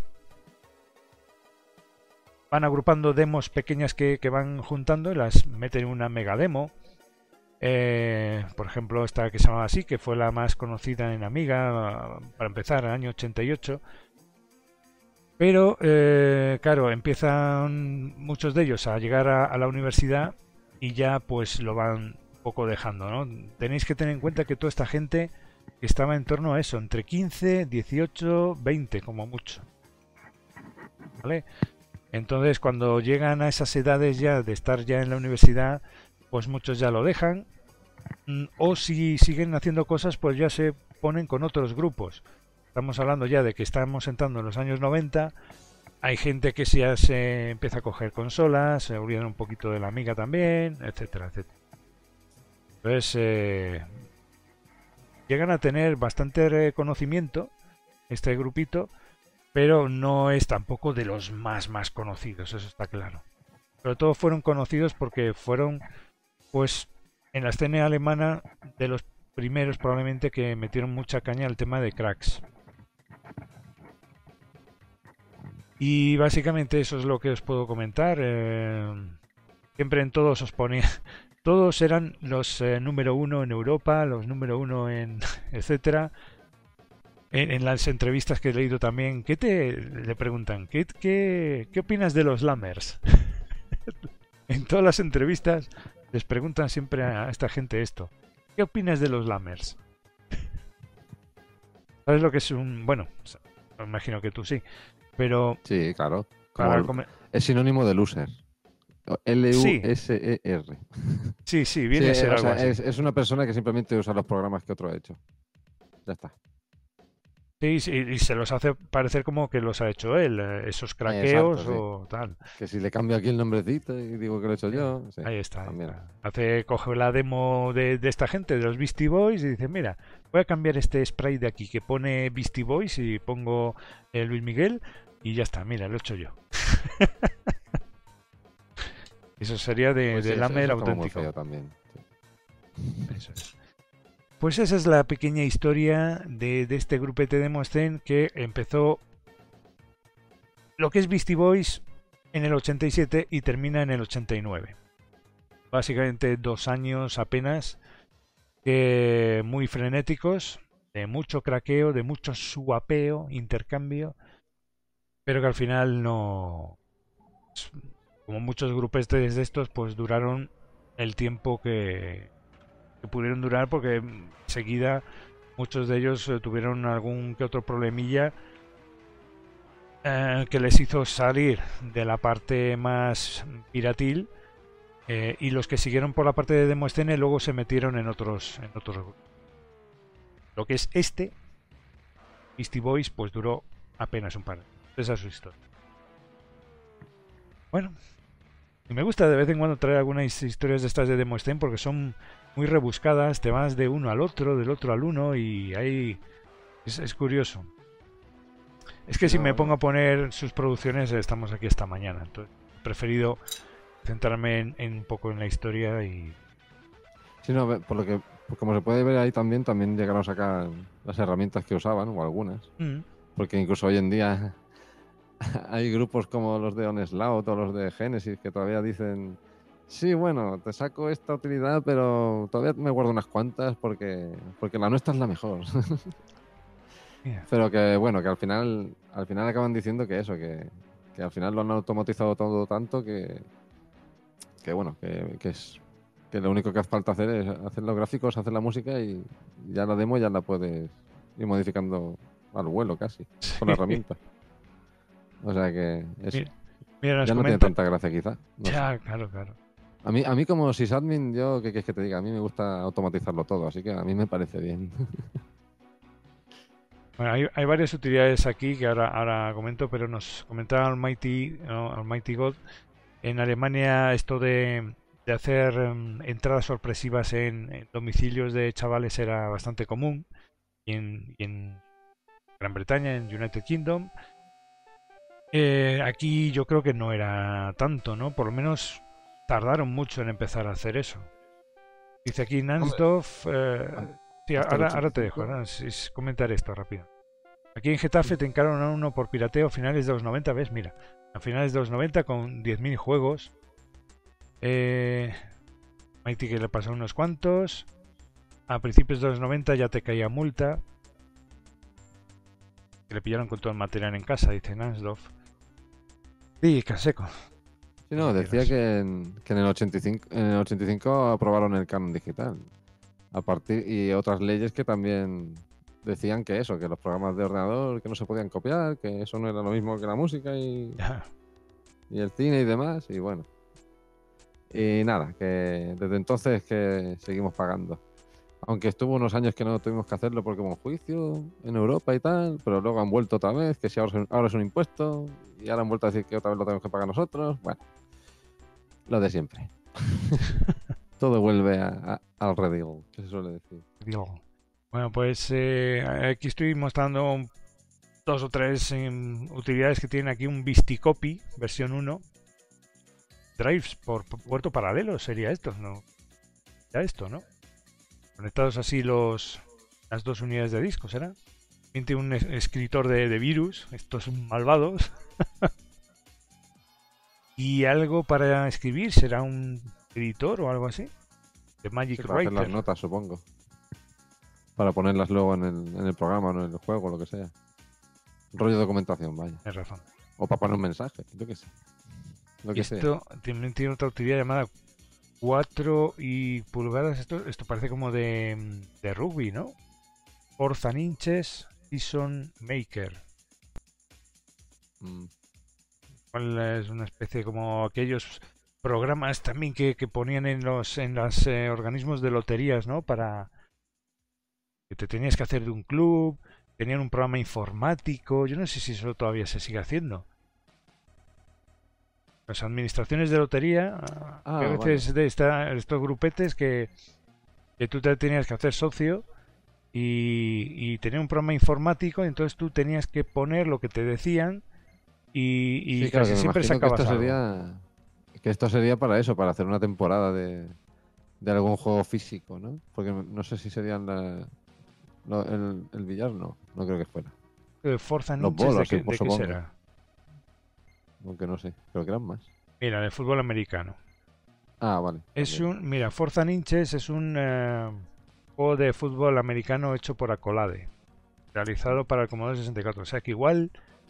Van agrupando demos pequeñas que van juntando y las meten en una mega demo. Por ejemplo, esta que se llamaba así, que fue la más conocida en Amiga, para empezar, en el año 88. Pero, claro, empiezan muchos de ellos a llegar a la universidad y ya pues lo van poco dejando, ¿no? Tenéis que tener en cuenta que toda esta gente estaba en torno a eso, entre 15, 18, 20 como mucho. ¿Vale? Entonces, cuando llegan a esas edades ya de estar ya en la universidad, pues muchos ya lo dejan. O si siguen haciendo cosas, pues ya se ponen con otros grupos. Estamos hablando ya de que estamos entrando en los años 90. Hay gente que ya se empieza a coger consolas, se olvidan un poquito de la Amiga también, etcétera, etcétera. Entonces, llegan a tener bastante reconocimiento este grupito, pero no es tampoco de los más conocidos, eso está claro. Pero todos fueron conocidos porque fueron, pues, en la escena alemana de los primeros probablemente que metieron mucha caña al tema de cracks. Y básicamente eso es lo que os puedo comentar. Siempre en todos os ponía... Todos eran los número uno en Europa, los número uno en... etcétera. En las entrevistas que he leído también, le preguntan, ¿qué opinas de los Lammers? En todas las entrevistas les preguntan siempre a esta gente esto. ¿Qué opinas de los Lammers? ¿Sabes lo que es un...? Bueno, me imagino que tú sí. Pero... Sí, claro. Es sinónimo de loser. L-U-S-E-R. Sí, viene a ser algo así. Es una persona que simplemente usa los programas que otro ha hecho. Ya está. Sí, y se los hace parecer como que los ha hecho él, esos craqueos. Exacto, o tal. Que si le cambio aquí el nombrecito y digo que lo he hecho yo. Sí, ahí está. Coge la demo de esta gente, de los Beastie Boys, y dice, mira, voy a cambiar este spray de aquí que pone Beastie Boys y pongo Luis Miguel y ya está, mira, lo he hecho yo. Eso sería de Lammer auténtico. Muy feo también. Sí. Eso es. Pues esa es la pequeña historia de este grupete de Demoscene que empezó lo que es Beastie Boys en el 87 y termina en el 89. Básicamente 2 años apenas, muy frenéticos, de mucho craqueo, de mucho swapeo, intercambio, pero que al final no... Como muchos grupetes de estos, pues duraron el tiempo que pudieron durar, porque enseguida muchos de ellos tuvieron algún que otro problemilla que les hizo salir de la parte más piratil, y los que siguieron por la parte de Demoscene luego se metieron en otros grupos. Lo que es Beastie Boys, pues duró apenas un par de años. Esa es su historia. Bueno, y me gusta de vez en cuando traer algunas historias de estas de Demoscene porque son muy rebuscadas, te vas de uno al otro, del otro al uno, y ahí es curioso. Es que si me pongo a poner sus producciones, estamos aquí esta mañana. Entonces, he preferido centrarme en un poco en la historia y... Sí, no, como se puede ver ahí también llegaron a sacar las herramientas que usaban, o algunas. Porque incluso hoy en día hay grupos como los de Onslaught o los de Genesis que todavía dicen, sí, bueno, te saco esta utilidad, pero todavía me guardo unas cuantas porque la nuestra es la mejor. Pero que bueno, que al final acaban diciendo que eso, que al final lo han automatizado todo tanto que bueno, que lo único que hace falta hacer es hacer los gráficos, hacer la música y ya la demo ya la puedes ir modificando al vuelo casi, con la herramienta. O sea que mira, ya no tiene tanta gracia quizá. No ya, sé. Claro. A mí como sysadmin, yo, ¿qué quieres que te diga? A mí me gusta automatizarlo todo, así que a mí me parece bien. Bueno, hay varias utilidades aquí que ahora comento, pero nos comentaba Almighty God. En Alemania esto de hacer entradas sorpresivas en domicilios de chavales era bastante común, y en Gran Bretaña, en United Kingdom. Aquí yo creo que no era tanto, ¿no? Por lo menos tardaron mucho en empezar a hacer eso. Dice aquí Nansdorf... sí, ahora te dejo, ¿no? Comentar esto rápido. Aquí en Getafe te encargaron a uno por pirateo a finales de los 90, ¿ves? Mira, a finales de los 90 con 10.000 juegos. Mighty que le pasó unos cuantos. A principios de los 90 ya te caía multa. Que le pillaron con todo el material en casa, dice Nansdorf. Sí, Canseco. Sí, no, decía que en el 85 aprobaron el canon digital. Y otras leyes que también decían que eso, que los programas de ordenador que no se podían copiar, que eso no era lo mismo que la música y el cine y demás, y bueno. Y nada, que desde entonces que seguimos pagando. Aunque estuvo unos años que no tuvimos que hacerlo porque hubo un juicio en Europa y tal, pero luego han vuelto otra vez, que si ahora es un impuesto, y ahora han vuelto a decir que otra vez lo tenemos que pagar nosotros. Bueno, lo de siempre. Todo vuelve al redil, que se suele decir. Bueno, pues aquí estoy mostrando 2 o 3 utilidades que tienen aquí un Visticopy, versión 1. Drives por puerto paralelo sería esto, ¿no? Ya esto, ¿no? conectados así las dos unidades de disco, ¿será? También tiene un escritor de virus, estos son malvados. Y algo para escribir, ¿será un editor o algo así? De Magic para hacer Writer. las notas, supongo. Para ponerlas luego en el programa o en el juego, lo que sea. Rollo de documentación, vaya. Tienes razón. O para poner un mensaje, yo qué sé. Lo que sea. Esto también tiene otra utilidad llamada 4 y pulgadas. Esto parece como de rugby, ¿no? 4 inches Season Maker. ¿Cuál es una especie como aquellos programas también que ponían en los organismos de loterías, ¿no? Para que te tenías que hacer de un club, tenían un programa informático. Yo no sé si eso todavía se sigue haciendo. Las administraciones de lotería, a veces de estos grupetes que tú te tenías que hacer socio y tenía un programa informático, y entonces tú tenías que poner lo que te decían y sí, claro, casi siempre sacabas algo. Que esto sería para eso, para hacer una temporada de algún juego físico, ¿no? Porque no sé si serían el billar, no creo que fuera. Forza Los Ninjas, bolos, ¿de qué será? Aunque no sé, creo que eran más. Mira, de fútbol americano. Vale. Mira, Forza Ninjas es un juego de fútbol americano hecho por Accolade, realizado para el Commodore 64. O sea que igual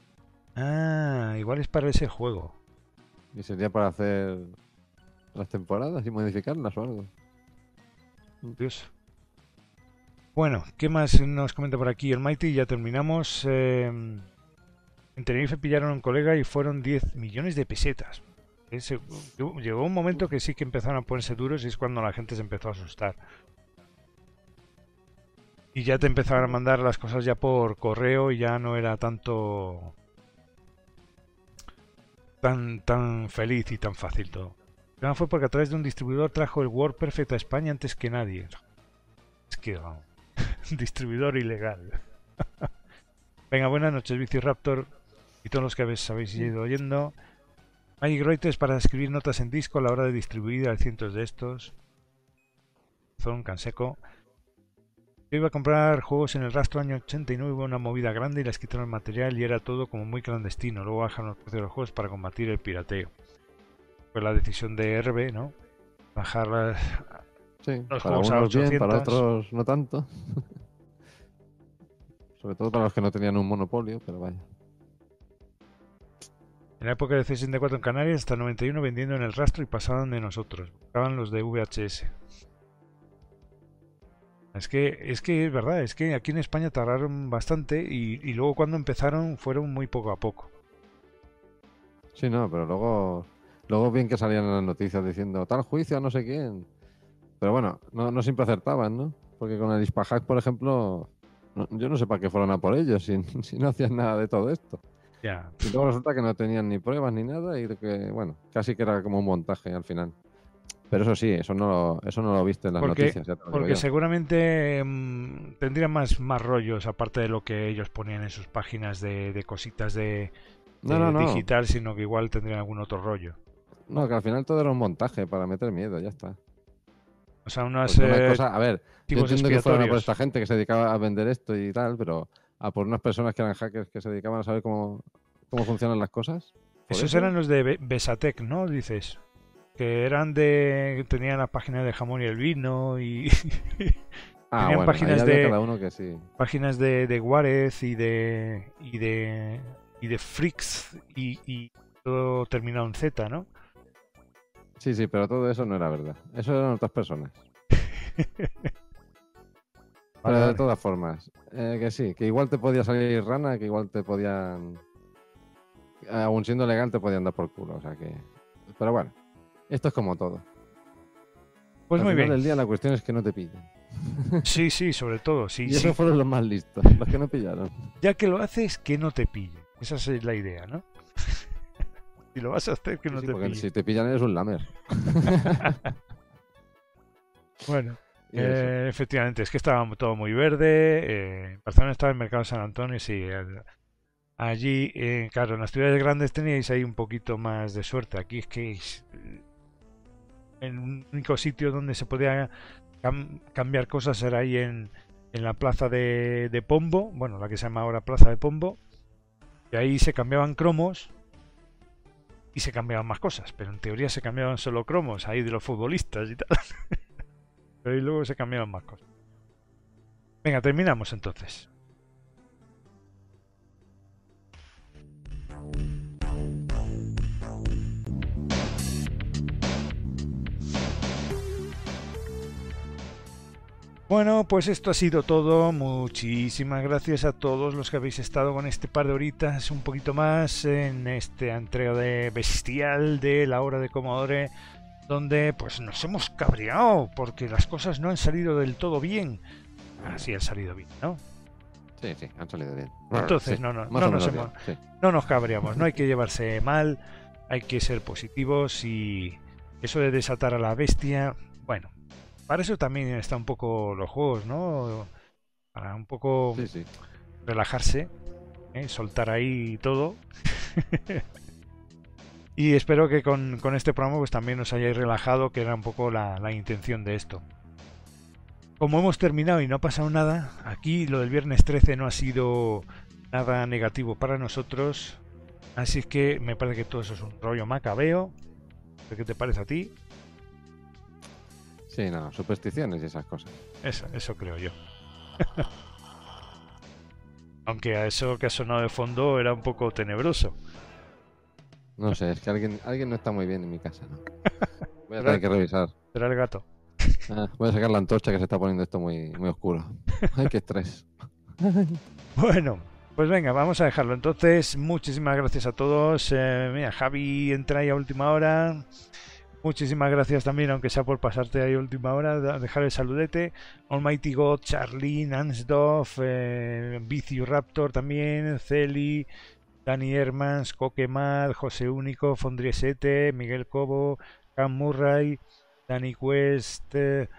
es para ese juego. ¿Y sería para hacer las temporadas y modificarlas o algo? Dios. Bueno, ¿qué más nos comenta por aquí el Mighty? Ya terminamos. En Tenerife pillaron a un colega y fueron 10 millones de pesetas. Llegó un momento que sí que empezaron a ponerse duros y es cuando la gente se empezó a asustar. Y ya te empezaban a mandar las cosas ya por correo y ya no era tanto tan feliz y tan fácil todo. El tema fue porque a través de un distribuidor trajo el WordPerfect a España antes que nadie. Es que distribuidor ilegal. Venga, buenas noches, Viciraptor y todos los que habéis ido oyendo. Magic Writer para escribir notas en disco a la hora de distribuir a cientos de estos. Son Canseco. Yo iba a comprar juegos en el rastro año 89, hubo una movida grande y les quitaron el material y era todo como muy clandestino. Luego bajaron los precios de los juegos para combatir el pirateo. Fue la decisión de RB, ¿no? Bajar los juegos a 800. Bien, para otros no tanto. Sobre todo para los que no tenían un monopolio, pero vaya. En la época de C64 en Canarias, hasta el 91 vendiendo en el rastro y pasaban de nosotros. Buscaban los de VHS. Es que es verdad, es que aquí en España tardaron bastante y luego cuando empezaron fueron muy poco a poco. Sí, no, pero luego bien que salían en las noticias diciendo tal juicio a no sé quién. Pero bueno, no siempre acertaban, ¿no? Porque con el Ispahack, por ejemplo, yo no sé para qué fueron a por ellos si no hacían nada de todo esto. Ya. Y luego resulta que no tenían ni pruebas ni nada y que, bueno, casi que era como un montaje al final. Pero eso sí, eso no lo viste en las noticias. Ya te lo digo porque yo. seguramente tendrían más rollos, aparte de lo que ellos ponían en sus páginas de cositas de digital, sino que igual tendrían algún otro rollo. No, que al final todo era un montaje para meter miedo, ya está. O sea, unas cosa, a ver, yo entiendo que fueran a por esta gente que se dedicaba a vender esto y tal, pero a por unas personas que eran hackers que se dedicaban a saber cómo funcionan las cosas. Esos eran los de Besatec, ¿no? Dices. Que tenían la página de jamón y el vino y tenían páginas de cada uno que sí. Páginas de Juárez y de Fricks y todo terminado en Z, ¿no? Sí, pero todo eso no era verdad. Eso eran otras personas. Pero de todas formas, que sí, que igual te podía salir rana, que igual te podían, aún siendo legal, te podían dar por culo. O sea que, pero bueno, esto es como todo. Pues muy bien. Al final del día la cuestión es que no te pillen. Sí, sobre todo. Sí, y esos fueron los más listos, los que no pillaron. Ya que lo haces, que no te pillen. Esa es la idea, ¿no? Si lo vas a hacer, que no te pillen. Si te pillan eres un lamer. Bueno, efectivamente, es que estaba todo muy verde. Barcelona estaba en el mercado de San Antonio, sí. Allí, claro, en las ciudades grandes teníais ahí un poquito más de suerte. Aquí es que es el único sitio donde se podía cambiar cosas era ahí en la plaza de Pombo, bueno, la que se llama ahora Plaza de Pombo, y ahí se cambiaban cromos y se cambiaban más cosas, pero en teoría se cambiaban solo cromos ahí de los futbolistas y tal. Pero ahí luego se cambiaban más cosas. Venga, terminamos entonces. Bueno, pues esto ha sido todo. Muchísimas gracias a todos los que habéis estado con este par de horitas, un poquito más, en esta entrega de Bestial de la Hora de Commodore, donde pues nos hemos cabreado porque las cosas no han salido del todo bien. Así han salido bien, ¿no? Sí, sí, han salido bien. Entonces sí, no nos cabreamos, no hay que llevarse mal, hay que ser positivos, y eso de desatar a la bestia, bueno, para eso también están un poco los juegos, ¿no? Para un poco sí. relajarse, soltar ahí todo. Y espero que con este programa pues también os hayáis relajado, que era un poco la intención de esto. Como hemos terminado y no ha pasado nada, aquí lo del viernes 13 no ha sido nada negativo para nosotros, así que me parece que todo eso es un rollo macabeo. ¿Qué te parece a ti? Sí, no, supersticiones y esas cosas. Eso creo yo. Aunque a eso que ha sonado de fondo era un poco tenebroso. No sé, es que alguien no está muy bien en mi casa, ¿no? Voy a tener que revisar. Será el gato. Voy a sacar la antorcha, que se está poniendo esto muy, muy oscuro. Ay, qué estrés. Bueno, pues venga, vamos a dejarlo. Entonces, muchísimas gracias a todos. Mira, Javi entra ahí a última hora. Muchísimas gracias también, aunque sea por pasarte ahí a última hora, dejar el saludete. Almighty God, Charlene, Ansdorf, Viciu Raptor también, Celi, Dani Hermans, Coquemal, José Único, Fondriesete, Miguel Cobo, Cam Murray, Danny Quest,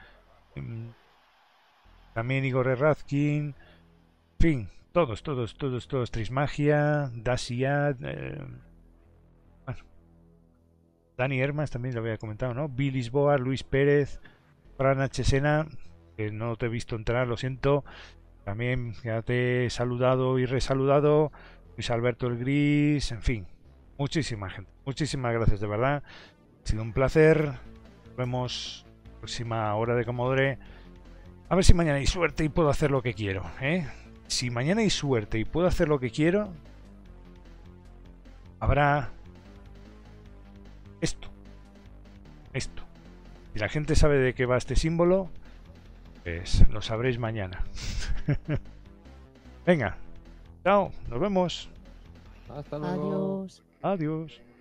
también Igor Errazkin, en fin, todos, Trismagia, Dasiad, bueno, Dani Hermans también lo había comentado, ¿no? Bill Lisboa, Luis Pérez, Fran H. Sena, que no te he visto entrar, lo siento, también ya te he saludado y resaludado, Luis Alberto el Gris, en fin, muchísima gente, muchísimas gracias de verdad, ha sido un placer. Nos vemos la próxima Hora de Commodore. A ver si mañana hay suerte y puedo hacer lo que quiero, ¿eh? Si mañana hay suerte y puedo hacer lo que quiero, habrá esto. Si la gente sabe de qué va este símbolo, pues lo sabréis mañana. Venga, chao, nos vemos. Hasta luego. Adiós. Adiós.